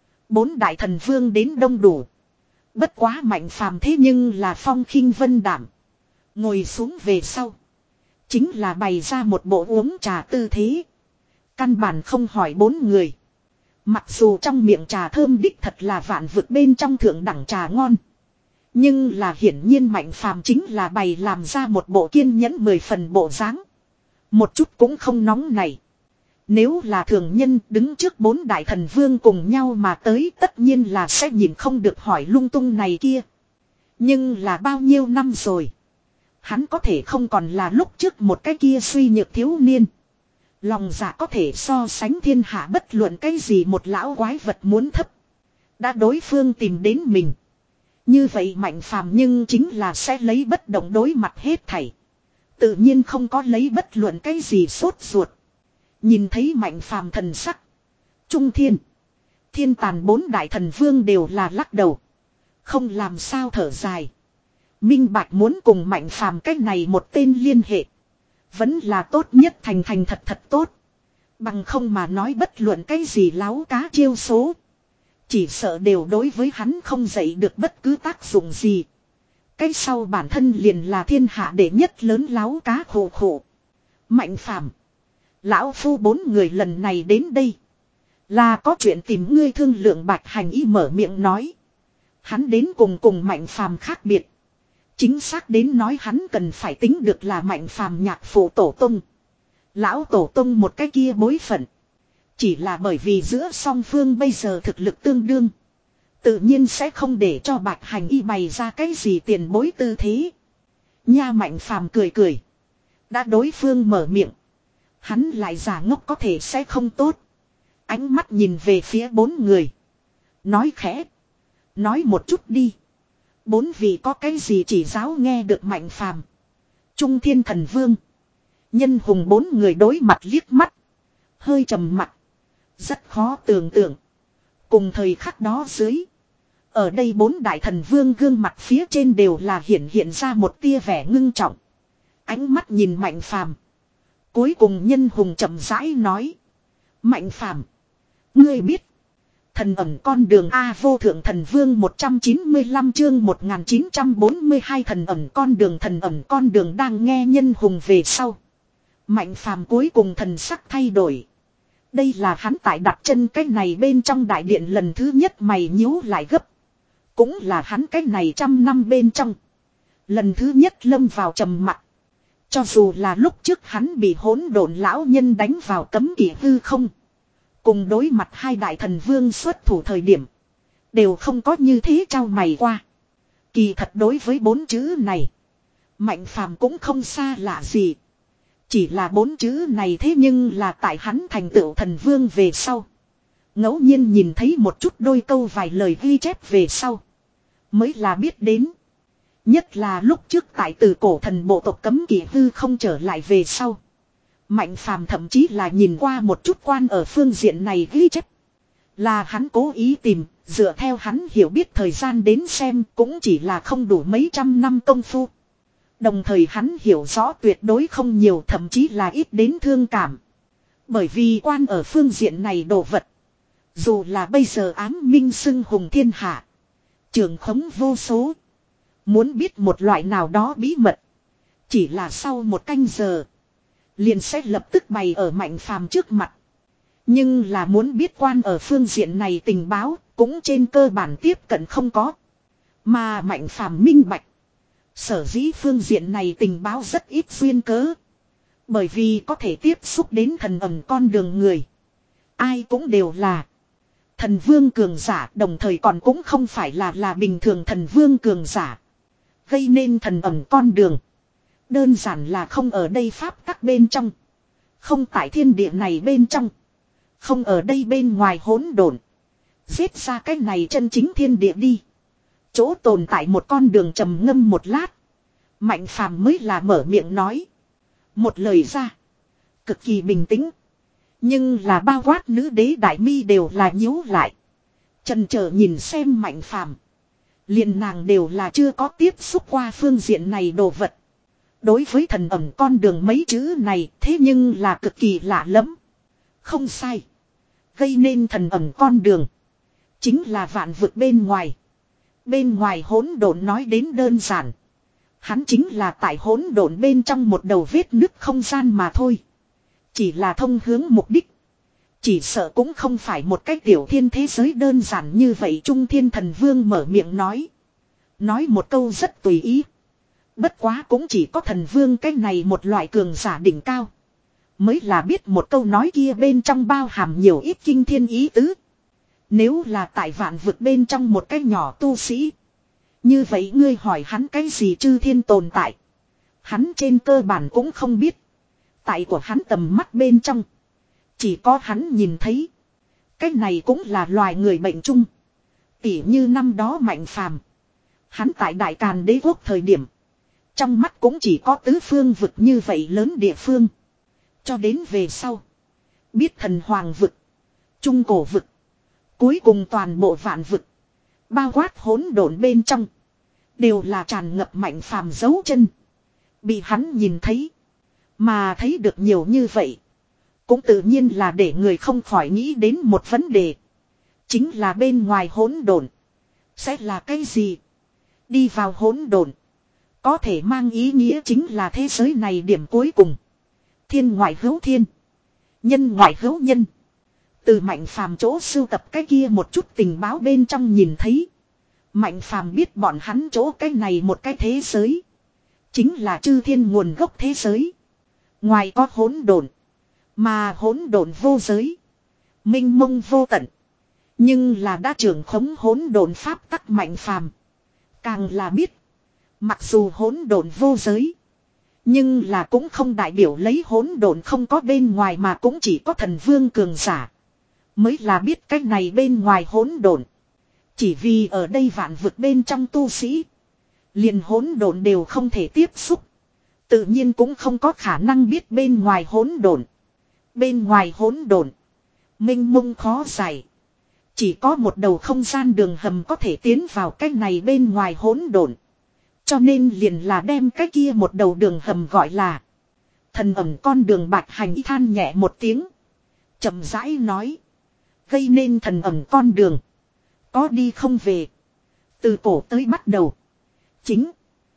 Bốn đại thần vương đến đông đủ. Bất quá Mạnh Phàm thế nhưng là phong khinh vân đảm. Ngồi xuống về sau. Chính là bày ra một bộ uống trà tư thế. Căn bản không hỏi bốn người. Mặc dù trong miệng trà thơm đích thật là vạn vực bên trong thượng đẳng trà ngon. Nhưng là hiển nhiên Mạnh Phàm chính là bày làm ra một bộ kiên nhẫn mười phần bộ dáng. Một chút cũng không nóng này. Nếu là thường nhân đứng trước bốn đại thần vương cùng nhau mà tới tất nhiên là sẽ nhìn không được hỏi lung tung này kia. Nhưng là bao nhiêu năm rồi. Hắn có thể không còn là lúc trước một cái kia suy nhược thiếu niên. Lòng dạ có thể so sánh thiên hạ bất luận cái gì một lão quái vật muốn thấp. Đã đối phương tìm đến mình. Như vậy Mạnh Phàm nhưng chính là sẽ lấy bất động đối mặt hết thảy. Tự nhiên không có lấy bất luận cái gì sốt ruột. Nhìn thấy Mạnh Phàm thần sắc. Trung Thiên. Thiên Tàn bốn đại thần vương đều là lắc đầu. Không làm sao thở dài. Minh Bạch muốn cùng Mạnh Phàm cách này một tên liên hệ. Vẫn là tốt nhất thành thành thật thật tốt. Bằng không mà nói bất luận cái gì láo cá chiêu số. Chỉ sợ đều đối với hắn không dạy được bất cứ tác dụng gì. Cái sau bản thân liền là thiên hạ đệ nhất lớn láo cá khổ khổ. Mạnh Phàm, lão phu bốn người lần này đến đây. Là có chuyện tìm ngươi thương lượng. Bạch Hành Y mở miệng nói. Hắn đến cùng cùng Mạnh Phàm khác biệt. Chính xác đến nói hắn cần phải tính được là Mạnh Phàm nhạc phụ tổ tông. Lão tổ tông một cái kia bối phận. Chỉ là bởi vì giữa song phương bây giờ thực lực tương đương. Tự nhiên sẽ không để cho Bạch Hành Y bày ra cái gì tiền bối tư thế. Nha Mạnh Phàm cười cười. Đã đối phương mở miệng. Hắn lại giả ngốc có thể sẽ không tốt. Ánh mắt nhìn về phía bốn người. Nói khẽ. Nói một chút đi. Bốn vị có cái gì chỉ giáo nghe được Mạnh Phàm. Trung Thiên Thần Vương. Nhân Hùng bốn người đối mặt liếc mắt. Hơi trầm mặt. Rất khó tưởng tượng. Cùng thời khắc đó dưới. Ở đây bốn đại thần vương gương mặt phía trên đều là hiện hiện ra một tia vẻ ngưng trọng. Ánh mắt nhìn Mạnh Phàm. Cuối cùng Nhân Hùng chậm rãi nói. Mạnh Phàm, ngươi biết. Thần ẩn con đường A vô thượng thần vương một trăm chín mươi lăm chương một nghìn chín trăm bốn mươi hai thần ẩn con đường thần ẩn con đường đang nghe Nhân Hùng về sau. Mạnh Phàm cuối cùng thần sắc thay đổi. Đây là hắn tại đặt chân cái này bên trong đại điện lần thứ nhất mày nhíu lại gấp. Cũng là hắn cái này trăm năm bên trong. Lần thứ nhất lâm vào trầm mặc. Cho dù là lúc trước hắn bị hỗn độn lão nhân đánh vào cấm kỵ hư không. Cùng đối mặt hai đại thần vương xuất thủ thời điểm. Đều không có như thế trao mày qua. Kỳ thật đối với bốn chữ này. Mạnh Phàm cũng không xa lạ gì. Chỉ là bốn chữ này thế nhưng là tại hắn thành tựu thần vương về sau. Ngẫu nhiên nhìn thấy một chút đôi câu vài lời ghi chép về sau. Mới là biết đến. Nhất là lúc trước tại từ cổ thần bộ tộc cấm kỵ hư không trở lại về sau. Mạnh Phàm thậm chí là nhìn qua một chút quan ở phương diện này ghi chép. Là hắn cố ý tìm, dựa theo hắn hiểu biết thời gian đến xem cũng chỉ là không đủ mấy trăm năm công phu. Đồng thời hắn hiểu rõ tuyệt đối không nhiều, thậm chí là ít đến thương cảm. Bởi vì quan ở phương diện này đồ vật. Dù là bây giờ ám minh xưng hùng thiên hạ. Trường khống vô số. Muốn biết một loại nào đó bí mật. Chỉ là sau một canh giờ. Liền sẽ lập tức bày ở Mạnh Phàm trước mặt. Nhưng là muốn biết quan ở phương diện này tình báo. Cũng trên cơ bản tiếp cận không có. Mà Mạnh Phàm minh bạch. Sở dĩ phương diện này tình báo rất ít duyên cớ. Bởi vì có thể tiếp xúc đến thần ẩn con đường người. Ai cũng đều là thần vương cường giả, đồng thời còn cũng không phải là là bình thường thần vương cường giả. Gây nên thần ẩn con đường. Đơn giản là không ở đây pháp tắc bên trong. Không tại thiên địa này bên trong. Không ở đây bên ngoài hỗn độn. Giết ra cái này chân chính thiên địa đi. Chỗ tồn tại một con đường trầm ngâm một lát. Mạnh phàm mới là mở miệng nói. Một lời ra. Cực kỳ bình tĩnh. Nhưng là bao quát nữ đế đại mi đều là nhíu lại. Chần chờ nhìn xem mạnh phàm. Liền nàng đều là chưa có tiếp xúc qua phương diện này đồ vật. Đối với thần ẩn con đường mấy chữ này thế nhưng là cực kỳ lạ lẫm. Không sai. Gây nên thần ẩn con đường. Chính là vạn vực bên ngoài. Bên ngoài hỗn độn nói đến đơn giản. Hắn chính là tại hỗn độn bên trong một đầu vết nứt không gian mà thôi. Chỉ là thông hướng mục đích. Chỉ sợ cũng không phải một cái tiểu thiên thế giới đơn giản như vậy. Trung Thiên Thần Vương mở miệng nói. Nói một câu rất tùy ý. Bất quá cũng chỉ có thần vương cái này một loại cường giả đỉnh cao. Mới là biết một câu nói kia bên trong bao hàm nhiều ít kinh thiên ý tứ. Nếu là tại vạn vực bên trong một cái nhỏ tu sĩ. Như vậy ngươi hỏi hắn cái gì chư thiên tồn tại. Hắn trên cơ bản cũng không biết. Tại của hắn tầm mắt bên trong. Chỉ có hắn nhìn thấy. Cái này cũng là loài người bệnh chung. Tỉ như năm đó Mạnh Phàm. Hắn tại Đại Càn Đế quốc thời điểm. Trong mắt cũng chỉ có tứ phương vực như vậy lớn địa phương. Cho đến về sau. Biết thần hoàng vực. Trung cổ vực. Cuối cùng toàn bộ vạn vực. Bao quát hỗn độn bên trong. Đều là tràn ngập Mạnh Phàm dấu chân. Bị hắn nhìn thấy. Mà thấy được nhiều như vậy. Cũng tự nhiên là để người không khỏi nghĩ đến một vấn đề. Chính là bên ngoài hỗn độn. Sẽ là cái gì? Đi vào hỗn độn. Có thể mang ý nghĩa chính là thế giới này điểm cuối cùng. Thiên ngoại hữu thiên. Nhân ngoại hữu nhân. Từ Mạnh Phàm chỗ sưu tập cái kia một chút tình báo bên trong nhìn thấy. Mạnh Phàm biết bọn hắn chỗ cái này một cái thế giới. Chính là chư thiên nguồn gốc thế giới. Ngoài có hỗn độn. Mà hỗn độn vô giới. Minh mông vô tận. Nhưng là đã trưởng khống hỗn độn pháp tắc Mạnh Phàm. Càng là biết. Mặc dù hỗn độn vô giới. Nhưng là cũng không đại biểu lấy hỗn độn không có bên ngoài mà cũng chỉ có thần vương cường giả. Mới là biết cách này bên ngoài hỗn độn. Chỉ vì ở đây vạn vực bên trong tu sĩ. Liền hỗn độn đều không thể tiếp xúc. Tự nhiên cũng không có khả năng biết bên ngoài hỗn độn. Bên ngoài hỗn độn. Minh mông khó giải. Chỉ có một đầu không gian đường hầm có thể tiến vào cách này bên ngoài hỗn độn. Cho nên liền là đem cái kia một đầu đường hầm gọi là thần ẩm con đường. Bạch Hành than nhẹ một tiếng. Chậm rãi nói. Gây nên thần ẩm con đường. Có đi không về. Từ cổ tới bắt đầu. Chính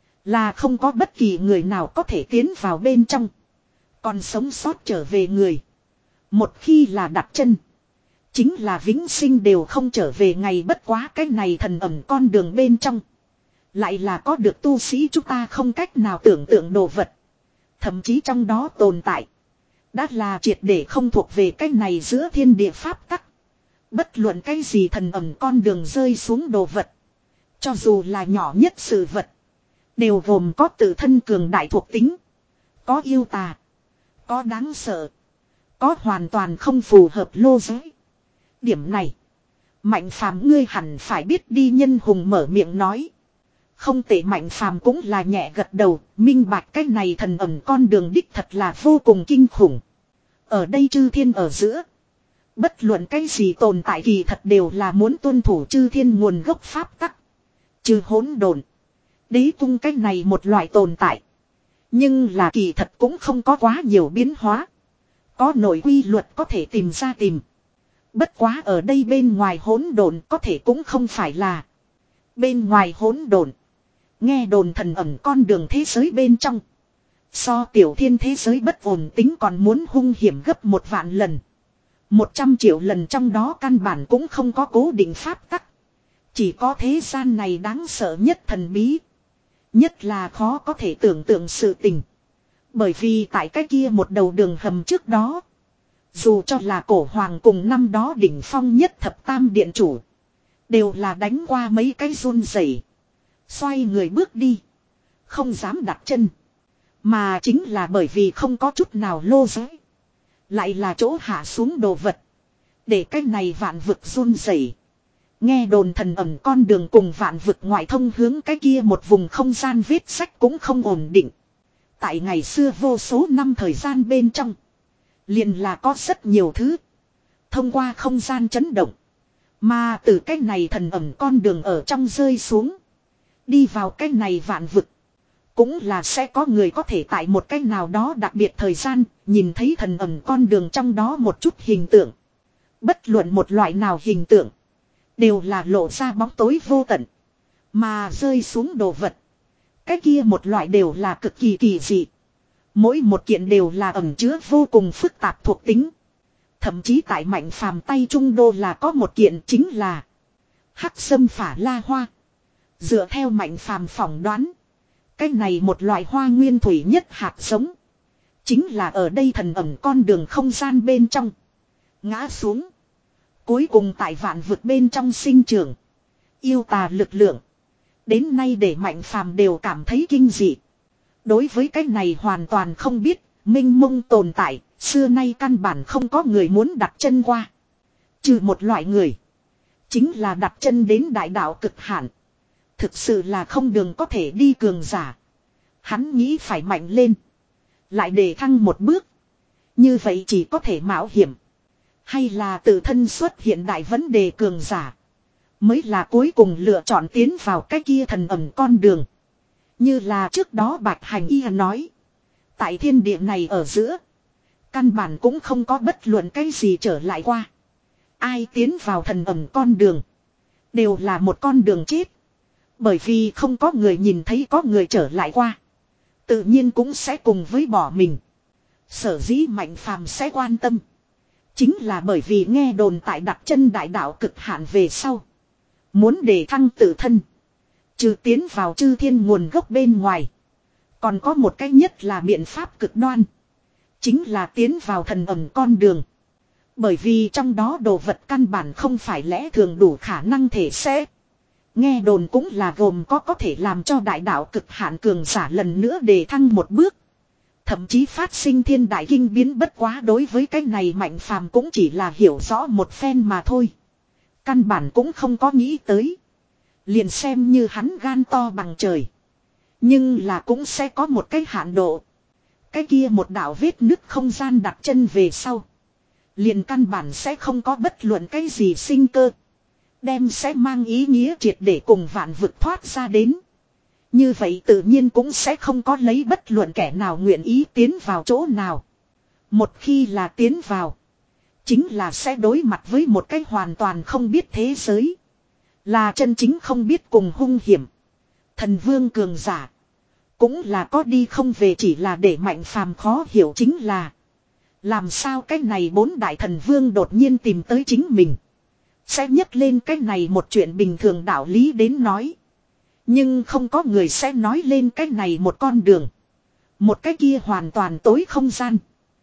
là không có bất kỳ người nào có thể tiến vào bên trong. Còn sống sót trở về người. Một khi là đặt chân. Chính là vĩnh sinh đều không trở về ngày. Bất quá cái này thần ẩm con đường bên trong. Lại là có được tu sĩ chúng ta không cách nào tưởng tượng đồ vật. Thậm chí trong đó tồn tại. Đã là triệt để không thuộc về cái này giữa thiên địa pháp tắc. Bất luận cái gì thần ẩm con đường rơi xuống đồ vật. Cho dù là nhỏ nhất sự vật. Đều gồm có tự thân cường đại thuộc tính. Có yêu tà. Có đáng sợ. Có hoàn toàn không phù hợp lô giới. Điểm này. Mạnh Phàm ngươi hẳn phải biết đi. Nhân hùng mở miệng nói. Không tệ. Mạnh Phàm cũng là nhẹ gật đầu. Minh bạch cái này thần ẩm con đường đích thật là vô cùng kinh khủng. Ở đây chư thiên ở giữa. Bất luận cái gì tồn tại kỳ thật đều là muốn tuân thủ chư thiên nguồn gốc pháp tắc. Trừ hỗn độn. Đế cung cái này một loại tồn tại. Nhưng là kỳ thật cũng không có quá nhiều biến hóa. Có nội quy luật có thể tìm ra tìm. Bất quá ở đây bên ngoài hỗn độn có thể cũng không phải là. Bên ngoài hỗn độn. Nghe đồn thần ẩm con đường thế giới bên trong. So tiểu thiên thế giới bất ổn tính còn muốn hung hiểm gấp một vạn lần. Một trăm triệu lần trong đó căn bản cũng không có cố định pháp tắc. Chỉ có thế gian này đáng sợ nhất thần bí. Nhất là khó có thể tưởng tượng sự tình. Bởi vì tại cái kia một đầu đường hầm trước đó. Dù cho là cổ hoàng cùng năm đó đỉnh phong nhất thập tam điện chủ. Đều là đánh qua mấy cái run rẩy, xoay người bước đi. Không dám đặt chân. Mà chính là bởi vì không có chút nào lô giới. Lại là chỗ hạ xuống đồ vật. Để cái này vạn vực run rẩy. Nghe đồn thần ẩm con đường cùng vạn vực ngoại thông hướng cái kia một vùng không gian vết sách cũng không ổn định. Tại ngày xưa vô số năm thời gian bên trong. Liền là có rất nhiều thứ. Thông qua không gian chấn động. Mà từ cái này thần ẩm con đường ở trong rơi xuống. Đi vào cái này vạn vực. Cũng là sẽ có người có thể tại một cái nào đó đặc biệt thời gian. Nhìn thấy thần ẩm con đường trong đó một chút hình tượng. Bất luận một loại nào hình tượng. Đều là lộ ra bóng tối vô tận. Mà rơi xuống đồ vật. Cái kia một loại đều là cực kỳ kỳ dị. Mỗi một kiện đều là ẩn chứa vô cùng phức tạp thuộc tính. Thậm chí tại Mạnh Phàm tay trung đô là có một kiện chính là Hắc Sâm Phả La Hoa. Dựa theo Mạnh Phàm phỏng đoán. Cái này một loại hoa nguyên thủy nhất hạt giống. Chính là ở đây thần ẩm con đường không gian bên trong. Ngã xuống. Cuối cùng tại vạn vực bên trong sinh trưởng. Yêu tà lực lượng. Đến nay để Mạnh Phàm đều cảm thấy kinh dị. Đối với cái này hoàn toàn không biết. Minh mông tồn tại. Xưa nay căn bản không có người muốn đặt chân qua. Trừ một loại người. Chính là đặt chân đến đại đạo cực hạn. Thực sự là không đường có thể đi cường giả. Hắn nghĩ phải mạnh lên. Lại để thăng một bước. Như vậy chỉ có thể mạo hiểm. Hay là tự thân xuất hiện đại vấn đề cường giả. Mới là cuối cùng lựa chọn tiến vào cái kia thần ẩm con đường. Như là trước đó Bạch Hành Y nói. Tại thiên địa này ở giữa. Căn bản cũng không có bất luận cái gì trở lại qua. Ai tiến vào thần ẩm con đường. Đều là một con đường chết. Bởi vì không có người nhìn thấy có người trở lại qua. Tự nhiên cũng sẽ cùng với bỏ mình. Sở dĩ Mạnh Phàm sẽ quan tâm. Chính là bởi vì nghe đồn tại đặt chân đại đạo cực hạn về sau. Muốn để thăng tự thân. Trừ tiến vào chư thiên nguồn gốc bên ngoài. Còn có một cách nhất là biện pháp cực đoan. Chính là tiến vào thần ẩm con đường. Bởi vì trong đó đồ vật căn bản không phải lẽ thường đủ khả năng thể sẽ. Nghe đồn cũng là gồm có có thể làm cho đại đạo cực hạn cường giả lần nữa để thăng một bước. Thậm chí phát sinh thiên đại kinh biến bất quá đối với cái này Mạnh Phàm cũng chỉ là hiểu rõ một phen mà thôi. Căn bản cũng không có nghĩ tới. Liền xem như hắn gan to bằng trời. Nhưng là cũng sẽ có một cái hạn độ. Cái kia một đạo vết nứt không gian đặt chân về sau. Liền căn bản sẽ không có bất luận cái gì sinh cơ. Đem sẽ mang ý nghĩa triệt để cùng vạn vực thoát ra đến. Như vậy tự nhiên cũng sẽ không có lấy bất luận kẻ nào nguyện ý tiến vào chỗ nào. Một khi là tiến vào. Chính là sẽ đối mặt với một cái hoàn toàn không biết thế giới. Là chân chính không biết cùng hung hiểm. Thần vương cường giả. Cũng là có đi không về chỉ là để Mạnh Phàm khó hiểu chính là. Làm sao cái này bốn đại thần vương đột nhiên tìm tới chính mình. Sẽ nhấc lên cái này một chuyện bình thường đạo lý đến nói. Nhưng không có người sẽ nói lên cái này một con đường. Một cái kia hoàn toàn tối không gian.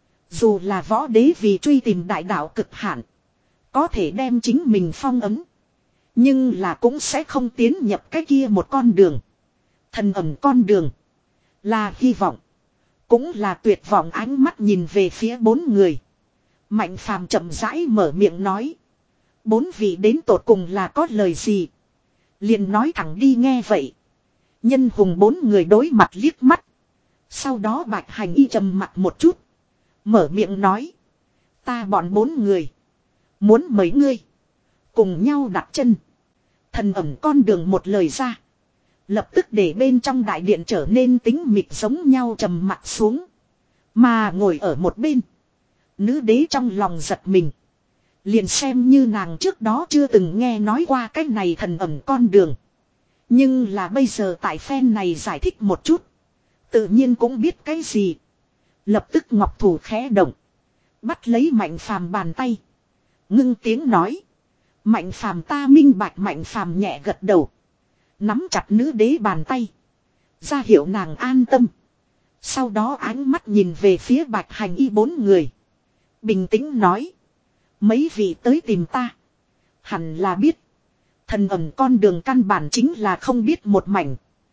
Dù là võ đế vì truy tìm đại đạo cực hạn. Có thể đem chính mình phong ấm. Nhưng là cũng sẽ không tiến nhập cái kia một con đường. Thần ẩm con đường. Là hy vọng. Cũng là tuyệt vọng ánh mắt nhìn về phía bốn người. Mạnh Phàm chậm rãi mở miệng nói. Bốn vị đến tột cùng là có lời gì. Liền nói thẳng đi nghe vậy. Nhân hùng bốn người đối mặt liếc mắt. Sau đó Bạch Hành Y trầm mặt một chút. Mở miệng nói. Ta bọn bốn người. Muốn mấy ngươi. Cùng nhau đặt chân. Thần ẩm con đường một lời ra. Lập tức để bên trong đại điện trở nên tính mịt giống nhau trầm mặt xuống. Mà ngồi ở một bên. Nữ đế trong lòng giật mình. Liền xem như nàng trước đó chưa từng nghe nói qua cái này thần ẩm con đường. Nhưng là bây giờ tại phen này giải thích một chút. Tự nhiên cũng biết cái gì. Lập tức ngọc thủ khẽ động. Bắt lấy Mạnh Phàm bàn tay. Ngưng tiếng nói. Mạnh Phàm ta minh bạch. Mạnh Phàm nhẹ gật đầu. Nắm chặt nữ đế bàn tay. Ra hiệu nàng an tâm. Sau đó ánh mắt nhìn về phía Bạch Hành Y bốn người. Bình tĩnh nói. Mấy vị tới tìm ta. Hẳn là biết. Thần ẩn con đường căn bản chính là không biết một mảnh.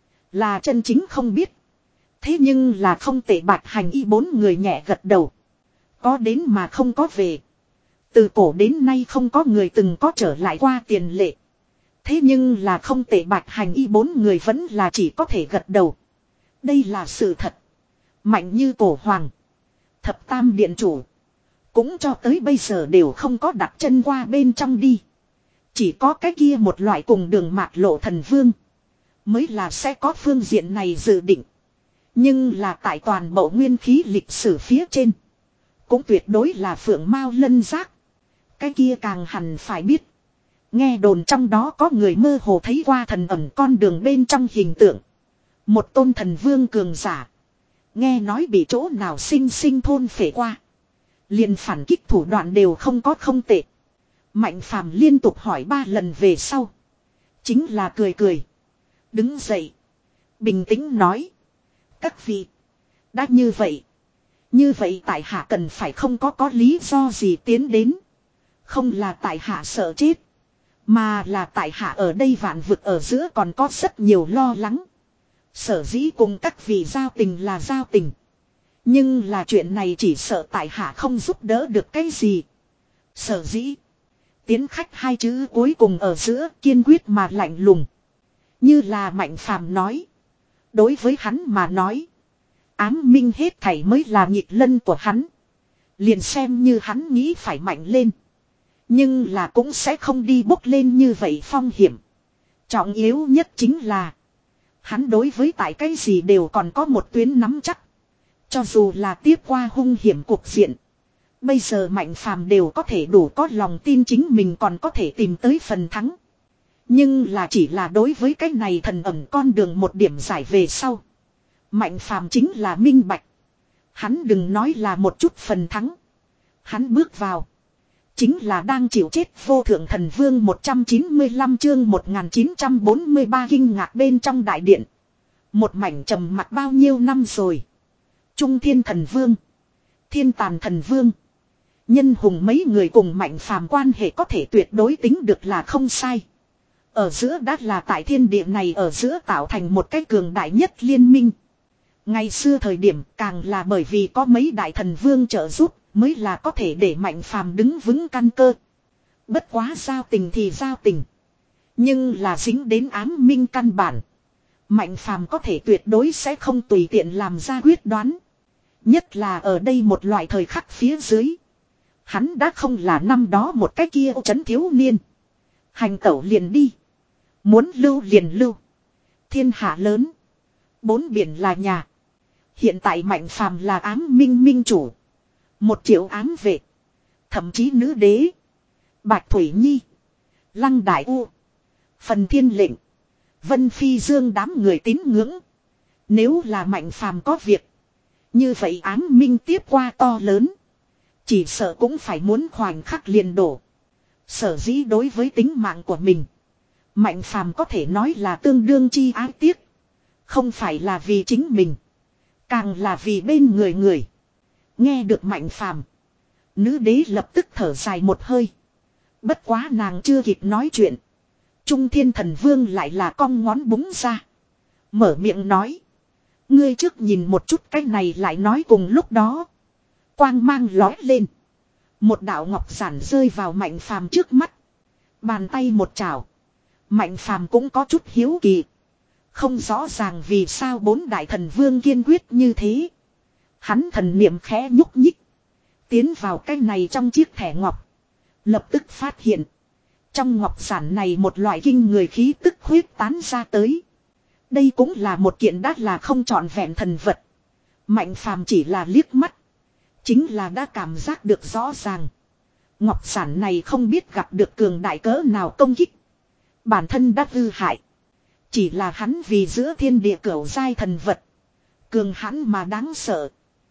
Là chân chính không biết. Thế nhưng là không tệ. Bạch Hành Y bốn người nhẹ gật đầu. Có đến mà không có về. Từ cổ đến nay không có người từng có trở lại qua tiền lệ. Thế nhưng là không tệ. Bạch Hành Y bốn người vẫn là chỉ có thể gật đầu. Đây là sự thật. Mạnh như cổ hoàng. Thập tam điện chủ. Cũng cho tới bây giờ đều không có đặt chân qua bên trong đi. Chỉ có cái kia một loại cùng đường mạt lộ thần vương. Mới là sẽ có phương diện này dự định. Nhưng là tại toàn bộ nguyên khí lịch sử phía trên. Cũng tuyệt đối là phượng mao lân giác. Cái kia càng hẳn phải biết. Nghe đồn trong đó có người mơ hồ thấy qua thần ẩn con đường bên trong hình tượng. Một tôn thần vương cường giả. Nghe nói bị chỗ nào sinh sinh thôn phệ qua. Liền phản kích thủ đoạn đều không có không tệ. Mạnh Phàm liên tục hỏi ba lần về sau. Chính là cười cười. Đứng dậy. Bình tĩnh nói. Các vị. Đã như vậy. Như vậy tại hạ cần phải không có có lý do gì tiến đến. Không là tại hạ sợ chết. Mà là tại hạ ở đây vạn vực ở giữa còn có rất nhiều lo lắng. Sở dĩ cùng các vị giao tình là giao tình. Nhưng là chuyện này chỉ sợ tại hạ không giúp đỡ được cái gì. Sở dĩ. Tiến khách hai chữ cuối cùng ở giữa kiên quyết mà lạnh lùng. Như là Mạnh Phàm nói. Đối với hắn mà nói. Ám minh hết thảy mới là nhịp lân của hắn. Liền xem như hắn nghĩ phải mạnh lên. Nhưng là cũng sẽ không đi bốc lên như vậy phong hiểm. Trọng yếu nhất chính là. Hắn đối với tại cái gì đều còn có một tuyến nắm chắc. Cho dù là tiếp qua hung hiểm cuộc diện. Bây giờ Mạnh Phàm đều có thể đủ có lòng tin chính mình còn có thể tìm tới phần thắng. Nhưng là chỉ là đối với cái này thần ẩn con đường một điểm giải về sau. Mạnh Phàm chính là minh bạch. Hắn đừng nói là một chút phần thắng. Hắn bước vào. Chính là đang chịu chết vô thượng thần vương một trăm chín mươi lăm chương một nghìn chín trăm bốn mươi ba kinh ngạc bên trong đại điện. Một mảnh trầm mặc bao nhiêu năm rồi. Trung Thiên thần vương. Thiên Tàn thần vương. Nhân hùng mấy người cùng Mạnh Phàm quan hệ có thể tuyệt đối tính được là không sai. Ở giữa đã là tại thiên địa này ở giữa tạo thành một cái cường đại nhất liên minh. Ngày xưa thời điểm càng là bởi vì có mấy đại thần vương trợ giúp mới là có thể để Mạnh Phàm đứng vững căn cơ. Bất quá giao tình thì giao tình. Nhưng là dính đến ám minh căn bản. Mạnh Phàm có thể tuyệt đối sẽ không tùy tiện làm ra quyết đoán. Nhất là ở đây một loại thời khắc phía dưới. Hắn đã không là năm đó một cái kia trấn thiếu niên. Hành tẩu liền đi. Muốn lưu liền lưu. Thiên hạ lớn. Bốn biển là nhà. Hiện tại Mạnh Phàm là ám minh minh chủ. Một triệu ám vệ. Thậm chí nữ đế. Bạch Thủy Nhi. Lăng Đại U. Phần Thiên Lệnh. Vân Phi Dương đám người tín ngưỡng. Nếu là Mạnh Phàm có việc. Như vậy ám minh tiếp qua to lớn. Chỉ sợ cũng phải muốn khoảnh khắc liền đổ. Sở dĩ đối với tính mạng của mình. Mạnh Phàm có thể nói là tương đương chi ái tiếc. Không phải là vì chính mình. Càng là vì bên người người. Nghe được Mạnh Phàm, nữ đế lập tức thở dài một hơi. Bất quá nàng chưa kịp nói chuyện. Trung Thiên thần vương lại là cong ngón búng ra. Mở miệng nói. Ngươi trước nhìn một chút cái này lại nói cùng lúc đó. Quang mang lói lên. Một đạo ngọc giản rơi vào Mạnh Phàm trước mắt. Bàn tay một chảo. Mạnh Phàm cũng có chút hiếu kỳ. Không rõ ràng vì sao bốn đại thần vương kiên quyết như thế. Hắn thần niệm khẽ nhúc nhích. Tiến vào cái này trong chiếc thẻ ngọc. Lập tức phát hiện. Trong ngọc giản này một loại kinh người khí tức huyết tán ra tới. Đây cũng là một kiện đắt là không trọn vẹn thần vật. Mạnh Phàm chỉ là liếc mắt. Chính là đã cảm giác được rõ ràng. Ngọc giản này không biết gặp được cường đại cỡ nào công kích. Bản thân đã hư hại. Chỉ là hắn vì giữa thiên địa cửu giai thần vật. Cường hãn mà đáng sợ.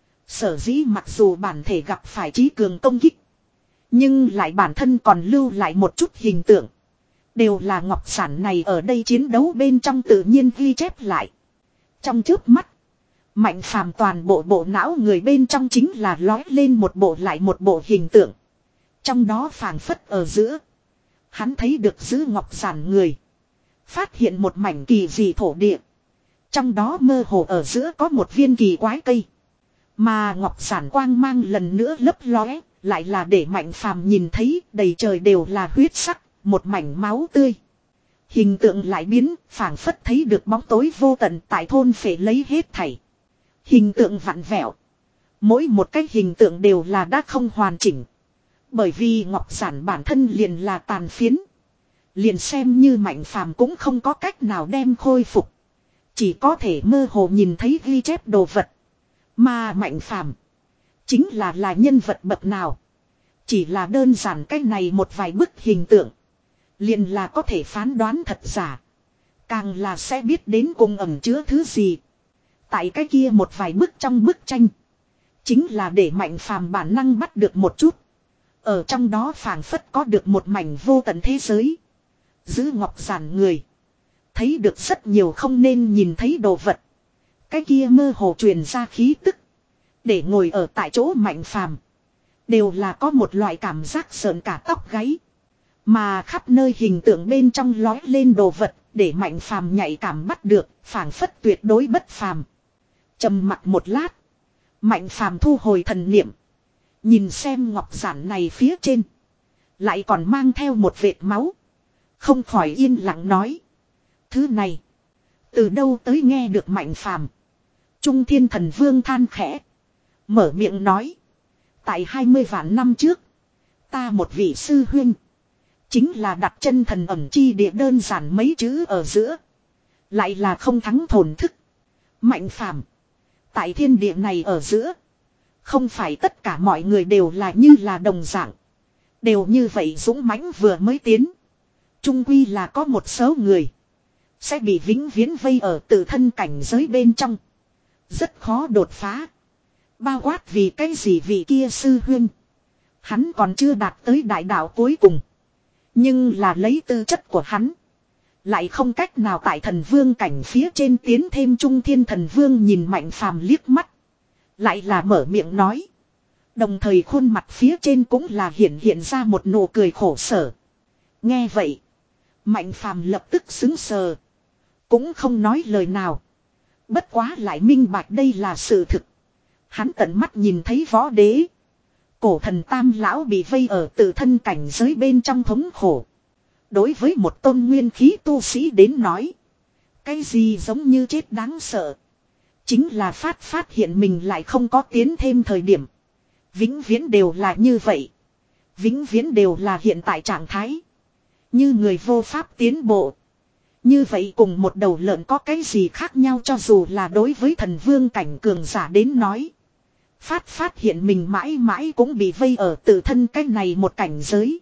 Sở dĩ mặc dù bản thể gặp phải trí cường công kích. Nhưng lại bản thân còn lưu lại một chút hình tượng. Đều là ngọc giản này ở đây chiến đấu bên trong tự nhiên ghi chép lại. Trong trước mắt. Mạnh phàm toàn bộ bộ não người bên trong chính là lói lên một bộ lại một bộ hình tượng. Trong đó phảng phất ở giữa. Hắn thấy được giữ ngọc giản người. Phát hiện một mảnh kỳ dị thổ địa. Trong đó mơ hồ ở giữa có một viên kỳ quái cây. Mà ngọc giản quang mang lần nữa lấp lóe. Lại là để mạnh phàm nhìn thấy đầy trời đều là huyết sắc. Một mảnh máu tươi. Hình tượng lại biến, phảng phất thấy được bóng tối vô tận tại thôn phệ lấy hết thảy. Hình tượng vặn vẹo. Mỗi một cái hình tượng đều là đã không hoàn chỉnh. Bởi vì ngọc giản bản thân liền là tàn phiến. Liền xem như mạnh phàm cũng không có cách nào đem khôi phục. Chỉ có thể mơ hồ nhìn thấy ghi chép đồ vật. Mà mạnh phàm chính là là nhân vật bậc nào. Chỉ là đơn giản cái này một vài bức hình tượng. Liền là có thể phán đoán thật giả. Càng là sẽ biết đến cùng ẩn chứa thứ gì. Tại cái kia một vài bức trong bức tranh. Chính là để mạnh phàm bản năng bắt được một chút. Ở trong đó phảng phất có được một mảnh vô tận thế giới. Giữ ngọc giản người. Thấy được rất nhiều không nên nhìn thấy đồ vật. Cái kia mơ hồ truyền ra khí tức. Để ngồi ở tại chỗ mạnh phàm. Đều là có một loại cảm giác sợn cả tóc gáy. Mà khắp nơi hình tượng bên trong lói lên đồ vật. Để mạnh phàm nhạy cảm bắt được. Phảng phất tuyệt đối bất phàm. Trầm mặc một lát. Mạnh phàm thu hồi thần niệm. Nhìn xem ngọc giản này phía trên. Lại còn mang theo một vệt máu. Không khỏi yên lặng nói. Thứ này. Từ đâu tới nghe được mạnh phàm. Trung Thiên Thần Vương than khẽ. Mở miệng nói. Tại hai mươi vạn năm trước. Ta một vị sư huynh. Chính là đặt chân thần ẩm chi địa đơn giản mấy chữ ở giữa. Lại là không thắng thổn thức. Mạnh phàm. Tại thiên địa này ở giữa. Không phải tất cả mọi người đều là như là đồng dạng. Đều như vậy dũng mãnh vừa mới tiến. Trung quy là có một số người. Sẽ bị vĩnh viễn vây ở tự thân cảnh giới bên trong. Rất khó đột phá. Bao quát vì cái gì vị kia sư huynh. Hắn còn chưa đạt tới đại đạo cuối cùng. Nhưng là lấy tư chất của hắn. Lại không cách nào tại thần vương cảnh phía trên tiến thêm Trung Thiên Thần Vương nhìn mạnh phàm liếc mắt. Lại là mở miệng nói. Đồng thời khuôn mặt phía trên cũng là hiện hiện ra một nụ cười khổ sở. Nghe vậy. Mạnh phàm lập tức xứng sờ. Cũng không nói lời nào. Bất quá lại minh bạch đây là sự thực. Hắn tận mắt nhìn thấy võ đế. Cổ thần tam lão bị vây ở tự thân cảnh giới bên trong thống khổ. Đối với một tôn nguyên khí tu sĩ đến nói. Cái gì giống như chết đáng sợ. Chính là phát phát hiện mình lại không có tiến thêm thời điểm. Vĩnh viễn đều là như vậy. Vĩnh viễn đều là hiện tại trạng thái. Như người vô pháp tiến bộ. Như vậy cùng một đầu lợn có cái gì khác nhau cho dù là đối với thần vương cảnh cường giả đến nói. Phát phát hiện mình mãi mãi cũng bị vây ở tự thân cái này một cảnh giới.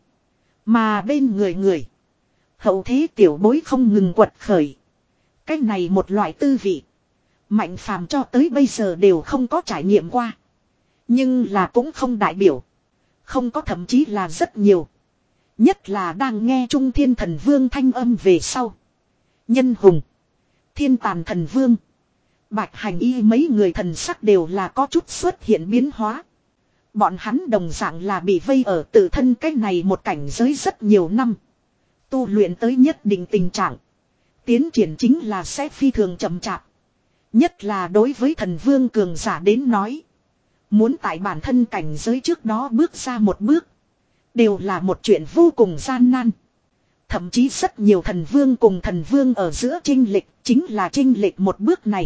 Mà bên người người. Hậu thế tiểu bối không ngừng quật khởi. Cái này một loại tư vị. Mạnh phàm cho tới bây giờ đều không có trải nghiệm qua. Nhưng là cũng không đại biểu. Không có thậm chí là rất nhiều. Nhất là đang nghe Trung Thiên Thần Vương thanh âm về sau. Nhân hùng. Thiên Tàn Thần Vương. Bạch Hành Y mấy người thần sắc đều là có chút xuất hiện biến hóa. Bọn hắn đồng dạng là bị vây ở tự thân cái này một cảnh giới rất nhiều năm. Tu luyện tới nhất định tình trạng. Tiến triển chính là sẽ phi thường chậm chạp. Nhất là đối với thần vương cường giả đến nói. Muốn tại bản thân cảnh giới trước đó bước ra một bước. Đều là một chuyện vô cùng gian nan. Thậm chí rất nhiều thần vương cùng thần vương ở giữa chênh lệch chính là chênh lệch một bước này.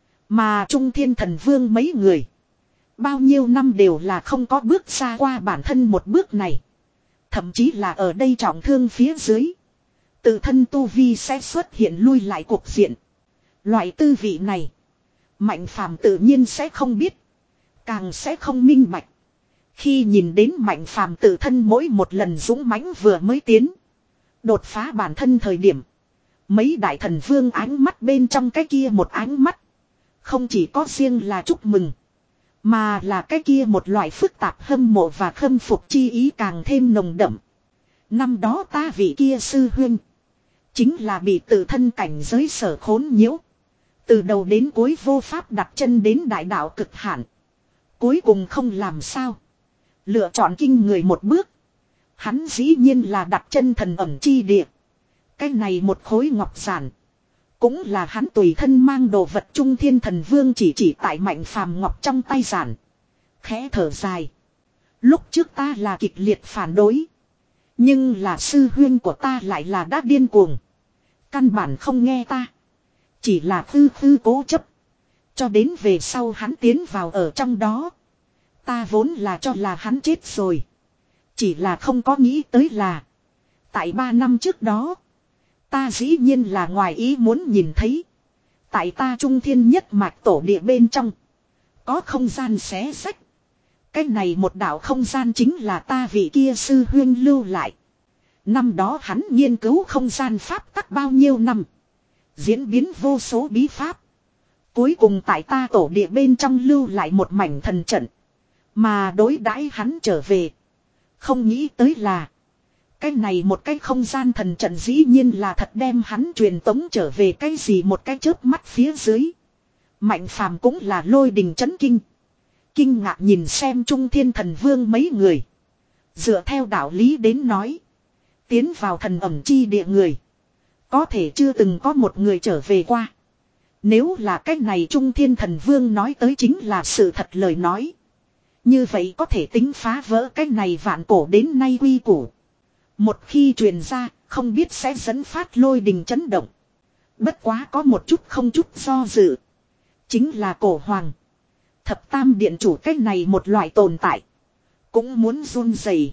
Mà Trung Thiên Thần Vương mấy người. Bao nhiêu năm đều là không có bước ra qua bản thân một bước này. Thậm chí là ở đây trọng thương phía dưới. Tự thân tu vi sẽ xuất hiện lui lại cuộc diện. Loại tư vị này. Mạnh phàm tự nhiên sẽ không biết. Càng sẽ không minh bạch. Khi nhìn đến mạnh phàm tự thân mỗi một lần dũng mãnh vừa mới tiến. Đột phá bản thân thời điểm. Mấy đại thần vương ánh mắt bên trong cái kia một ánh mắt. Không chỉ có riêng là chúc mừng. Mà là cái kia một loại phức tạp hâm mộ và khâm phục chi ý càng thêm nồng đậm. Năm đó ta vị kia sư huynh. Chính là bị tự thân cảnh giới sở khốn nhiễu. Từ đầu đến cuối vô pháp đặt chân đến đại đạo cực hạn. Cuối cùng không làm sao. Lựa chọn kinh người một bước. Hắn dĩ nhiên là đặt chân thần ẩm chi địa. Cái này một khối ngọc giản. Cũng là hắn tùy thân mang đồ vật Trung Thiên Thần Vương chỉ chỉ tại Mạnh Phàm ngọc trong tay giản. Khẽ thở dài. Lúc trước ta là kịch liệt phản đối. Nhưng là sư huyên của ta lại là đã điên cuồng. Căn bản không nghe ta. Chỉ là tư tư cố chấp. Cho đến về sau hắn tiến vào ở trong đó. Ta vốn là cho là hắn chết rồi. Chỉ là không có nghĩ tới là. Tại ba năm trước đó. Ta dĩ nhiên là ngoài ý muốn nhìn thấy. Tại ta trung thiên nhất mạch tổ địa bên trong. Có không gian xé sách. Cái này một đạo không gian chính là ta vị kia sư huyên lưu lại. Năm đó hắn nghiên cứu không gian pháp tắc bao nhiêu năm. Diễn biến vô số bí pháp. Cuối cùng tại ta tổ địa bên trong lưu lại một mảnh thần trận. Mà đối đãi hắn trở về. Không nghĩ tới là. Cái này một cái không gian thần trận dĩ nhiên là thật đem hắn truyền tống trở về cái gì một cái chớp mắt phía dưới. Mạnh Phàm cũng là lôi đình chấn kinh. Kinh ngạc nhìn xem Trung Thiên Thần Vương mấy người. Dựa theo đạo lý đến nói. Tiến vào thần ẩm chi địa người. Có thể chưa từng có một người trở về qua. Nếu là cách này Trung Thiên Thần Vương nói tới chính là sự thật lời nói. Như vậy có thể tính phá vỡ cách này vạn cổ đến nay quy củ. Một khi truyền ra, không biết sẽ dẫn phát lôi đình chấn động. Bất quá có một chút không chút do dự. Chính là cổ hoàng. Thập tam điện chủ cách này một loại tồn tại. Cũng muốn run rẩy.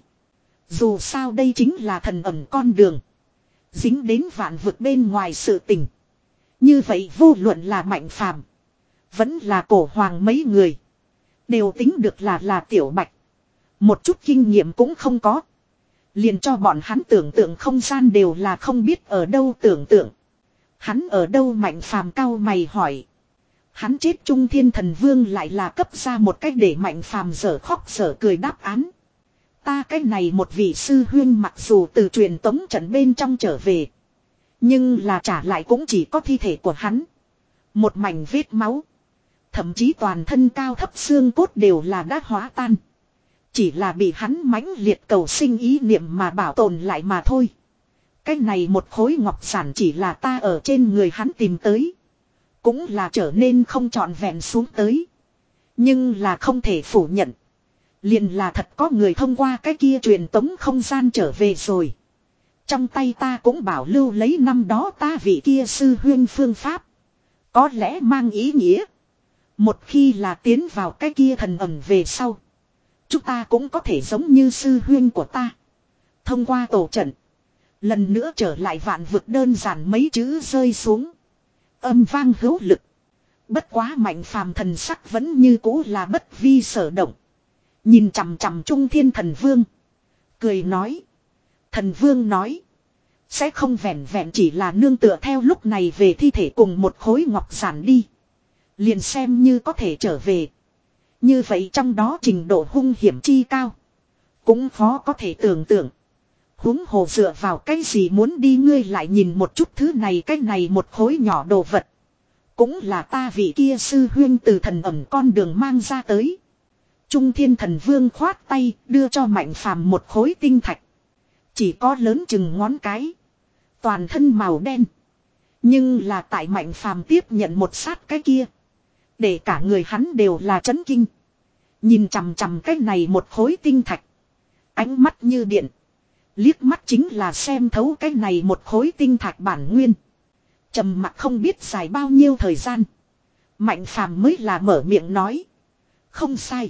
Dù sao đây chính là thần ẩm con đường. Dính đến vạn vực bên ngoài sự tình. Như vậy vô luận là Mạnh Phàm vẫn là cổ hoàng mấy người. Đều tính được là là tiểu bạch. Một chút kinh nghiệm cũng không có. Liền cho bọn hắn tưởng tượng không gian đều là không biết ở đâu tưởng tượng. Hắn ở đâu Mạnh Phàm cau mày hỏi. Hắn chết Trung Thiên Thần Vương lại là cấp ra một cách để Mạnh Phàm dở khóc dở cười đáp án. Ta cái này một vị sư huyên mặc dù từ truyền tống trận bên trong trở về. Nhưng là trả lại cũng chỉ có thi thể của hắn. Một mảnh vết máu. Thậm chí toàn thân cao thấp xương cốt đều là đã hóa tan. Chỉ là bị hắn mãnh liệt cầu sinh ý niệm mà bảo tồn lại mà thôi. Cái này một khối ngọc giản chỉ là ta ở trên người hắn tìm tới. Cũng là trở nên không trọn vẹn xuống tới. Nhưng là không thể phủ nhận. Liền là thật có người thông qua cái kia truyền tống không gian trở về rồi. Trong tay ta cũng bảo lưu lấy năm đó ta vị kia sư huyên phương pháp. Có lẽ mang ý nghĩa. Một khi là tiến vào cái kia thần ẩn về sau. Chúng ta cũng có thể giống như sư huyên của ta. Thông qua tổ trận. Lần nữa trở lại vạn vực đơn giản mấy chữ rơi xuống. Âm vang hữu lực. Bất quá Mạnh Phàm thần sắc vẫn như cũ là bất vi sở động. Nhìn chằm chằm Trung Thiên Thần Vương. Cười nói. Thần Vương nói. Sẽ không vẹn vẹn chỉ là nương tựa theo lúc này về thi thể cùng một khối ngọc giản đi. Liền xem như có thể trở về. Như vậy trong đó trình độ hung hiểm chi cao. Cũng khó có thể tưởng tượng. Huống hồ dựa vào cái gì muốn đi ngươi lại nhìn một chút thứ này cái này một khối nhỏ đồ vật. Cũng là ta vị kia sư huyên từ thần ẩm con đường mang ra tới. Trung Thiên Thần Vương khoát tay đưa cho Mạnh Phàm một khối tinh thạch. Chỉ có lớn chừng ngón cái. Toàn thân màu đen. Nhưng là tại Mạnh Phàm tiếp nhận một sát cái kia. Để cả người hắn đều là chấn kinh. Nhìn chằm chằm cái này một khối tinh thạch. Ánh mắt như điện. Liếc mắt chính là xem thấu cái này một khối tinh thạch bản nguyên. Trầm mặc không biết dài bao nhiêu thời gian. Mạnh Phàm mới là mở miệng nói. Không sai.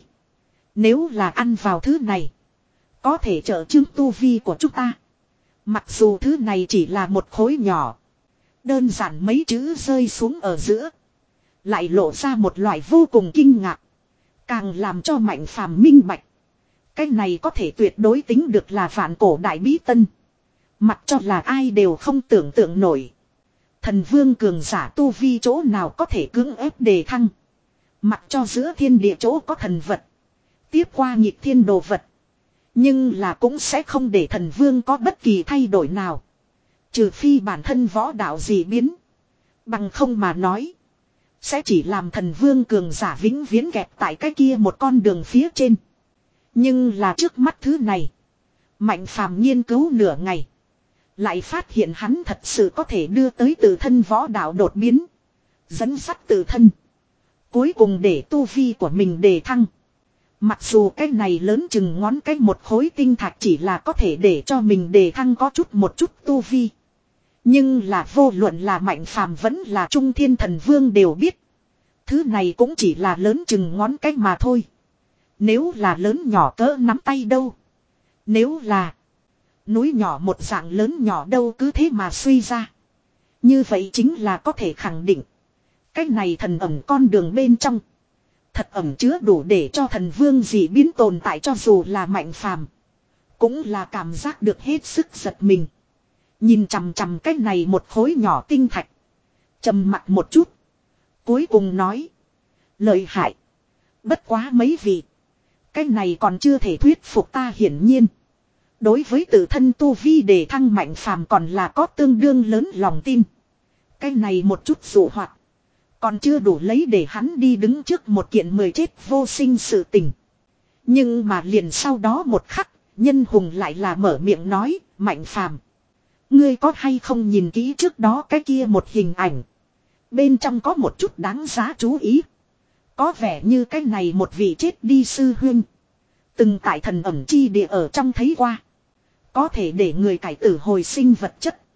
Nếu là ăn vào thứ này. Có thể trợ chứng tu vi của chúng ta. Mặc dù thứ này chỉ là một khối nhỏ. Đơn giản mấy chữ rơi xuống ở giữa. Lại lộ ra một loại vô cùng kinh ngạc. Càng làm cho Mạnh Phàm minh bạch. Cái này có thể tuyệt đối tính được là vạn cổ đại bí tân. Mặc cho là ai đều không tưởng tượng nổi. Thần vương cường giả tu vi chỗ nào có thể cưỡng ép đề thăng. Mặc cho giữa thiên địa chỗ có thần vật. Tiếp qua nhịp thiên đồ vật. Nhưng là cũng sẽ không để thần vương có bất kỳ thay đổi nào. Trừ phi bản thân võ đạo gì biến. Bằng không mà nói. sẽ chỉ làm thần vương cường giả vĩnh viễn kẹt tại cái kia một con đường phía trên. Nhưng là trước mắt thứ này. Mạnh phàm nghiên cứu nửa ngày. Lại phát hiện hắn thật sự có thể đưa tới tự thân võ đạo đột biến. Dẫn dắt tự thân. Cuối cùng để tu vi của mình đề thăng. Mặc dù cái này lớn chừng ngón cái một khối tinh thạch chỉ là có thể để cho mình đề thăng có chút một chút tu vi. Nhưng là vô luận là Mạnh phàm vẫn là Trung Thiên Thần Vương đều biết. Thứ này cũng chỉ là lớn chừng ngón cái mà thôi. Nếu là lớn nhỏ cỡ nắm tay đâu. Nếu là núi nhỏ một dạng lớn nhỏ đâu cứ thế mà suy ra. Như vậy chính là có thể khẳng định. Cái này thần ẩm con đường bên trong. Thật ẩm chứa đủ để cho thần vương dị biến tồn tại cho dù là Mạnh phàm. Cũng là cảm giác được hết sức giật mình. Nhìn chằm chằm cái này một khối nhỏ tinh thạch. Trầm mặt một chút. Cuối cùng nói. Lợi hại. Bất quá mấy vị. Cái này còn chưa thể thuyết phục ta hiển nhiên. Đối với tự thân tu vi để thăng Mạnh phàm còn là có tương đương lớn lòng tin. Cái này một chút dụ hoạt. Còn chưa đủ lấy để hắn đi đứng trước một kiện mười chết vô sinh sự tình. Nhưng mà liền sau đó một khắc. Nhân hùng lại là mở miệng nói. Mạnh phàm. Ngươi có hay không nhìn kỹ trước đó cái kia một hình ảnh. Bên trong có một chút đáng giá chú ý. Có vẻ như cái này một vị chết đi sư huynh. Từng tại thần ẩm chi địa ở trong thấy qua. Có thể để người cải tử hồi sinh vật chất.